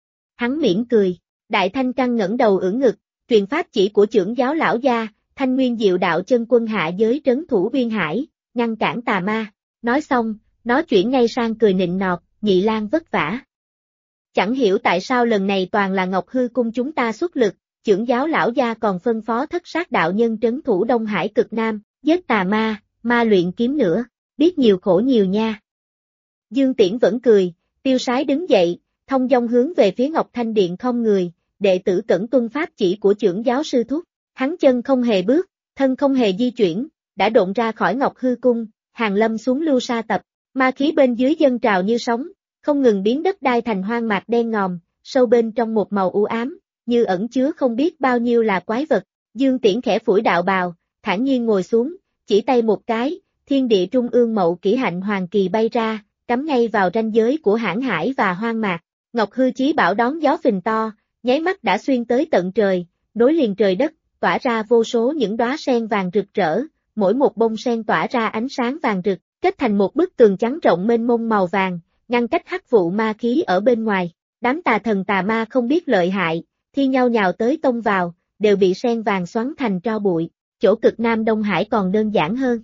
Hắn mỉm cười, Đại Thanh Căn ngẩng đầu ưỡn ngực, truyền pháp chỉ của trưởng giáo lão gia, Thanh Nguyên Diệu Đạo chân quân hạ giới trấn thủ Uyên Hải, ngăn cản tà ma. Nói xong, nó chuyển ngay sang cười nịnh nọt, Nhị Lang vất vả. Chẳng hiểu tại sao lần này toàn là Ngọc Hư Cung chúng ta xuất lực, trưởng giáo lão gia còn phân phó Thất Sát đạo nhân trấn thủ Đông Hải cực Nam, giết tà ma, ma luyện kiếm nữa, biết nhiều khổ nhiều nha. Dương Tiễn vẫn cười, tiêu sái đứng dậy, thông dong hướng về phía Ngọc Thanh Điện không người, đệ tử cẩn tuân pháp chỉ của trưởng giáo sư thúc, hắn chân không hề bước, thân không hề di chuyển, đã độn ra khỏi Ngọc Hư Cung, hàng lâm xuống lưu sa tập, ma khí bên dưới dâng trào như sóng, không ngừng biến đất đai thành hoang mạc đen ngòm, sâu bên trong một màu u ám, như ẩn chứa không biết bao nhiêu là quái vật. Dương Tiễn khẽ phủi đạo bào, thản nhiên ngồi xuống, chỉ tay một cái, thiên địa trung ương mậu kỷ hạnh hoàng kỳ bay ra, cắm ngay vào ranh giới của hãn hải và hoang mạc. Ngọc Hư Chí Bảo đón gió phình to, nháy mắt đã xuyên tới tận trời, nối liền trời đất, tỏa ra vô số những đóa sen vàng rực rỡ, mỗi một bông sen tỏa ra ánh sáng vàng rực, kết thành một bức tường trắng rộng mênh mông màu vàng, ngăn cách hắc vụ ma khí ở bên ngoài. Đám tà thần tà ma không biết lợi hại, thi nhau nhào tới tông vào, đều bị sen vàng xoắn thành tro bụi. Chỗ cực Nam Đông Hải còn đơn giản hơn.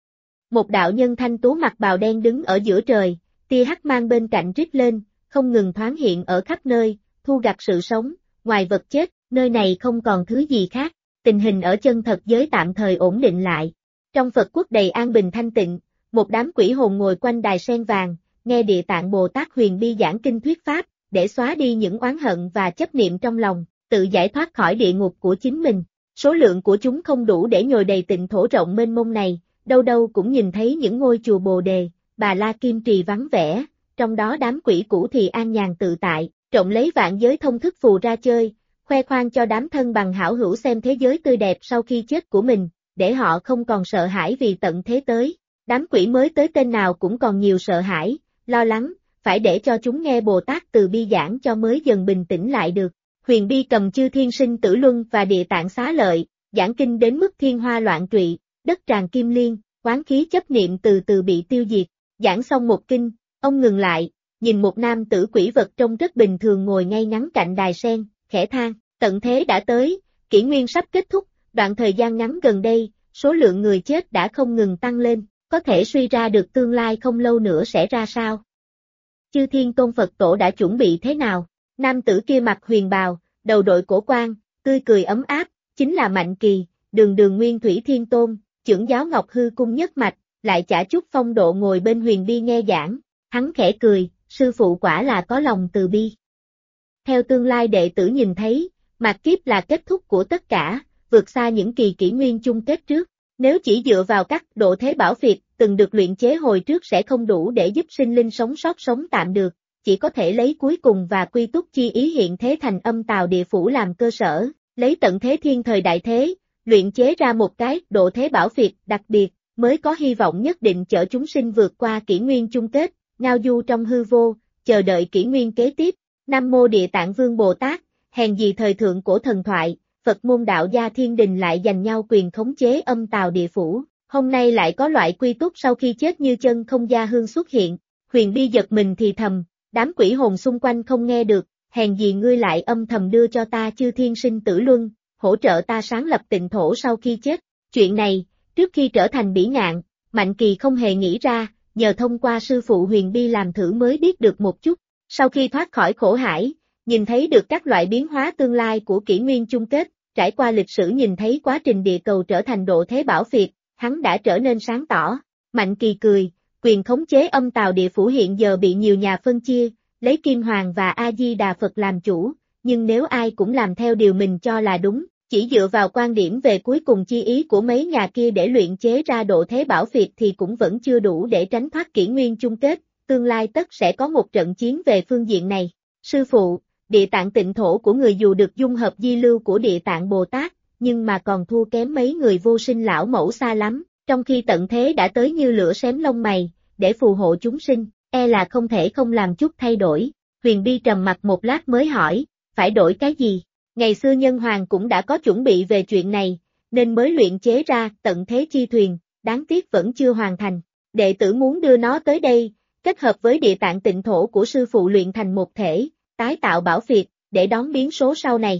Một đạo nhân thanh tú mặc bào đen đứng ở giữa trời, tia hắc mang bên cạnh rít lên, không ngừng thoáng hiện ở khắp nơi, thu gặt sự sống, ngoài vật chết, nơi này không còn thứ gì khác. Tình hình ở chân thật giới tạm thời ổn định lại. Trong Phật quốc đầy an bình thanh tịnh, một đám quỷ hồn ngồi quanh đài sen vàng, nghe Địa Tạng Bồ Tát huyền bi giảng kinh thuyết pháp, để xóa đi những oán hận và chấp niệm trong lòng, tự giải thoát khỏi địa ngục của chính mình. Số lượng của chúng không đủ để nhồi đầy tịnh thổ rộng mênh mông này, đâu đâu cũng nhìn thấy những ngôi chùa Bồ Đề, Bà La Kim Trì vắng vẻ, trong đó đám quỷ cũ thì an nhàn tự tại, trộn lấy vạn giới thông thức phù ra chơi, khoe khoang cho đám thân bằng hảo hữu xem thế giới tươi đẹp sau khi chết của mình, để họ không còn sợ hãi vì tận thế tới. Đám quỷ mới tới tên nào cũng còn nhiều sợ hãi, lo lắng, phải để cho chúng nghe Bồ Tát từ bi giảng cho mới dần bình tĩnh lại được. Huyền Bi cầm Chư Thiên Sinh Tử Luân và Địa Tạng Xá Lợi, giảng kinh đến mức thiên hoa loạn trụy, đất tràn kim liên, oán khí chấp niệm từ từ bị tiêu diệt. Giảng xong một kinh, ông ngừng lại, nhìn một nam tử quỷ vật trông rất bình thường ngồi ngay ngắn cạnh đài sen, khẽ than, tận thế đã tới, kỷ nguyên sắp kết thúc, đoạn thời gian ngắn gần đây, số lượng người chết đã không ngừng tăng lên, có thể suy ra được tương lai không lâu nữa sẽ ra sao. Chư Thiên Tôn Phật Tổ đã chuẩn bị thế nào? Nam tử kia mặc huyền bào, đầu đội cổ quan, tươi cười ấm áp, chính là Mạnh Kỳ, đường đường Nguyên Thủy Thiên Tôn, trưởng giáo Ngọc Hư Cung nhất mạch, lại chả chút phong độ ngồi bên huyền bi nghe giảng. Hắn khẽ cười, sư phụ quả là có lòng từ bi. Theo tương lai đệ tử nhìn thấy, mạt kiếp là kết thúc của tất cả, vượt xa những kỳ kỷ nguyên chung kết trước. Nếu chỉ dựa vào các độ thế bảo việt từng được luyện chế hồi trước sẽ không đủ để giúp sinh linh sống sót sống tạm được, chỉ có thể lấy cuối cùng và quy túc chi ý hiện thế thành âm tào địa phủ làm cơ sở, lấy tận thế thiên thời đại thế, luyện chế ra một cái độ thế bảo việt đặc biệt, mới có hy vọng nhất định chở chúng sinh vượt qua kỷ nguyên chung kết, ngao du trong hư vô, chờ đợi kỷ nguyên kế tiếp. Nam Mô Địa Tạng Vương Bồ Tát, hèn gì thời thượng cổ thần thoại, Phật môn đạo gia thiên đình lại giành nhau quyền khống chế âm tào địa phủ, hôm nay lại có loại quy túc sau khi chết như chân không gia hương xuất hiện. Huyền Bi giật mình thì thầm, đám quỷ hồn xung quanh không nghe được, hèn gì ngươi lại âm thầm đưa cho ta Chư Thiên Sinh Tử Luân, hỗ trợ ta sáng lập tịnh thổ sau khi chết. Chuyện này, trước khi trở thành bỉ ngạn, Mạnh Kỳ không hề nghĩ ra, nhờ thông qua sư phụ Huyền Bi làm thử mới biết được một chút. Sau khi thoát khỏi khổ hải, nhìn thấy được các loại biến hóa tương lai của kỷ nguyên chung kết, trải qua lịch sử nhìn thấy quá trình địa cầu trở thành độ thế bảo việt, hắn đã trở nên sáng tỏ. Mạnh Kỳ cười, quyền khống chế âm tào địa phủ hiện giờ bị nhiều nhà phân chia, lấy Kim Hoàng và A-di-đà Phật làm chủ, nhưng nếu ai cũng làm theo điều mình cho là đúng, chỉ dựa vào quan điểm về cuối cùng chi ý của mấy nhà kia để luyện chế ra độ thế bảo việt thì cũng vẫn chưa đủ để tránh thoát kỷ nguyên chung kết, tương lai tất sẽ có một trận chiến về phương diện này. Sư phụ, Địa Tạng tịnh thổ của người dù được dung hợp di lưu của Địa Tạng Bồ Tát, nhưng mà còn thua kém mấy người vô sinh lão mẫu xa lắm, trong khi tận thế đã tới như lửa xém lông mày, để phù hộ chúng sinh, e là không thể không làm chút thay đổi. Huyền Bi trầm mặt một lát mới hỏi, phải đổi cái gì? Ngày xưa Nhân Hoàng cũng đã có chuẩn bị về chuyện này, nên mới luyện chế ra tận thế chi thuyền, đáng tiếc vẫn chưa hoàn thành. Đệ tử muốn đưa nó tới đây, kết hợp với Địa Tạng tịnh thổ của sư phụ luyện thành một thể, tái tạo bảo việt, để đón biến số sau này.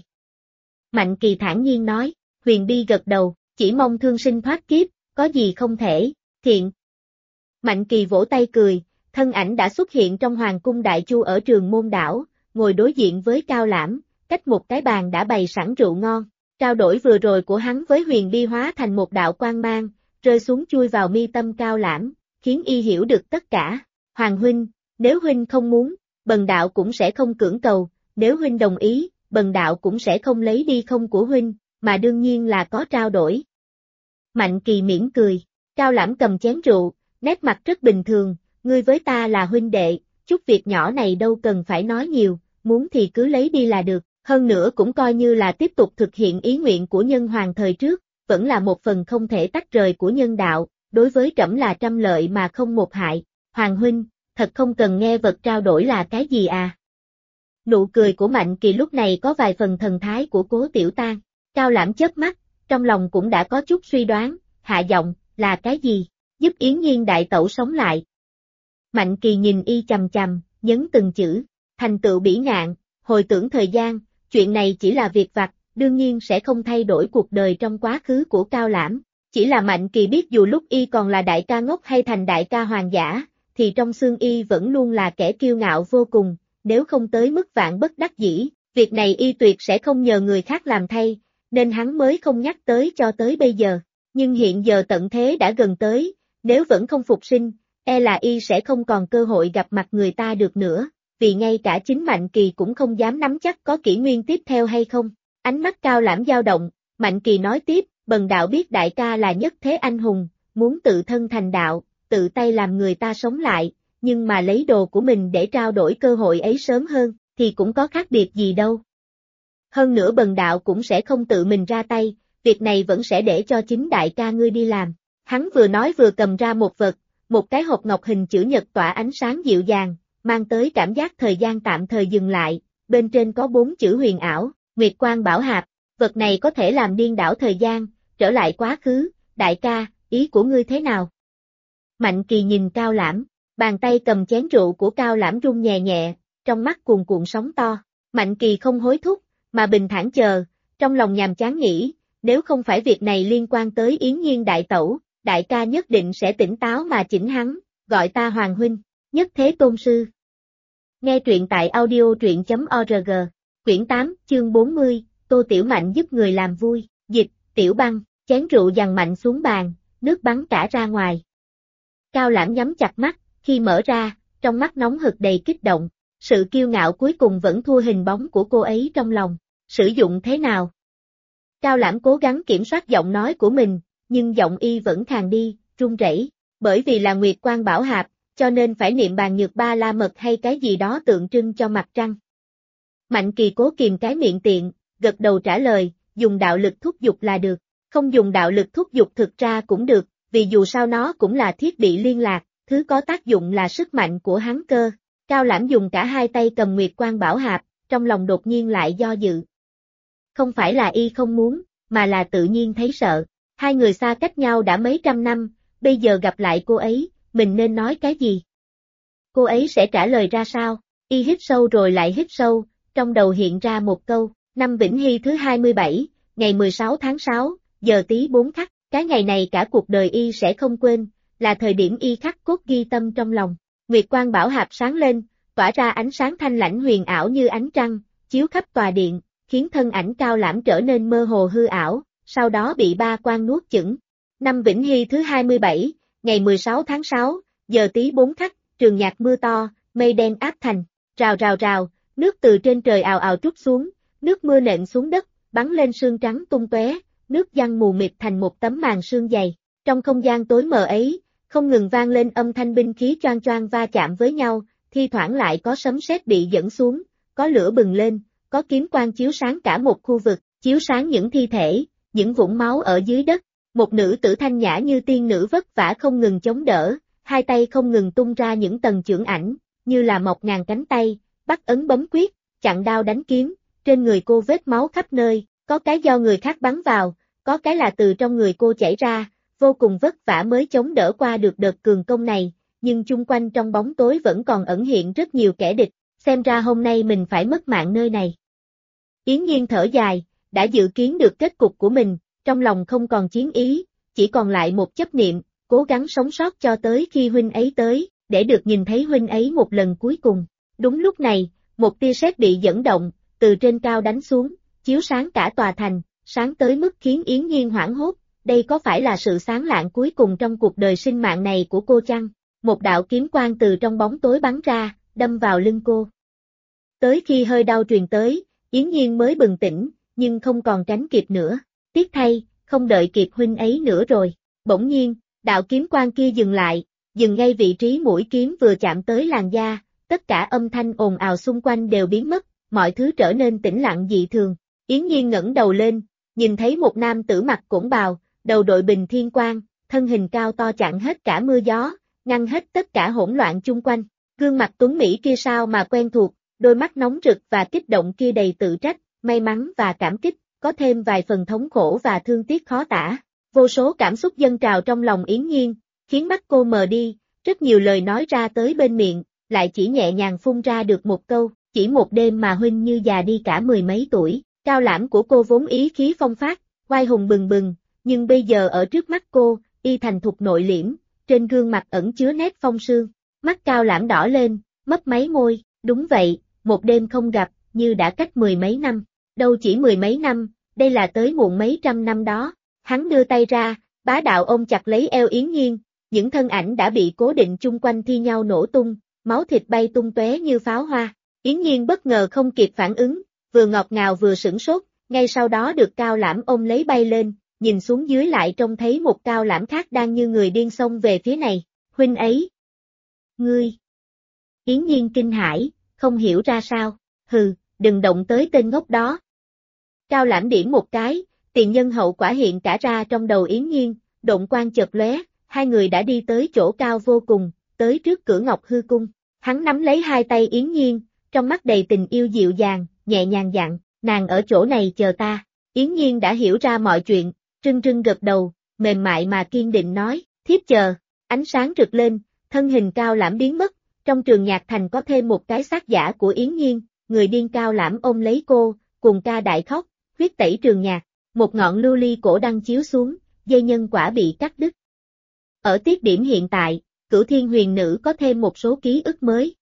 Mạnh Kỳ thản nhiên nói, Huyền Bi gật đầu, chỉ mong thương sinh thoát kiếp, có gì không thể, thiện. Mạnh Kỳ vỗ tay cười, thân ảnh đã xuất hiện trong Hoàng cung Đại Chu ở Trường Môn Đảo, ngồi đối diện với Cao Lãm, cách một cái bàn đã bày sẵn rượu ngon. Trao đổi vừa rồi của hắn với Huyền Bi hóa thành một đạo quang mang, rơi xuống chui vào mi tâm Cao Lãm, khiến y hiểu được tất cả. Hoàng huynh, nếu huynh không muốn, bần đạo cũng sẽ không cưỡng cầu, nếu huynh đồng ý, bần đạo cũng sẽ không lấy đi không của huynh, mà đương nhiên là có trao đổi. Mạnh Kỳ mỉm cười, Cao Lãm cầm chén rượu, nét mặt rất bình thường, ngươi với ta là huynh đệ, chút việc nhỏ này đâu cần phải nói nhiều, muốn thì cứ lấy đi là được, hơn nữa cũng coi như là tiếp tục thực hiện ý nguyện của nhân hoàng thời trước, vẫn là một phần không thể tách rời của nhân đạo, đối với trẫm là trăm lợi mà không một hại. Hoàng huynh, thật không cần nghe vật trao đổi là cái gì à? Nụ cười của Mạnh Kỳ lúc này có vài phần thần thái của Cố Tiểu Tang. Cao Lãm chớp mắt, trong lòng cũng đã có chút suy đoán, hạ giọng, là cái gì? Giúp Yến Nhiên đại tẩu sống lại. Mạnh Kỳ nhìn y chằm chằm, nhấn từng chữ, thành tựu bỉ ngạn, hồi tưởng thời gian, chuyện này chỉ là việc vặt, đương nhiên sẽ không thay đổi cuộc đời trong quá khứ của Cao Lãm. Chỉ là Mạnh Kỳ biết dù lúc y còn là đại ca ngốc hay thành đại ca hoàng giả, thì trong xương y vẫn luôn là kẻ kiêu ngạo vô cùng, nếu không tới mức vạn bất đắc dĩ, việc này y tuyệt sẽ không nhờ người khác làm thay, nên hắn mới không nhắc tới cho tới bây giờ. Nhưng hiện giờ tận thế đã gần tới, nếu vẫn không phục sinh, e là y sẽ không còn cơ hội gặp mặt người ta được nữa, vì ngay cả chính Mạnh Kỳ cũng không dám nắm chắc có kỷ nguyên tiếp theo hay không. Ánh mắt Cao Lãm dao động, Mạnh Kỳ nói tiếp, bần đạo biết đại ca là nhất thế anh hùng, muốn tự thân thành đạo, tự tay làm người ta sống lại, nhưng mà lấy đồ của mình để trao đổi cơ hội ấy sớm hơn, thì cũng có khác biệt gì đâu. Hơn nữa bần đạo cũng sẽ không tự mình ra tay, việc này vẫn sẽ để cho chính đại ca ngươi đi làm. Hắn vừa nói vừa cầm ra một vật, một cái hộp ngọc hình chữ nhật tỏa ánh sáng dịu dàng, mang tới cảm giác thời gian tạm thời dừng lại, bên trên có 4 chữ huyền ảo, Nguyệt Quang Bảo Hạp, vật này có thể làm điên đảo thời gian, trở lại quá khứ, đại ca, ý của ngươi thế nào? Mạnh Kỳ nhìn Cao Lãm, bàn tay cầm chén rượu của Cao Lãm rung nhẹ nhẹ, trong mắt cuồn cuộn sóng to, Mạnh Kỳ không hối thúc, mà bình thản chờ, trong lòng nhàm chán nghĩ, nếu không phải việc này liên quan tới Yến Nhiên đại tẩu, đại ca nhất định sẽ tỉnh táo mà chỉnh hắn, gọi ta Hoàng huynh, nhất thế tôn sư. Nghe truyện tại audio truyện.org, quyển 8, chương 40, Tô Tiểu Mạnh giúp người làm vui, dịch, Tiểu Băng, chén rượu dằn mạnh xuống bàn, nước bắn cả ra ngoài. Cao Lãm nhắm chặt mắt, khi mở ra, trong mắt nóng hực đầy kích động, sự kiêu ngạo cuối cùng vẫn thua hình bóng của cô ấy trong lòng, sử dụng thế nào? Cao Lãm cố gắng kiểm soát giọng nói của mình, nhưng giọng y vẫn khàn đi, run rẩy, bởi vì là Nguyệt Quang Bảo Hạp, cho nên phải niệm bàn nhược ba la mật hay cái gì đó tượng trưng cho mặt trăng. Mạnh Kỳ cố kìm cái miệng tiện, gật đầu trả lời, dùng đạo lực thúc giục là được, không dùng đạo lực thúc giục thực ra cũng được, vì dù sao nó cũng là thiết bị liên lạc, thứ có tác dụng là sức mạnh của hắn cơ. Cao Lãm dùng cả hai tay cầm Nguyệt Quang Bảo Hạp, trong lòng đột nhiên lại do dự. Không phải là y không muốn, mà là tự nhiên thấy sợ. Hai người xa cách nhau đã mấy trăm năm, bây giờ gặp lại cô ấy, mình nên nói cái gì? Cô ấy sẽ trả lời ra sao? Y hít sâu rồi lại hít sâu, trong đầu hiện ra một câu, năm Vĩnh Hy thứ 27, ngày 16 tháng 6, giờ tí 4 khắc, cái ngày này cả cuộc đời y sẽ không quên, là thời điểm y khắc cốt ghi tâm trong lòng. Nguyệt Quang Bảo Hạp sáng lên, tỏa ra ánh sáng thanh lãnh huyền ảo như ánh trăng, chiếu khắp tòa điện, khiến thân ảnh Cao Lãm trở nên mơ hồ hư ảo, sau đó bị ba quan nuốt chửng. Năm Vĩnh Hy thứ 27, ngày 16 tháng 6, giờ tí 4 khắc, trường nhạc mưa to, mây đen áp thành, rào rào rào, nước từ trên trời ào ào trút xuống, nước mưa nện xuống đất, bắn lên sương trắng tung tóe, nước giăng mù mịt thành một tấm màn sương dày. Trong không gian tối mờ ấy, không ngừng vang lên âm thanh binh khí choang choang va chạm với nhau, thi thoảng lại có sấm sét bị dẫn xuống, có lửa bừng lên, có kiếm quang chiếu sáng cả một khu vực, chiếu sáng những thi thể, những vũng máu ở dưới đất. Một nữ tử thanh nhã như tiên nữ vất vả không ngừng chống đỡ, hai tay không ngừng tung ra những tầng chưởng ảnh, như là mọc ngàn cánh tay, bắt ấn bấm quyết, chặn đao đánh kiếm, trên người cô vết máu khắp nơi, có cái do người khác bắn vào, có cái là từ trong người cô chảy ra, vô cùng vất vả mới chống đỡ qua được đợt cường công này, nhưng chung quanh trong bóng tối vẫn còn ẩn hiện rất nhiều kẻ địch, xem ra hôm nay mình phải mất mạng nơi này. Yến Nhiên thở dài, đã dự kiến được kết cục của mình, trong lòng không còn chiến ý, chỉ còn lại một chấp niệm, cố gắng sống sót cho tới khi huynh ấy tới, để được nhìn thấy huynh ấy một lần cuối cùng. Đúng lúc này, một tia sét bị dẫn động, từ trên cao đánh xuống, chiếu sáng cả tòa thành, sáng tới mức khiến Yến Nhiên hoảng hốt, đây có phải là sự sáng lạng cuối cùng trong cuộc đời sinh mạng này của cô chăng? Một đạo kiếm quang từ trong bóng tối bắn ra, đâm vào lưng cô. Tới khi hơi đau truyền tới, Yến Nhiên mới bừng tỉnh, nhưng không còn tránh kịp nữa. Tiếc thay, không đợi kịp huynh ấy nữa rồi. Bỗng nhiên, đạo kiếm quang kia dừng lại, dừng ngay vị trí mũi kiếm vừa chạm tới làn da, tất cả âm thanh ồn ào xung quanh đều biến mất, mọi thứ trở nên tĩnh lặng dị thường. Yến Nhiên ngẩng đầu lên, nhìn thấy một nam tử mặc cổn bào, đầu đội bình thiên quang, thân hình cao to chặn hết cả mưa gió, ngăn hết tất cả hỗn loạn chung quanh. Gương mặt tuấn mỹ kia sao mà quen thuộc, đôi mắt nóng rực và kích động kia đầy tự trách, may mắn và cảm kích, có thêm vài phần thống khổ và thương tiếc khó tả. Vô số cảm xúc dâng trào trong lòng Yến Nhiên, khiến mắt cô mờ đi, rất nhiều lời nói ra tới bên miệng, lại chỉ nhẹ nhàng phun ra được một câu, chỉ một đêm mà huynh như già đi cả mười mấy tuổi. Cao Lãm của cô vốn ý khí phong phát, oai hùng bừng bừng, nhưng bây giờ ở trước mắt cô, y thành thục nội liễm, trên gương mặt ẩn chứa nét phong sương. Mắt Cao Lãm đỏ lên, mấp máy môi, đúng vậy, một đêm không gặp, như đã cách mười mấy năm. Đâu chỉ mười mấy năm, đây là tới muộn mấy trăm năm đó. Hắn đưa tay ra, bá đạo ôm chặt lấy eo Yến Nhiên, những thân ảnh đã bị cố định chung quanh thi nhau nổ tung, máu thịt bay tung tóe như pháo hoa. Yến Nhiên bất ngờ không kịp phản ứng, vừa ngọt ngào vừa sửng sốt, ngay sau đó được Cao Lãm ôm lấy bay lên, nhìn xuống dưới lại trông thấy một Cao Lãm khác đang như người điên xông về phía này. Huynh ấy! Ngươi! Yến Nhiên kinh hãi, không hiểu ra sao. Hừ, đừng động tới tên ngốc đó. Cao Lãm điểm một cái, tiền nhân hậu quả hiện cả ra trong đầu Yến Nhiên, độn quang chợt lóe, hai người đã đi tới chỗ cao vô cùng, tới trước cửa Ngọc Hư Cung. Hắn nắm lấy hai tay Yến Nhiên, trong mắt đầy tình yêu dịu dàng, nhẹ nhàng dặn, nàng ở chỗ này chờ ta. Yến Nhiên đã hiểu ra mọi chuyện, trưng trưng gật đầu, mềm mại mà kiên định nói, thiếp chờ. Ánh sáng rực lên, thân hình Cao Lãm biến mất, trong trường nhạc thành có thêm một cái xác giả của Yến Nhiên, người điên Cao Lãm ôm lấy cô, cùng ca đại khóc, huyết tẩy trường nhạc. Một ngọn lưu ly cổ đăng chiếu xuống, dây nhân quả bị cắt đứt. Ở tiết điểm hiện tại, Cửu Thiên Huyền Nữ có thêm một số ký ức mới.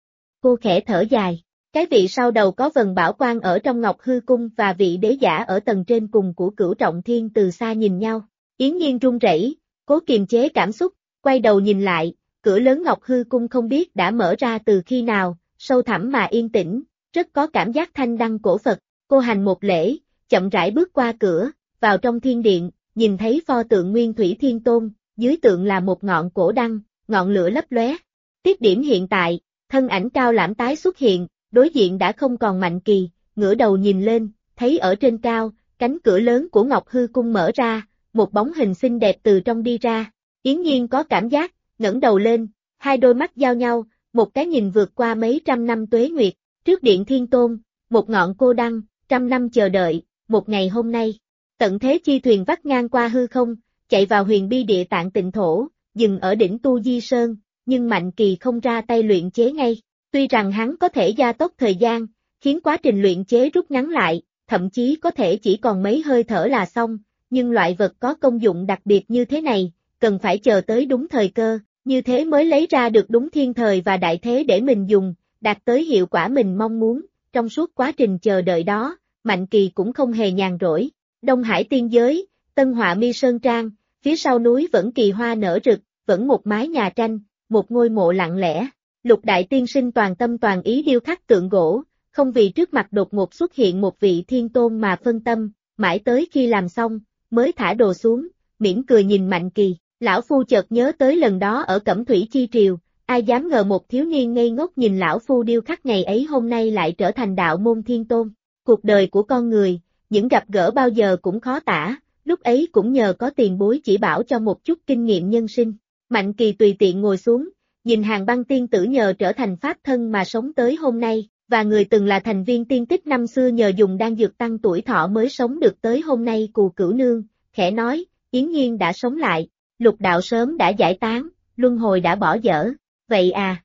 Cô khẽ thở dài, cái vị sau đầu có vần bảo quan ở trong Ngọc Hư Cung và vị đế giả ở tầng trên cùng của Cửu Trọng Thiên từ xa nhìn nhau. Yến Nhiên run rẩy, cố kiềm chế cảm xúc, quay đầu nhìn lại, cửa lớn Ngọc Hư Cung không biết đã mở ra từ khi nào, sâu thẳm mà yên tĩnh, rất có cảm giác thanh đăng cổ Phật. Cô hành một lễ, chậm rãi bước qua cửa, vào trong thiên điện, nhìn thấy pho tượng Nguyên Thủy Thiên Tôn, dưới tượng là một ngọn cổ đăng, ngọn lửa lấp lóe. Tiết điểm hiện tại, thân ảnh Cao Lãm tái xuất hiện, đối diện đã không còn Mạnh Kỳ, ngửa đầu nhìn lên, thấy ở trên cao, cánh cửa lớn của Ngọc Hư Cung mở ra, một bóng hình xinh đẹp từ trong đi ra. Yến Nhiên có cảm giác, ngẩng đầu lên, hai đôi mắt giao nhau, một cái nhìn vượt qua mấy trăm năm tuế nguyệt, trước điện Thiên Tôn, một ngọn cô đăng, trăm năm chờ đợi, một ngày hôm nay. Tận thế chi thuyền vắt ngang qua hư không, chạy vào huyền bi địa tạng tịnh thổ, dừng ở đỉnh Tu Di Sơn, nhưng Mạnh Kỳ không ra tay luyện chế ngay. Tuy rằng hắn có thể gia tốc thời gian, khiến quá trình luyện chế rút ngắn lại, thậm chí có thể chỉ còn mấy hơi thở là xong, nhưng loại vật có công dụng đặc biệt như thế này, cần phải chờ tới đúng thời cơ, như thế mới lấy ra được đúng thiên thời và đại thế để mình dùng, đạt tới hiệu quả mình mong muốn. Trong suốt quá trình chờ đợi đó, Mạnh Kỳ cũng không hề nhàn rỗi. Đông Hải tiên giới, Tân Họa Mi Sơn Trang, phía sau núi vẫn kỳ hoa nở rực, vẫn một mái nhà tranh, một ngôi mộ lặng lẽ. Lục Đại Tiên Sinh toàn tâm toàn ý điêu khắc tượng gỗ, không vì trước mặt đột ngột xuất hiện một vị thiên tôn mà phân tâm, mãi tới khi làm xong, mới thả đồ xuống, mỉm cười nhìn Mạnh Kỳ. Lão Phu chợt nhớ tới lần đó ở Cẩm Thủy Chi Triều, ai dám ngờ một thiếu niên ngây ngốc nhìn Lão Phu điêu khắc ngày ấy hôm nay lại trở thành đạo môn thiên tôn. Cuộc đời của con người, những gặp gỡ bao giờ cũng khó tả, lúc ấy cũng nhờ có tiền bối chỉ bảo cho một chút kinh nghiệm nhân sinh. Mạnh Kỳ tùy tiện ngồi xuống, nhìn Hàng Băng tiên tử nhờ trở thành pháp thân mà sống tới hôm nay, và người từng là thành viên tiên tích năm xưa nhờ dùng đan dược tăng tuổi thọ mới sống được tới hôm nay Cù Cửu Nương, khẽ nói, Yến Nhiên đã sống lại, lục đạo sớm đã giải tán, luân hồi đã bỏ dở, vậy à.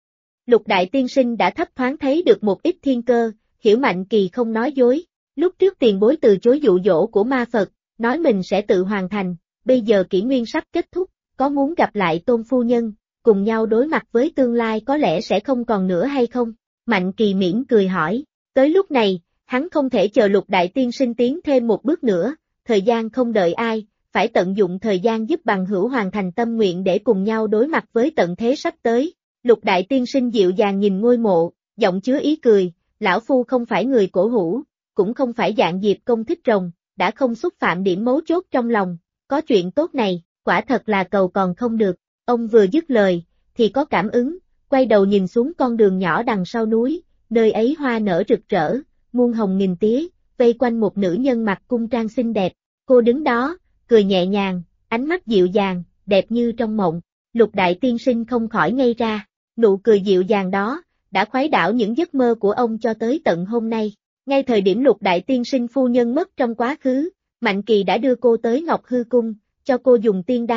Lục Đại Tiên Sinh đã thấp thoáng thấy được một ít thiên cơ, hiểu Mạnh Kỳ không nói dối, lúc trước tiền bối từ chối dụ dỗ của ma Phật, nói mình sẽ tự hoàn thành, bây giờ kỷ nguyên sắp kết thúc, có muốn gặp lại Tôn Phu Nhân, cùng nhau đối mặt với tương lai có lẽ sẽ không còn nữa hay không? Mạnh Kỳ mỉm cười hỏi, tới lúc này, hắn không thể chờ Lục Đại Tiên Sinh tiến thêm một bước nữa, thời gian không đợi ai, phải tận dụng thời gian giúp bằng hữu hoàn thành tâm nguyện để cùng nhau đối mặt với tận thế sắp tới. Lục Đại Tiên Sinh dịu dàng nhìn ngôi mộ, giọng chứa ý cười, lão Phu không phải người cổ hủ, cũng không phải dạng Diệp Công thích rồng, đã không xúc phạm điểm mấu chốt trong lòng, có chuyện tốt này, quả thật là cầu còn không được. Ông vừa dứt lời, thì có cảm ứng, quay đầu nhìn xuống con đường nhỏ đằng sau núi, nơi ấy hoa nở rực rỡ, muôn hồng nghìn tía, vây quanh một nữ nhân mặc cung trang xinh đẹp. Cô đứng đó, cười nhẹ nhàng, ánh mắt dịu dàng, đẹp như trong mộng. Lục Đại Tiên Sinh không khỏi ngây ra, nụ cười dịu dàng đó, đã khuấy đảo những giấc mơ của ông cho tới tận hôm nay. Ngay thời điểm Lục Đại Tiên Sinh phu nhân mất trong quá khứ, Mạnh Kỳ đã đưa cô tới Ngọc Hư Cung, cho cô dùng tiên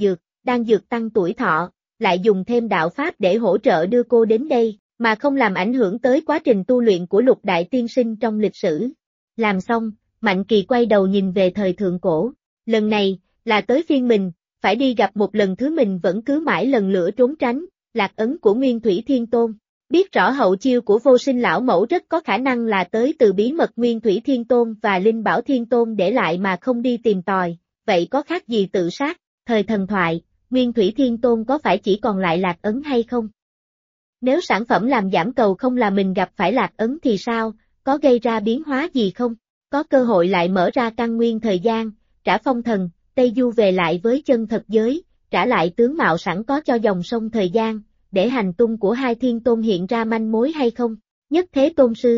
đan dược tăng tuổi thọ, lại dùng thêm đạo pháp để hỗ trợ đưa cô đến đây, mà không làm ảnh hưởng tới quá trình tu luyện của Lục Đại Tiên Sinh trong lịch sử. Làm xong, Mạnh Kỳ quay đầu nhìn về thời thượng cổ. Lần này, là tới phiên mình, phải đi gặp một lần thứ mình vẫn cứ mãi lần lữa trốn tránh, lạc ấn của Nguyên Thủy Thiên Tôn. Biết rõ hậu chiêu của Vô Sinh lão mẫu rất có khả năng là tới từ bí mật Nguyên Thủy Thiên Tôn và Linh Bảo Thiên Tôn để lại mà không đi tìm tòi, vậy có khác gì tự sát? Thời thần thoại, Nguyên Thủy Thiên Tôn có phải chỉ còn lại lạc ấn hay không? Nếu sản phẩm làm giảm cầu không là mình gặp phải lạc ấn thì sao, có gây ra biến hóa gì không? Có cơ hội lại mở ra căn nguyên thời gian, trả phong thần, Tây Du về lại với chân thật giới, trả lại tướng mạo sẵn có cho dòng sông thời gian, để hành tung của hai thiên tôn hiện ra manh mối hay không? Nhất Thế Tôn Sư.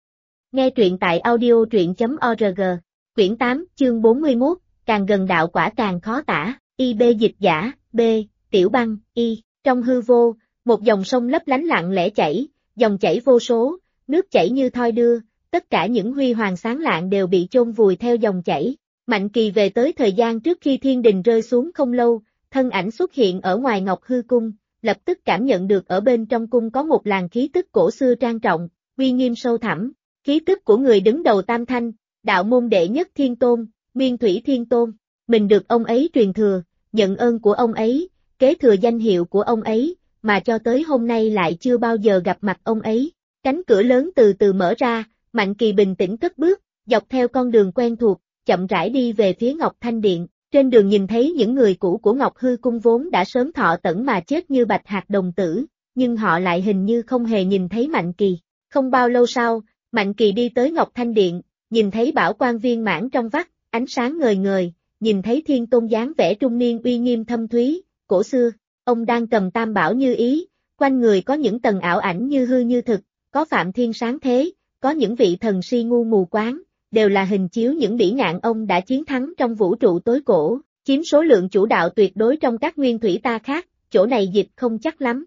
Nghe truyện tại audio.org, quyển 8, chương 41, càng gần đạo quả càng khó tả, IB dịch giả, B, Tiểu Băng, Y, trong hư vô, một dòng sông lấp lánh lặng lẽ chảy, dòng chảy vô số, nước chảy như thoi đưa, tất cả những huy hoàng sáng lạng đều bị chôn vùi theo dòng chảy. Mạnh Kỳ về tới thời gian trước khi thiên đình rơi xuống không lâu, thân ảnh xuất hiện ở ngoài Ngọc Hư Cung, lập tức cảm nhận được ở bên trong cung có một làn khí tức cổ xưa trang trọng, uy nghiêm sâu thẳm, khí tức của người đứng đầu Tam Thanh, đạo môn đệ nhất Thiên Tôn, Nguyên Thủy Thiên Tôn. Mình được ông ấy truyền thừa, nhận ơn của ông ấy, kế thừa danh hiệu của ông ấy, mà cho tới hôm nay lại chưa bao giờ gặp mặt ông ấy. Cánh cửa lớn từ từ mở ra, Mạnh Kỳ bình tĩnh cất bước, dọc theo con đường quen thuộc, chậm rãi đi về phía Ngọc Thanh Điện. Trên đường nhìn thấy những người cũ của Ngọc Hư Cung vốn đã sớm thọ tẫn mà chết như Bạch Hạc đồng tử, nhưng họ lại hình như không hề nhìn thấy Mạnh Kỳ. Không bao lâu sau, Mạnh Kỳ đi tới Ngọc Thanh Điện, nhìn thấy bảo quan viên mãn trong vắt, ánh sáng ngời ngời, nhìn thấy Thiên Tôn dáng vẻ trung niên uy nghiêm thâm thúy, cổ xưa. Ông đang cầm tam bảo như ý, quanh người có những tầng ảo ảnh như hư như thực, có Phạm Thiên sáng thế, có những vị thần si ngu mù quáng, đều là hình chiếu những bỉ ngạn ông đã chiến thắng trong vũ trụ tối cổ, chiếm số lượng chủ đạo tuyệt đối trong các nguyên thủy ta khác, chỗ này dịch không chắc lắm.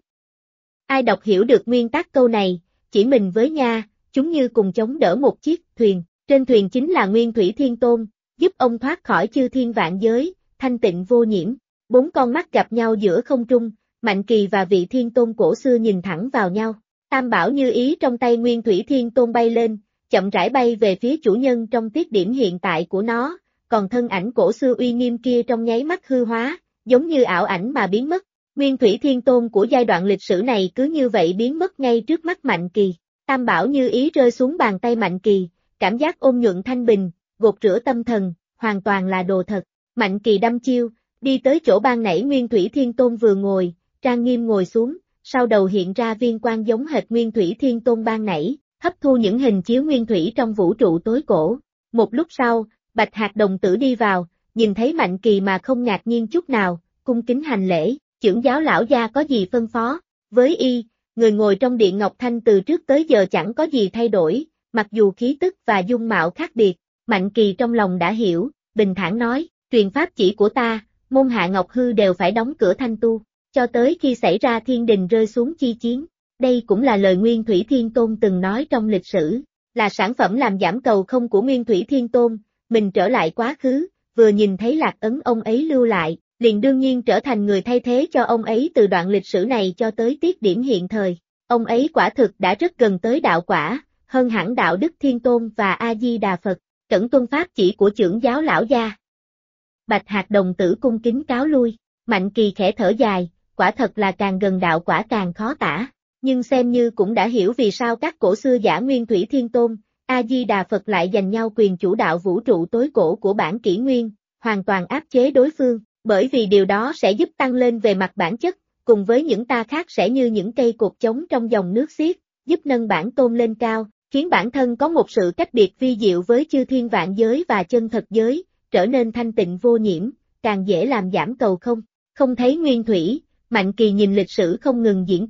Ai đọc hiểu được nguyên tắc câu này, chỉ mình với nha, chúng như cùng chống đỡ một chiếc thuyền, trên thuyền chính là Nguyên Thủy Thiên Tôn, giúp ông thoát khỏi chư thiên vạn giới, thanh tịnh vô nhiễm. Bốn con mắt gặp nhau giữa không trung, Mạnh Kỳ và vị Thiên Tôn cổ xưa nhìn thẳng vào nhau. Tam bảo như ý trong tay Nguyên Thủy Thiên Tôn bay lên, chậm rãi bay về phía chủ nhân trong tiết điểm hiện tại của nó, còn thân ảnh cổ xưa uy nghiêm kia trong nháy mắt hư hóa, giống như ảo ảnh mà biến mất. Nguyên Thủy Thiên Tôn của giai đoạn lịch sử này cứ như vậy biến mất ngay trước mắt Mạnh Kỳ. Tam bảo như ý rơi xuống bàn tay Mạnh Kỳ, cảm giác ôn nhuận thanh bình, gột rửa tâm thần, hoàn toàn là đồ thật. Mạnh Kỳ đăm chiêu, đi tới chỗ ban nãy Nguyên Thủy Thiên Tôn vừa ngồi, trang nghiêm ngồi xuống, sau đầu hiện ra viên quan giống hệt Nguyên Thủy Thiên Tôn ban nãy, hấp thu những hình chiếu nguyên thủy trong vũ trụ tối cổ. Một lúc sau, Bạch Hạc đồng tử đi vào, nhìn thấy Mạnh Kỳ mà không ngạc nhiên chút nào, cung kính hành lễ, chưởng giáo lão gia có gì phân phó? Với y, người ngồi trong điện Ngọc Thanh từ trước tới giờ chẳng có gì thay đổi, mặc dù khí tức và dung mạo khác biệt. Mạnh Kỳ trong lòng đã hiểu, bình thản nói, truyền pháp chỉ của ta, môn hạ Ngọc Hư đều phải đóng cửa thanh tu, cho tới khi xảy ra thiên đình rơi xuống chi chiến. Đây cũng là lời Nguyên Thủy Thiên Tôn từng nói trong lịch sử, là sản phẩm làm giảm cầu không của Nguyên Thủy Thiên Tôn. Mình trở lại quá khứ, vừa nhìn thấy lạc ấn ông ấy lưu lại, liền đương nhiên trở thành người thay thế cho ông ấy từ đoạn lịch sử này cho tới tiết điểm hiện thời. Ông ấy quả thực đã rất gần tới đạo quả, hơn hẳn đạo Đức Thiên Tôn và A-di-đà Phật, cẩn tuân pháp chỉ của chưởng giáo lão gia. Bạch Hạc đồng tử cung kính cáo lui, Mạnh Kỳ khẽ thở dài, quả thật là càng gần đạo quả càng khó tả, nhưng xem như cũng đã hiểu vì sao các cổ xưa giả Nguyên Thủy Thiên Tôn, A-di-đà Phật lại giành nhau quyền chủ đạo vũ trụ tối cổ của bản kỷ nguyên, hoàn toàn áp chế đối phương, bởi vì điều đó sẽ giúp tăng lên về mặt bản chất, cùng với những ta khác sẽ như những cây cột chống trong dòng nước xiết, giúp nâng bản tôn lên cao, khiến bản thân có một sự cách biệt vi diệu với chư thiên vạn giới và chân thật giới, trở nên thanh tịnh vô nhiễm, càng dễ làm giảm cầu không. Không thấy nguyên thủy, Mạnh Kỳ nhìn lịch sử không ngừng diễn tiến,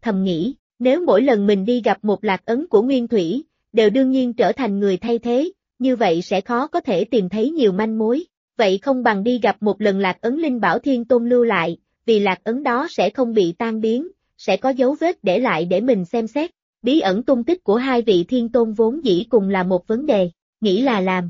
thầm nghĩ, nếu mỗi lần mình đi gặp một lạc ấn của Nguyên Thủy, đều đương nhiên trở thành người thay thế, như vậy sẽ khó có thể tìm thấy nhiều manh mối, vậy không bằng đi gặp một lần lạc ấn Linh Bảo Thiên Tôn lưu lại, vì lạc ấn đó sẽ không bị tan biến, sẽ có dấu vết để lại để mình xem xét. Bí ẩn tung tích của hai vị Thiên Tôn vốn dĩ cùng là một vấn đề, nghĩ là làm.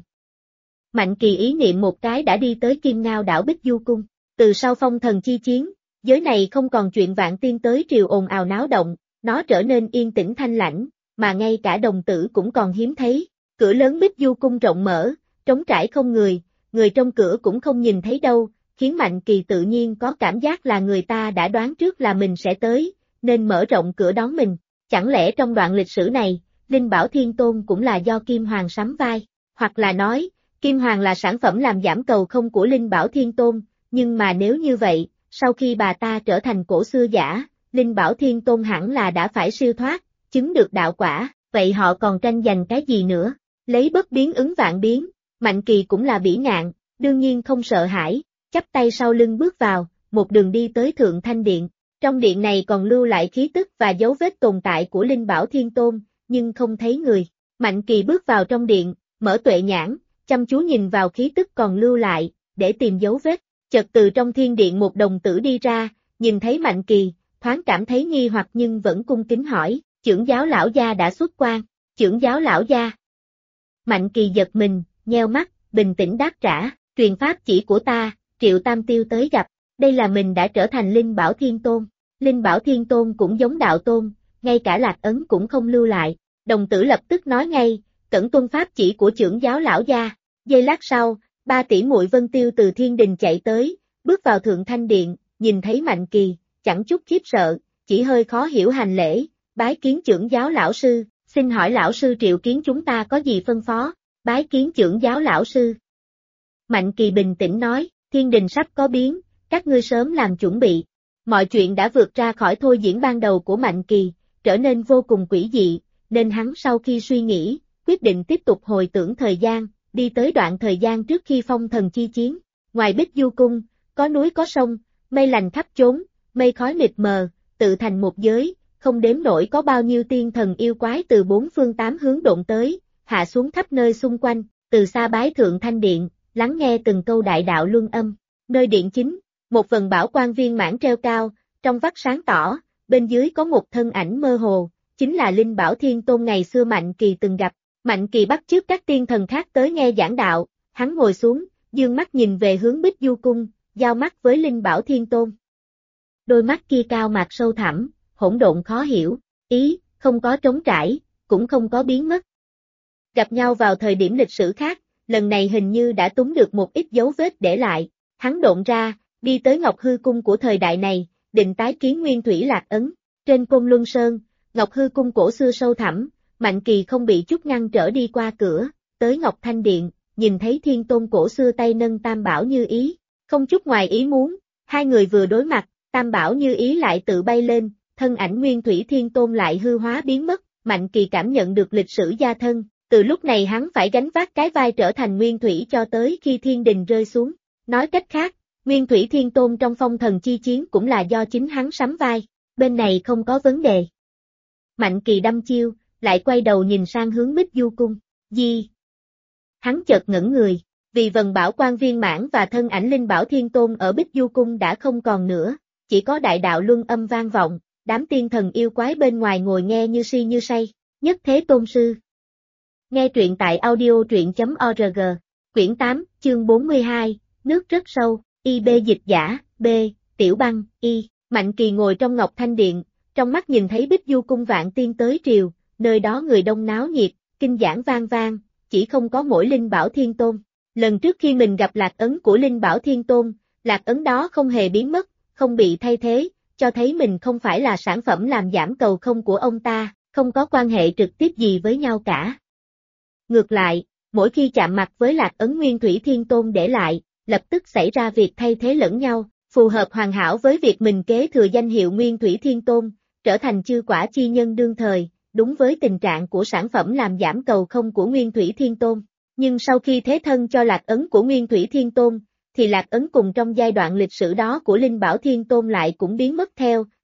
Mạnh Kỳ ý niệm một cái đã đi tới Kim Ngao đảo Bích Du Cung, từ sau phong thần chi chiến, giới này không còn chuyện vạn tiên tới triều ồn ào náo động, nó trở nên yên tĩnh thanh lãnh, mà ngay cả đồng tử cũng còn hiếm thấy, cửa lớn Bích Du Cung rộng mở, trống trải không người, người trong cửa cũng không nhìn thấy đâu, khiến Mạnh Kỳ tự nhiên có cảm giác là người ta đã đoán trước là mình sẽ tới, nên mở rộng cửa đón mình. Chẳng lẽ trong đoạn lịch sử này, Linh Bảo Thiên Tôn cũng là do Kim Hoàng sắm vai, hoặc là nói, Kim Hoàng là sản phẩm làm giảm cầu không của Linh Bảo Thiên Tôn, nhưng mà nếu như vậy, sau khi bà ta trở thành cổ xưa giả, Linh Bảo Thiên Tôn hẳn là đã phải siêu thoát, chứng được đạo quả, vậy họ còn tranh giành cái gì nữa? Lấy bất biến ứng vạn biến, Mạnh Kỳ cũng là bỉ ngạn, đương nhiên không sợ hãi, chắp tay sau lưng bước vào, một đường đi tới Thượng Thanh Điện. Trong điện này còn lưu lại khí tức và dấu vết tồn tại của Linh Bảo Thiên Tôn, nhưng không thấy người. Mạnh Kỳ bước vào trong điện, mở tuệ nhãn, chăm chú nhìn vào khí tức còn lưu lại, để tìm dấu vết. Chợt từ trong thiên điện một đồng tử đi ra, nhìn thấy Mạnh Kỳ, thoáng cảm thấy nghi hoặc nhưng vẫn cung kính hỏi, trưởng giáo lão gia đã xuất quan, trưởng giáo lão gia. Mạnh Kỳ giật mình, nheo mắt, bình tĩnh đáp trả, truyền pháp chỉ của ta, Triệu Tam Tiêu tới gặp, đây là mình đã trở thành Linh Bảo Thiên Tôn. Linh Bảo Thiên Tôn cũng giống đạo tôn, ngay cả lạc ấn cũng không lưu lại. Đồng tử lập tức nói ngay, cẩn tuân pháp chỉ của trưởng giáo lão gia. Giây lát sau, 3 tỷ muội Vân Tiêu từ thiên đình chạy tới, bước vào Thượng Thanh Điện, nhìn thấy Mạnh Kỳ, chẳng chút khiếp sợ, chỉ hơi khó hiểu hành lễ, bái kiến trưởng giáo lão sư, xin hỏi lão sư triệu kiến chúng ta có gì phân phó, bái kiến trưởng giáo lão sư. Mạnh Kỳ bình tĩnh nói, thiên đình sắp có biến, các ngươi sớm làm chuẩn bị. Mọi chuyện đã vượt ra khỏi thôi diễn ban đầu của Mạnh Kỳ, trở nên vô cùng quỷ dị, nên hắn sau khi suy nghĩ, quyết định tiếp tục hồi tưởng thời gian, đi tới đoạn thời gian trước khi phong thần chi chiến. Ngoài Bích Du Cung, có núi có sông, mây lành khắp chốn, mây khói mịt mờ, tự thành một giới, không đếm nổi có bao nhiêu tiên thần yêu quái từ 4 phương 8 hướng độn tới, hạ xuống khắp nơi xung quanh, từ xa bái Thượng Thanh Điện, lắng nghe từng câu đại đạo luân âm. Nơi điện chính, một vần bảo quan viên mãn treo cao, trong vắt sáng tỏ, bên dưới có một thân ảnh mơ hồ, chính là Linh Bảo Thiên Tôn ngày xưa Mạnh Kỳ từng gặp. Mạnh Kỳ bắt chước các tiên thần khác tới nghe giảng đạo, hắn ngồi xuống, dương mắt nhìn về hướng Bích Du Cung, giao mắt với Linh Bảo Thiên Tôn. Đôi mắt kia cao mạc sâu thẳm, hỗn độn khó hiểu, ý, không có trống trải, cũng không có biến mất. Gặp nhau vào thời điểm lịch sử khác, lần này hình như đã túng được một ít dấu vết để lại, hắn độn ra, đi tới Ngọc Hư Cung của thời đại này, định tái kiến Nguyên Thủy lạc ấn. Trên Côn Luân Sơn, Ngọc Hư Cung cổ xưa sâu thẳm, Mạnh Kỳ không bị chút ngăn trở đi qua cửa, tới Ngọc Thanh Điện, nhìn thấy Thiên Tôn cổ xưa tay nâng Tam Bảo Như Ý, không chút ngoài ý muốn, hai người vừa đối mặt, Tam Bảo Như Ý lại tự bay lên, thân ảnh Nguyên Thủy Thiên Tôn lại hư hóa biến mất, Mạnh Kỳ cảm nhận được lịch sử gia thân, từ lúc này hắn phải gánh vác cái vai trở thành Nguyên Thủy cho tới khi thiên đình rơi xuống. Nói cách khác, Nguyên Thủy Thiên Tôn trong phong thần chi chiến cũng là do chính hắn sắm vai, bên này không có vấn đề. Mạnh Kỳ đăm chiêu, lại quay đầu nhìn sang hướng Bích Du Cung, gì? Hắn chợt ngẩn người, vì vần bảo quan viên mãn và thân ảnh Linh Bảo Thiên Tôn ở Bích Du Cung đã không còn nữa, chỉ có đại đạo luân âm vang vọng, đám tiên thần yêu quái bên ngoài ngồi nghe như si như say. Nhất Thế Tôn Sư. Nghe truyện tại audio.org, quyển 8, chương 42, nước rất sâu, IB dịch giả, B, Tiểu Băng, Y. Mạnh Kỳ ngồi trong Ngọc Thanh Điện, trong mắt nhìn thấy Bích Du Cung vạn tiên tới triều, nơi đó người đông náo nhiệt, kinh giảng vang vang, chỉ không có mỗi Linh Bảo Thiên Tôn. Lần trước khi mình gặp lạc ấn của Linh Bảo Thiên Tôn, lạc ấn đó không hề biến mất, không bị thay thế, cho thấy mình không phải là sản phẩm làm giảm cầu không của ông ta, không có quan hệ trực tiếp gì với nhau cả. Ngược lại, mỗi khi chạm mặt với lạc ấn Nguyên Thủy Thiên Tôn để lại, lập tức xảy ra việc thay thế lẫn nhau, phù hợp hoàn hảo với việc mình kế thừa danh hiệu Nguyên Thủy Thiên Tôn, trở thành chư quả chi nhân đương thời, đúng với tình trạng của sản phẩm làm giảm cầu không của Nguyên Thủy Thiên Tôn. Nhưng sau khi thế thân cho lạc ấn của Nguyên Thủy Thiên Tôn, thì lạc ấn cùng trong giai đoạn lịch sử đó của Linh Bảo Thiên Tôn lại cũng biến mất theo,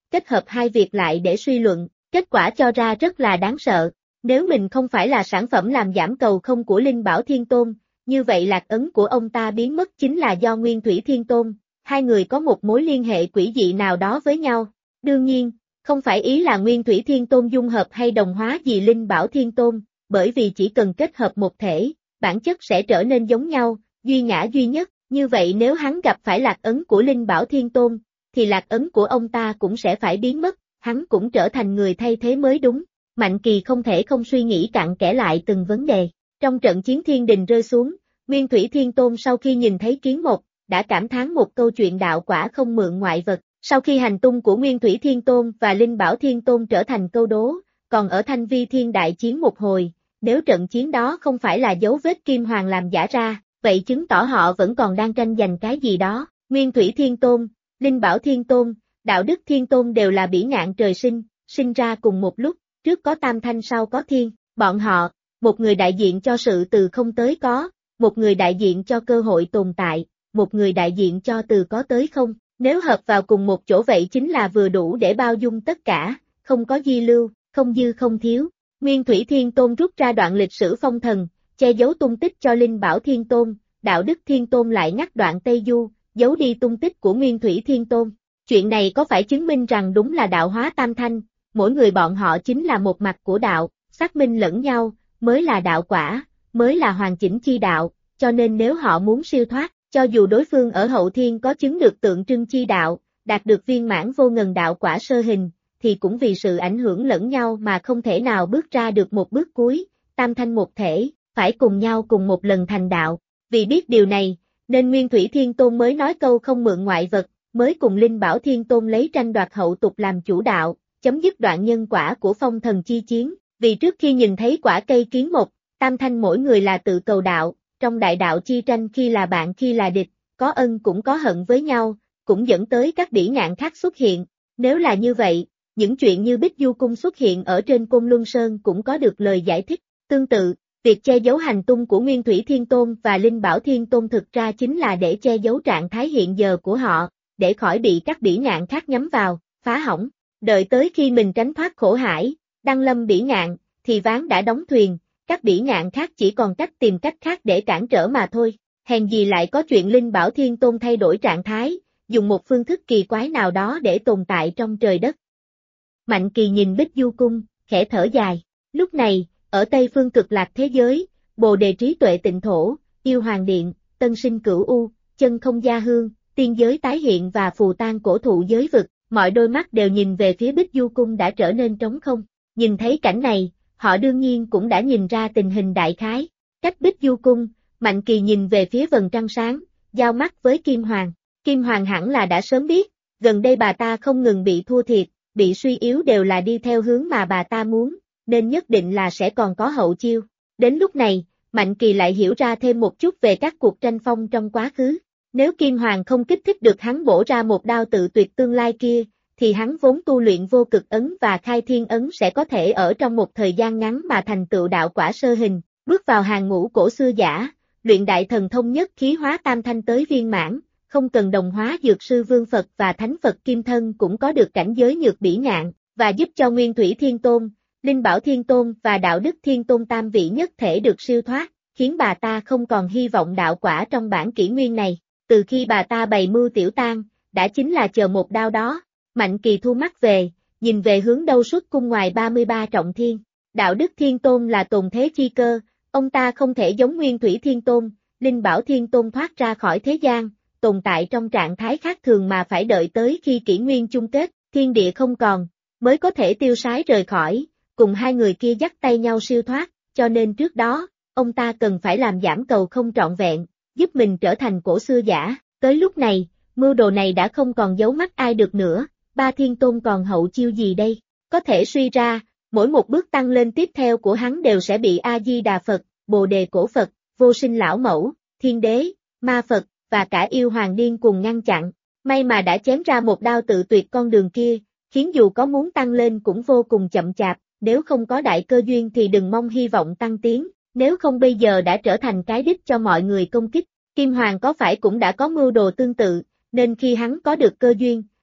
kết hợp hai việc lại để suy luận, kết quả cho ra rất là đáng sợ. Nếu mình không phải là sản phẩm làm giảm cầu không của Linh Bảo Thiên Tôn, như vậy lạc ấn của ông ta biến mất chính là do Nguyên Thủy Thiên Tôn, hai người có một mối liên hệ quỷ dị nào đó với nhau. Đương nhiên, không phải ý là Nguyên Thủy Thiên Tôn dung hợp hay đồng hóa gì Linh Bảo Thiên Tôn, bởi vì chỉ cần kết hợp một thể, bản chất sẽ trở nên giống nhau, duy ngã duy nhất, như vậy nếu hắn gặp phải lạc ấn của Linh Bảo Thiên Tôn, thì lạc ấn của ông ta cũng sẽ phải biến mất, hắn cũng trở thành người thay thế mới đúng. Mạnh Kỳ không thể không suy nghĩ cặn kẽ lại từng vấn đề. Trong trận chiến thiên đình rơi xuống, Nguyên Thủy Thiên Tôn sau khi nhìn thấy Kiến Mộc, đã cảm thán một câu chuyện đạo quả không mượn ngoại vật. Sau khi hành tung của Nguyên Thủy Thiên Tôn và Linh Bảo Thiên Tôn trở thành câu đố, còn ở Thanh Vi Thiên đại chiến một hồi, nếu trận chiến đó không phải là dấu vết Kim Hoàng làm giả ra, vậy chứng tỏ họ vẫn còn đang tranh giành cái gì đó. Nguyên Thủy Thiên Tôn, Linh Bảo Thiên Tôn, Đạo Đức Thiên Tôn đều là bỉ ngạn trời sinh ra cùng một lúc, trước có tam thanh sau có thiên, bọn họ, một người đại diện cho sự từ không tới có, một người đại diện cho cơ hội tồn tại, một người đại diện cho từ có tới không, nếu hợp vào cùng một chỗ vậy chính là vừa đủ để bao dung tất cả, không có di lưu, không dư không thiếu. Nguyên Thủy Thiên Tôn rút ra đoạn lịch sử phong thần, che giấu tung tích cho Linh Bảo Thiên Tôn, Đạo Đức Thiên Tôn lại ngắt đoạn Tây Du, giấu đi tung tích của Nguyên Thủy Thiên Tôn. Chuyện này có phải chứng minh rằng đúng là đạo hóa tam thanh, mỗi người bọn họ chính là một mặt của đạo, xác minh lẫn nhau, mới là đạo quả, mới là hoàn chỉnh chi đạo, cho nên nếu họ muốn siêu thoát, cho dù đối phương ở hậu thiên có chứng được tượng trưng chi đạo, đạt được viên mãn vô ngần đạo quả sơ hình, thì cũng vì sự ảnh hưởng lẫn nhau mà không thể nào bước ra được một bước cuối, tam thanh một thể, phải cùng nhau cùng một lần thành đạo. Vì biết điều này, nên Nguyên Thủy Thiên Tôn mới nói câu không mượn ngoại vật, mới cùng Linh Bảo Thiên Tôn lấy tranh đoạt hậu tục làm chủ đạo, chấm dứt đoạn nhân quả của phong thần chi chiến. Vì trước khi nhìn thấy quả cây Kiến Mộc, tam thanh mỗi người là tự cầu đạo, trong đại đạo chi tranh khi là bạn khi là địch, có ân cũng có hận với nhau, cũng dẫn tới các bỉ ngạn khác xuất hiện. Nếu là như vậy, những chuyện như Bích Du Cung xuất hiện ở trên Côn Luân Sơn cũng có được lời giải thích. Tương tự, việc che giấu hành tung của Nguyên Thủy Thiên Tôn và Linh Bảo Thiên Tôn thực ra chính là để che giấu trạng thái hiện giờ của họ, để khỏi bị các bỉ ngạn khác nhắm vào, phá hỏng. Đợi tới khi mình tránh thoát khổ hải, đăng lâm bỉ ngạn, thì ván đã đóng thuyền, các bỉ ngạn khác chỉ còn cách tìm cách khác để cản trở mà thôi. Hèn gì lại có chuyện Linh Bảo Thiên Tôn thay đổi trạng thái, dùng một phương thức kỳ quái nào đó để tồn tại trong trời đất. Mạnh Kỳ nhìn Bích Du Cung, khẽ thở dài. Lúc này, ở Tây Phương Cực Lạc thế giới, Bồ Đề Trí Tuệ Tịnh Thổ, Yêu Hoàng Điện, Tân Sinh Cửu U, Chân Không Gia Hương, Tiên Giới Tái Hiện và Phù Tang Cổ Thụ Giới Vực, mọi đôi mắt đều nhìn về phía Bích Du Cung đã trở nên trống không. Nhìn thấy cảnh này, họ đương nhiên cũng đã nhìn ra tình hình đại khái. Cách Bích Du Cung, Mạnh Kỳ nhìn về phía vầng trăng sáng, giao mắt với Kim Hoàng. Kim Hoàng hẳn là đã sớm biết, gần đây bà ta không ngừng bị thua thiệt, bị suy yếu đều là đi theo hướng mà bà ta muốn, nên nhất định là sẽ còn có hậu chiêu. Đến lúc này, Mạnh Kỳ lại hiểu ra thêm một chút về các cuộc tranh phong trong quá khứ. Nếu Kim Hoàng không kích thích được hắn bổ ra một đao tự tuyệt tương lai kia, thì hắn vốn tu luyện vô cực ấn và khai thiên ấn sẽ có thể ở trong một thời gian ngắn mà thành tựu đạo quả sơ hình, bước vào hàng ngũ cổ xưa giả, luyện đại thần thông nhất khí hóa tam thanh tới viên mãn, không cần đồng hóa dược sư Vương Phật và Thánh Phật Kim Thân cũng có được cảnh giới nhược bỉ ngạn, và giúp cho Nguyên Thủy Thiên Tôn, Linh Bảo Thiên Tôn và Đạo Đức Thiên Tôn tam vị nhất thể được siêu thoát, khiến bà ta không còn hy vọng đạo quả trong bản kỷ nguyên này. Từ khi bà ta bày mưu tiểu tang, đã chính là chờ một đao đó. Mạnh Kỳ thu mắt về, nhìn về hướng đâu xuất cung ngoài 33 trọng thiên. Đạo Đức Thiên Tôn là tồn thế chi cơ, ông ta không thể giống Nguyên Thủy Thiên Tôn, Linh Bảo Thiên Tôn thoát ra khỏi thế gian, tồn tại trong trạng thái khác thường mà phải đợi tới khi kỷ nguyên chung kết, thiên địa không còn, mới có thể tiêu sái rời khỏi, cùng hai người kia dắt tay nhau siêu thoát, cho nên trước đó, ông ta cần phải làm giảm cầu không trọn vẹn, giúp mình trở thành cổ xưa giả. Tới lúc này, mưu đồ này đã không còn giấu mắt ai được nữa, ba thiên tôn còn hậu chiêu gì đây? Có thể suy ra, mỗi một bước tăng lên tiếp theo của hắn đều sẽ bị A-di-đà Phật, Bồ Đề Cổ Phật, Vô Sinh Lão Mẫu, Thiên Đế, Ma Phật, và cả yêu hoàng điên cùng ngăn chặn. May mà đã chém ra một đao tự tuyệt con đường kia, khiến dù có muốn tăng lên cũng vô cùng chậm chạp, nếu không có đại cơ duyên thì đừng mong hy vọng tăng tiến, nếu không bây giờ đã trở thành cái đích cho mọi người công kích. Kim Hoàng có phải cũng đã có mưu đồ tương tự, nên khi hắn có được cơ duyên,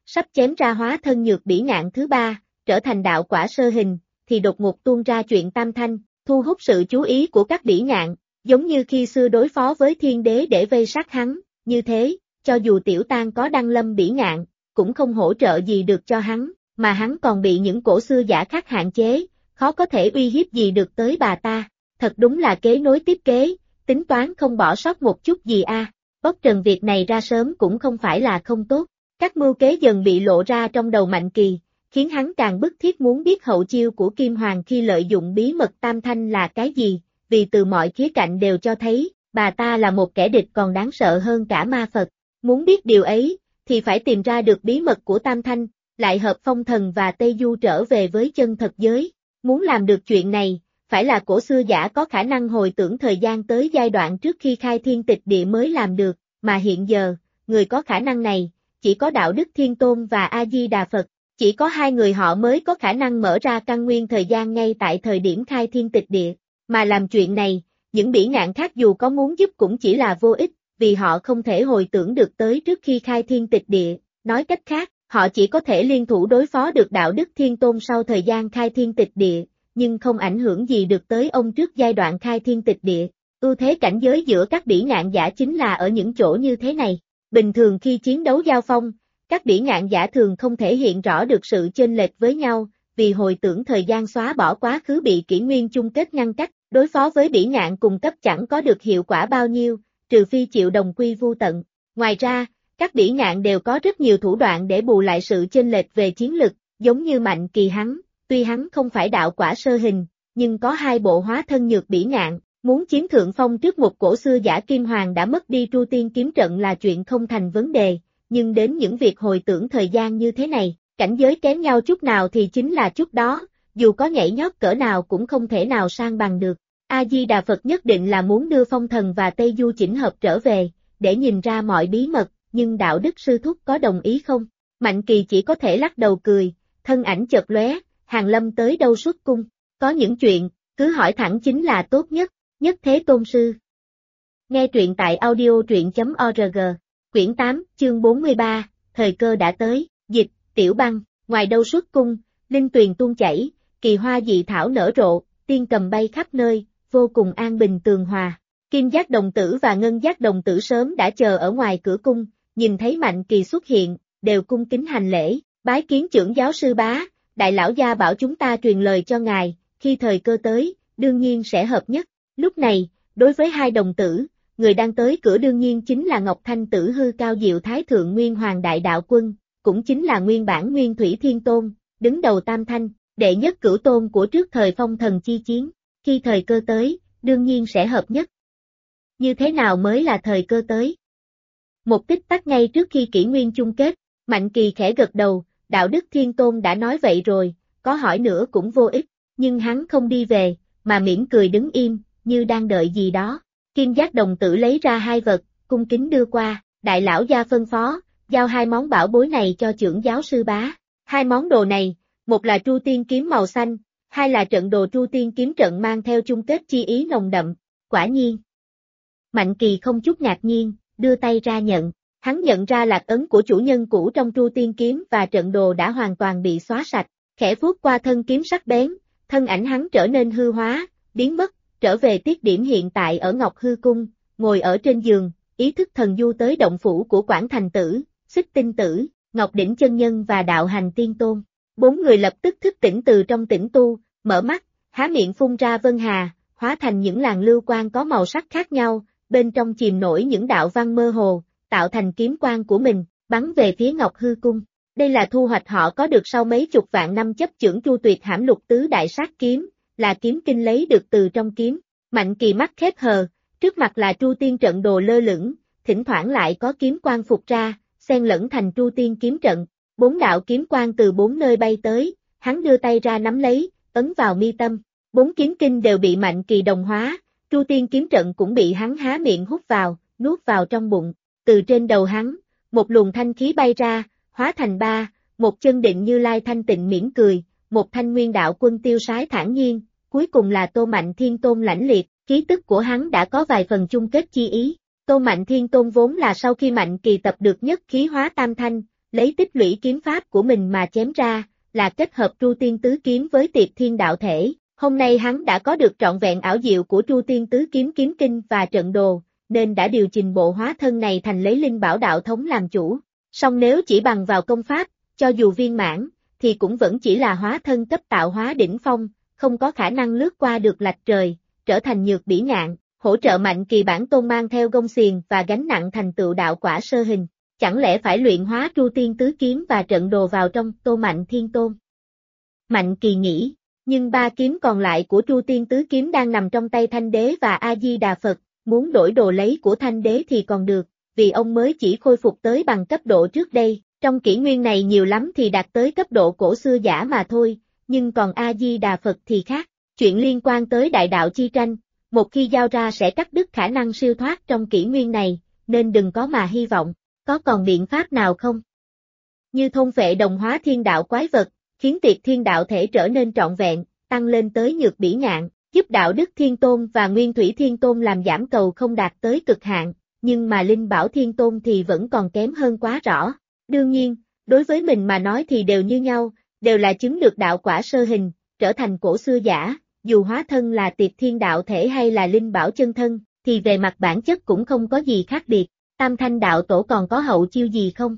sắp chém ra hóa thân nhược bỉ ngạn thứ ba, trở thành đạo quả sơ hình, thì đột ngột tuôn ra chuyện tam thanh, thu hút sự chú ý của các bỉ ngạn, giống như khi xưa đối phó với thiên đế để vây sát hắn, như thế, cho dù Tiểu Tang có đăng lâm bỉ ngạn, cũng không hỗ trợ gì được cho hắn, mà hắn còn bị những cổ xưa giả khác hạn chế, khó có thể uy hiếp gì được tới bà ta, thật đúng là kế nối tiếp kế, tính toán không bỏ sót một chút gì a. Bóc trần việc này ra sớm cũng không phải là không tốt, các mưu kế dần bị lộ ra trong đầu Mạnh Kỳ, khiến hắn càng bức thiết muốn biết hậu chiêu của Kim Hoàng khi lợi dụng bí mật tam thanh là cái gì, vì từ mọi khía cạnh đều cho thấy, bà ta là một kẻ địch còn đáng sợ hơn cả ma Phật. Muốn biết điều ấy, thì phải tìm ra được bí mật của tam thanh, lại hợp phong thần và Tây Du trở về với chân thật giới. Muốn làm được chuyện này, phải là cổ xưa giả có khả năng hồi tưởng thời gian tới giai đoạn trước khi khai thiên tịch địa mới làm được, mà hiện giờ, người có khả năng này, chỉ có Đạo Đức Thiên Tôn và A-di-đà Phật, chỉ có hai người họ mới có khả năng mở ra căn nguyên thời gian ngay tại thời điểm khai thiên tịch địa, mà làm chuyện này, những bỉ ngạn khác dù có muốn giúp cũng chỉ là vô ích, vì họ không thể hồi tưởng được tới trước khi khai thiên tịch địa, nói cách khác, họ chỉ có thể liên thủ đối phó được Đạo Đức Thiên Tôn sau thời gian khai thiên tịch địa, nhưng không ảnh hưởng gì được tới ông trước giai đoạn khai thiên tịch địa. Ưu thế cảnh giới giữa các bỉ ngạn giả chính là ở những chỗ như thế này. Bình thường khi chiến đấu giao phong, các bỉ ngạn giả thường không thể hiện rõ được sự chênh lệch với nhau, vì hồi tưởng thời gian xóa bỏ quá khứ bị kỷ nguyên chung kết ngăn cách, đối phó với bỉ ngạn cùng cấp chẳng có được hiệu quả bao nhiêu, trừ phi chịu đồng quy vu tận. Ngoài ra, các bỉ ngạn đều có rất nhiều thủ đoạn để bù lại sự chênh lệch về chiến lực, giống như Mạnh Kỳ hắn, tuy hắn không phải đạo quả sơ hình, nhưng có hai bộ hóa thân nhược bỉ ngạn, muốn chiếm thượng phong trước một cổ xưa giả Kim Hoàng đã mất đi Tru Tiên kiếm trận là chuyện không thành vấn đề, nhưng đến những việc hồi tưởng thời gian như thế này, cảnh giới kém nhau chút nào thì chính là chút đó, dù có nhảy nhót cỡ nào cũng không thể nào sang bằng được. A-di-đà Phật nhất định là muốn đưa phong thần và Tây Du chỉnh hợp trở về, để nhìn ra mọi bí mật, nhưng Đạo Đức Sư Thúc có đồng ý không? Mạnh Kỳ chỉ có thể lắc đầu cười, thân ảnh chợt lóe, Hàn Lâm tới đâu xuất cung, có những chuyện, cứ hỏi thẳng chính là tốt nhất, Nhất Thế Tôn Sư. Nghe truyện tại audio.org, quyển 8, chương 43, thời cơ đã tới, dịch, Tiểu Băng, ngoài đâu xuất cung, linh tuyền tuôn chảy, kỳ hoa dị thảo nở rộ, tiên cầm bay khắp nơi, vô cùng an bình tường hòa. Kim Giác Đồng Tử và Ngân Giác Đồng Tử sớm đã chờ ở ngoài cửa cung, nhìn thấy Mạnh Kỳ xuất hiện, đều cung kính hành lễ, bái kiến trưởng giáo sư bá, đại lão gia bảo chúng ta truyền lời cho ngài, khi thời cơ tới, đương nhiên sẽ hợp nhất. Lúc này, đối với hai đồng tử, người đang tới cửa đương nhiên chính là Ngọc Thanh Tử hư cao diệu Thái Thượng Nguyên Hoàng Đại Đạo Quân, cũng chính là nguyên bản Nguyên Thủy Thiên Tôn, đứng đầu tam thanh, đệ nhất cửu tôn của trước thời phong thần chi chiến, khi thời cơ tới, đương nhiên sẽ hợp nhất. Như thế nào mới là thời cơ tới? Một tích tắc ngay trước khi kỷ nguyên chung kết, Mạnh Kỳ khẽ gật đầu, Đạo Đức Thiên Tôn đã nói vậy rồi, có hỏi nữa cũng vô ích, nhưng hắn không đi về, mà mỉm cười đứng im, như đang đợi gì đó. Kim Giác Đồng Tử lấy ra hai vật, cung kính đưa qua, đại lão gia phân phó, giao hai món bảo bối này cho trưởng giáo sư bá. Hai món đồ này, một là Tru Tiên kiếm màu xanh, hai là trận đồ Tru Tiên kiếm trận mang theo chung kết chi ý nồng đậm. Quả nhiên. Mạnh Kỳ không chút ngạc nhiên, đưa tay ra nhận. Hắn nhận ra lạc ấn của chủ nhân cũ trong Tru Tiên kiếm và trận đồ đã hoàn toàn bị xóa sạch, khẽ vuốt qua thân kiếm sắc bén, thân ảnh hắn trở nên hư hóa, biến mất, trở về tiết điểm hiện tại ở Ngọc Hư Cung, ngồi ở trên giường, ý thức thần du tới động phủ của Quảng Thành Tử, Xích Tinh Tử, Ngọc Đỉnh Chân Nhân và Đạo Hành Tiên Tôn. Bốn người lập tức thức tỉnh từ trong tĩnh tu, mở mắt, há miệng phun ra vân hà, hóa thành những làn lưu quang có màu sắc khác nhau, bên trong chìm nổi những đạo văn mơ hồ, tạo thành kiếm quang của mình, bắn về phía Ngọc Hư Cung. Đây là thu hoạch họ có được sau mấy chục vạn năm chấp chưởng Chu Tuyệt Hãm Lục Tứ Đại Sát Kiếm, là kiếm kinh lấy được từ trong kiếm. Mạnh Kỳ mắt khép hờ, trước mặt là Tru Tiên trận đồ lơ lửng, thỉnh thoảng lại có kiếm quang phục ra, xen lẫn thành Tru Tiên kiếm trận. Bốn đạo kiếm quang từ bốn nơi bay tới, hắn đưa tay ra nắm lấy, ấn vào mi tâm. Bốn kiếm kinh đều bị Mạnh Kỳ đồng hóa, Tru Tiên kiếm trận cũng bị hắn há miệng hút vào, nuốt vào trong bụng. Từ trên đầu hắn, một luồng thanh khí bay ra, hóa thành ba, một chân định Như Lai thanh tịnh mỉm cười, một thanh nguyên đạo quân tiêu sái thản nhiên, cuối cùng là Tô Mạnh Thiên Tôn lãnh liệt, khí tức của hắn đã có vài phần chung kết chi ý. Tô Mạnh Thiên Tôn vốn là sau khi Mạnh Kỳ tập được nhất khí hóa tam thanh, lấy tích lũy kiếm pháp của mình mà chém ra, là kết hợp Tru Tiên Tứ Kiếm với Tiệt Thiên Đạo Thể. Hôm nay hắn đã có được trọn vẹn ảo diệu của Tru Tiên Tứ Kiếm kiếm kinh và trận đồ, nên đã điều chỉnh bộ hóa thân này thành lấy linh bảo đạo thống làm chủ. Song nếu chỉ bằng vào công pháp, cho dù viên mãn, thì cũng vẫn chỉ là hóa thân cấp tạo hóa đỉnh phong, không có khả năng lướt qua được lạch trời, trở thành nhược bỉ ngạn, hỗ trợ Mạnh Kỳ bản tôn mang theo gông xiềng và gánh nặng thành tựu đạo quả sơ hình. Chẳng lẽ phải luyện hóa Tru Tiên Tứ Kiếm và trận đồ vào trong Tô Mạnh Thiên Tôn? Mạnh Kỳ nghĩ, nhưng ba kiếm còn lại của Tru Tiên Tứ Kiếm đang nằm trong tay Thanh Đế và A-di-đà Phật, muốn đổi đồ lấy của Thanh Đế thì còn được, vì ông mới chỉ khôi phục tới bằng cấp độ trước đây, trong kỷ nguyên này nhiều lắm thì đạt tới cấp độ cổ xưa giả mà thôi, nhưng còn A-di-đà Phật thì khác, chuyện liên quan tới đại đạo chi tranh, một khi giao ra sẽ cắt đứt khả năng siêu thoát trong kỷ nguyên này, nên đừng có mà hy vọng. Có còn biện pháp nào không? Như thôn phệ đồng hóa thiên đạo quái vật, khiến Tiệt Thiên Đạo Thể trở nên trọn vẹn, tăng lên tới nhược bỉ ngạn, giúp Đạo Đức Thiên Tôn và Nguyên Thủy Thiên Tôn làm giảm cầu không đạt tới cực hạn, nhưng mà Linh Bảo Thiên Tôn thì vẫn còn kém hơn quá rõ. Đương nhiên, đối với mình mà nói thì đều như nhau, đều là chứng được đạo quả sơ hình, trở thành cổ xưa giả, dù hóa thân là Tiệt Thiên Đạo Thể hay là Linh Bảo chân thân, thì về mặt bản chất cũng không có gì khác biệt. Tam Thanh Đạo Tổ còn có hậu chiêu gì không?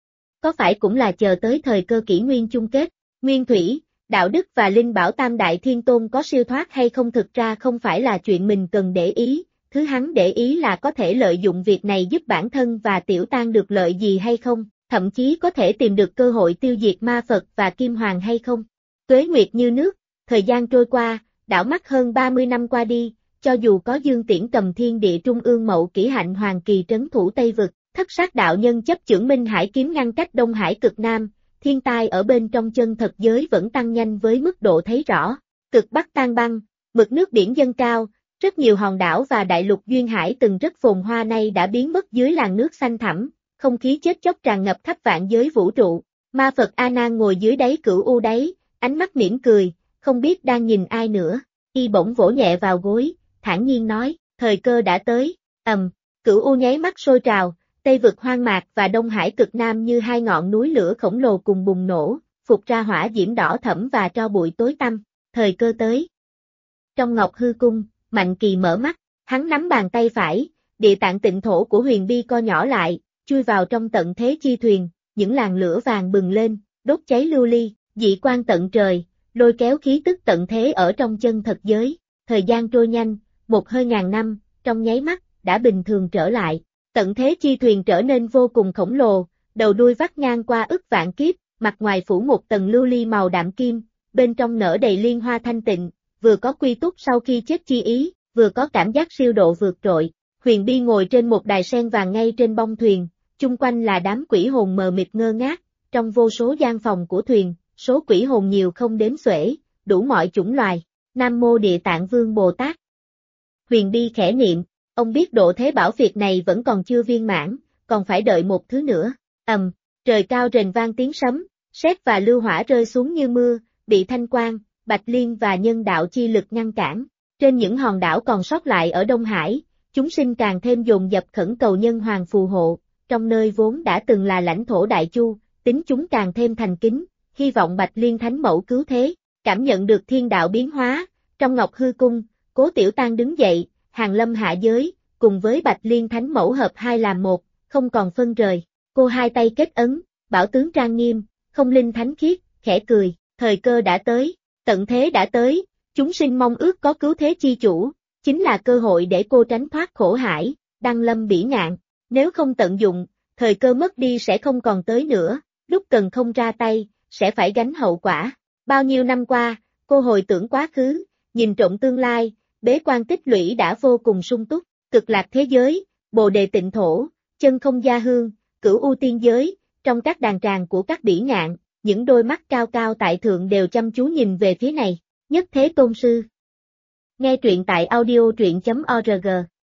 Có phải cũng là chờ tới thời cơ kỷ nguyên chung kết, Nguyên Thủy, Đạo Đức và Linh Bảo Tam Đại Thiên Tôn có siêu thoát hay không thực ra không phải là chuyện mình cần để ý, thứ hắn để ý là có thể lợi dụng việc này giúp bản thân và Tiểu Tang được lợi gì hay không, thậm chí có thể tìm được cơ hội tiêu diệt ma Phật và Kim Hoàng hay không. Tuế nguyệt như nước, thời gian trôi qua, đảo mắt hơn 30 năm qua đi. Cho dù có Dương Tiễn cầm thiên địa trung ương mậu kỷ hạnh hoàng kỳ trấn thủ Tây Vực, thất sát đạo nhân chấp chưởng Minh Hải kiếm ngăn cách Đông Hải cực Nam, thiên tai ở bên trong chân thật giới vẫn tăng nhanh với mức độ thấy rõ. Cực Bắc tan băng, mực nước biển dâng cao, rất nhiều hòn đảo và đại lục duyên hải từng rất phồn hoa nay đã biến mất dưới làn nước xanh thẳm, không khí chết chóc tràn ngập khắp vạn giới vũ trụ. Ma Phật A Nan ngồi dưới đáy cửu u đáy, ánh mắt mỉm cười, không biết đang nhìn ai nữa. Y bỗng vỗ nhẹ vào gối, thản nhiên nói, thời cơ đã tới, cửu u nháy mắt sôi trào, Tây Vực hoang mạc và Đông Hải cực Nam như hai ngọn núi lửa khổng lồ cùng bùng nổ, phụt ra hỏa diễm đỏ thẫm và tro bụi tối tăm, thời cơ tới. Trong Ngọc Hư Cung, Mạnh Kỳ mở mắt, hắn nắm bàn tay phải, địa tạng tịnh thổ của huyền bi co nhỏ lại, chui vào trong tận thế chi thuyền, những làn lửa vàng bừng lên, đốt cháy lưu ly, dị quang tận trời, lôi kéo khí tức tận thế ở trong chân thật giới, thời gian trôi nhanh. Một hơi ngàn năm, trong nháy mắt, đã bình thường trở lại. Tận thế chi thuyền trở nên vô cùng khổng lồ, đầu đuôi vắt ngang qua ức vạn kiếp, mặt ngoài phủ một tầng lưu ly màu đạm kim, bên trong nở đầy liên hoa thanh tịnh, vừa có quy túc sau khi chết chi ý, vừa có cảm giác siêu độ vượt trội. Huyền Bi ngồi trên một đài sen vàng ngay trên bông thuyền, chung quanh là đám quỷ hồn mờ mịt ngơ ngác, trong vô số gian phòng của thuyền, số quỷ hồn nhiều không đếm xuể, đủ mọi chủng loài. Nam Mô Địa Tạng Vương Bồ Tát. Huyền Bi khẽ niệm, ông biết độ thế bảo việc này vẫn còn chưa viên mãn, còn phải đợi một thứ nữa. Trời cao rền vang tiếng sấm, sét và lưu hỏa rơi xuống như mưa, bị thanh quang, bạch liên và nhân đạo chi lực ngăn cản. Trên những hòn đảo còn sót lại ở Đông Hải, chúng sinh càng thêm dồn dập khẩn cầu nhân hoàng phù hộ, trong nơi vốn đã từng là lãnh thổ Đại Chu, tính chúng càng thêm thành kính, hy vọng bạch liên thánh mẫu cứu thế. Cảm nhận được thiên đạo biến hóa, trong Ngọc Hư Cung, Cố Tiểu Tang đứng dậy, hàng lâm hạ giới, cùng với Bạch Liên Thánh Mẫu hợp hai làm một, không còn phân rời. Cô hai tay kết ấn, bảo tướng trang nghiêm, không linh thánh khiết, khẽ cười, thời cơ đã tới, tận thế đã tới, chúng sinh mong ước có cứu thế chi chủ, chính là cơ hội để cô tránh thoát khổ hải, đăng lâm bỉ ngạn. Nếu không tận dụng, thời cơ mất đi sẽ không còn tới nữa, lúc cần không ra tay, sẽ phải gánh hậu quả. Bao nhiêu năm qua, cô hồi tưởng quá khứ, nhìn trộm tương lai, bế quan tích lũy đã vô cùng sung túc, cực lạc thế giới, bồ đề tịnh thổ, chân không gia hương, cửu u tiên giới, trong các đàn tràng của các bỉ ngạn, những đôi mắt cao cao tại thượng đều chăm chú nhìn về phía này, Nhất Thế Tôn Sư. Nghe truyện tại audio truyện.org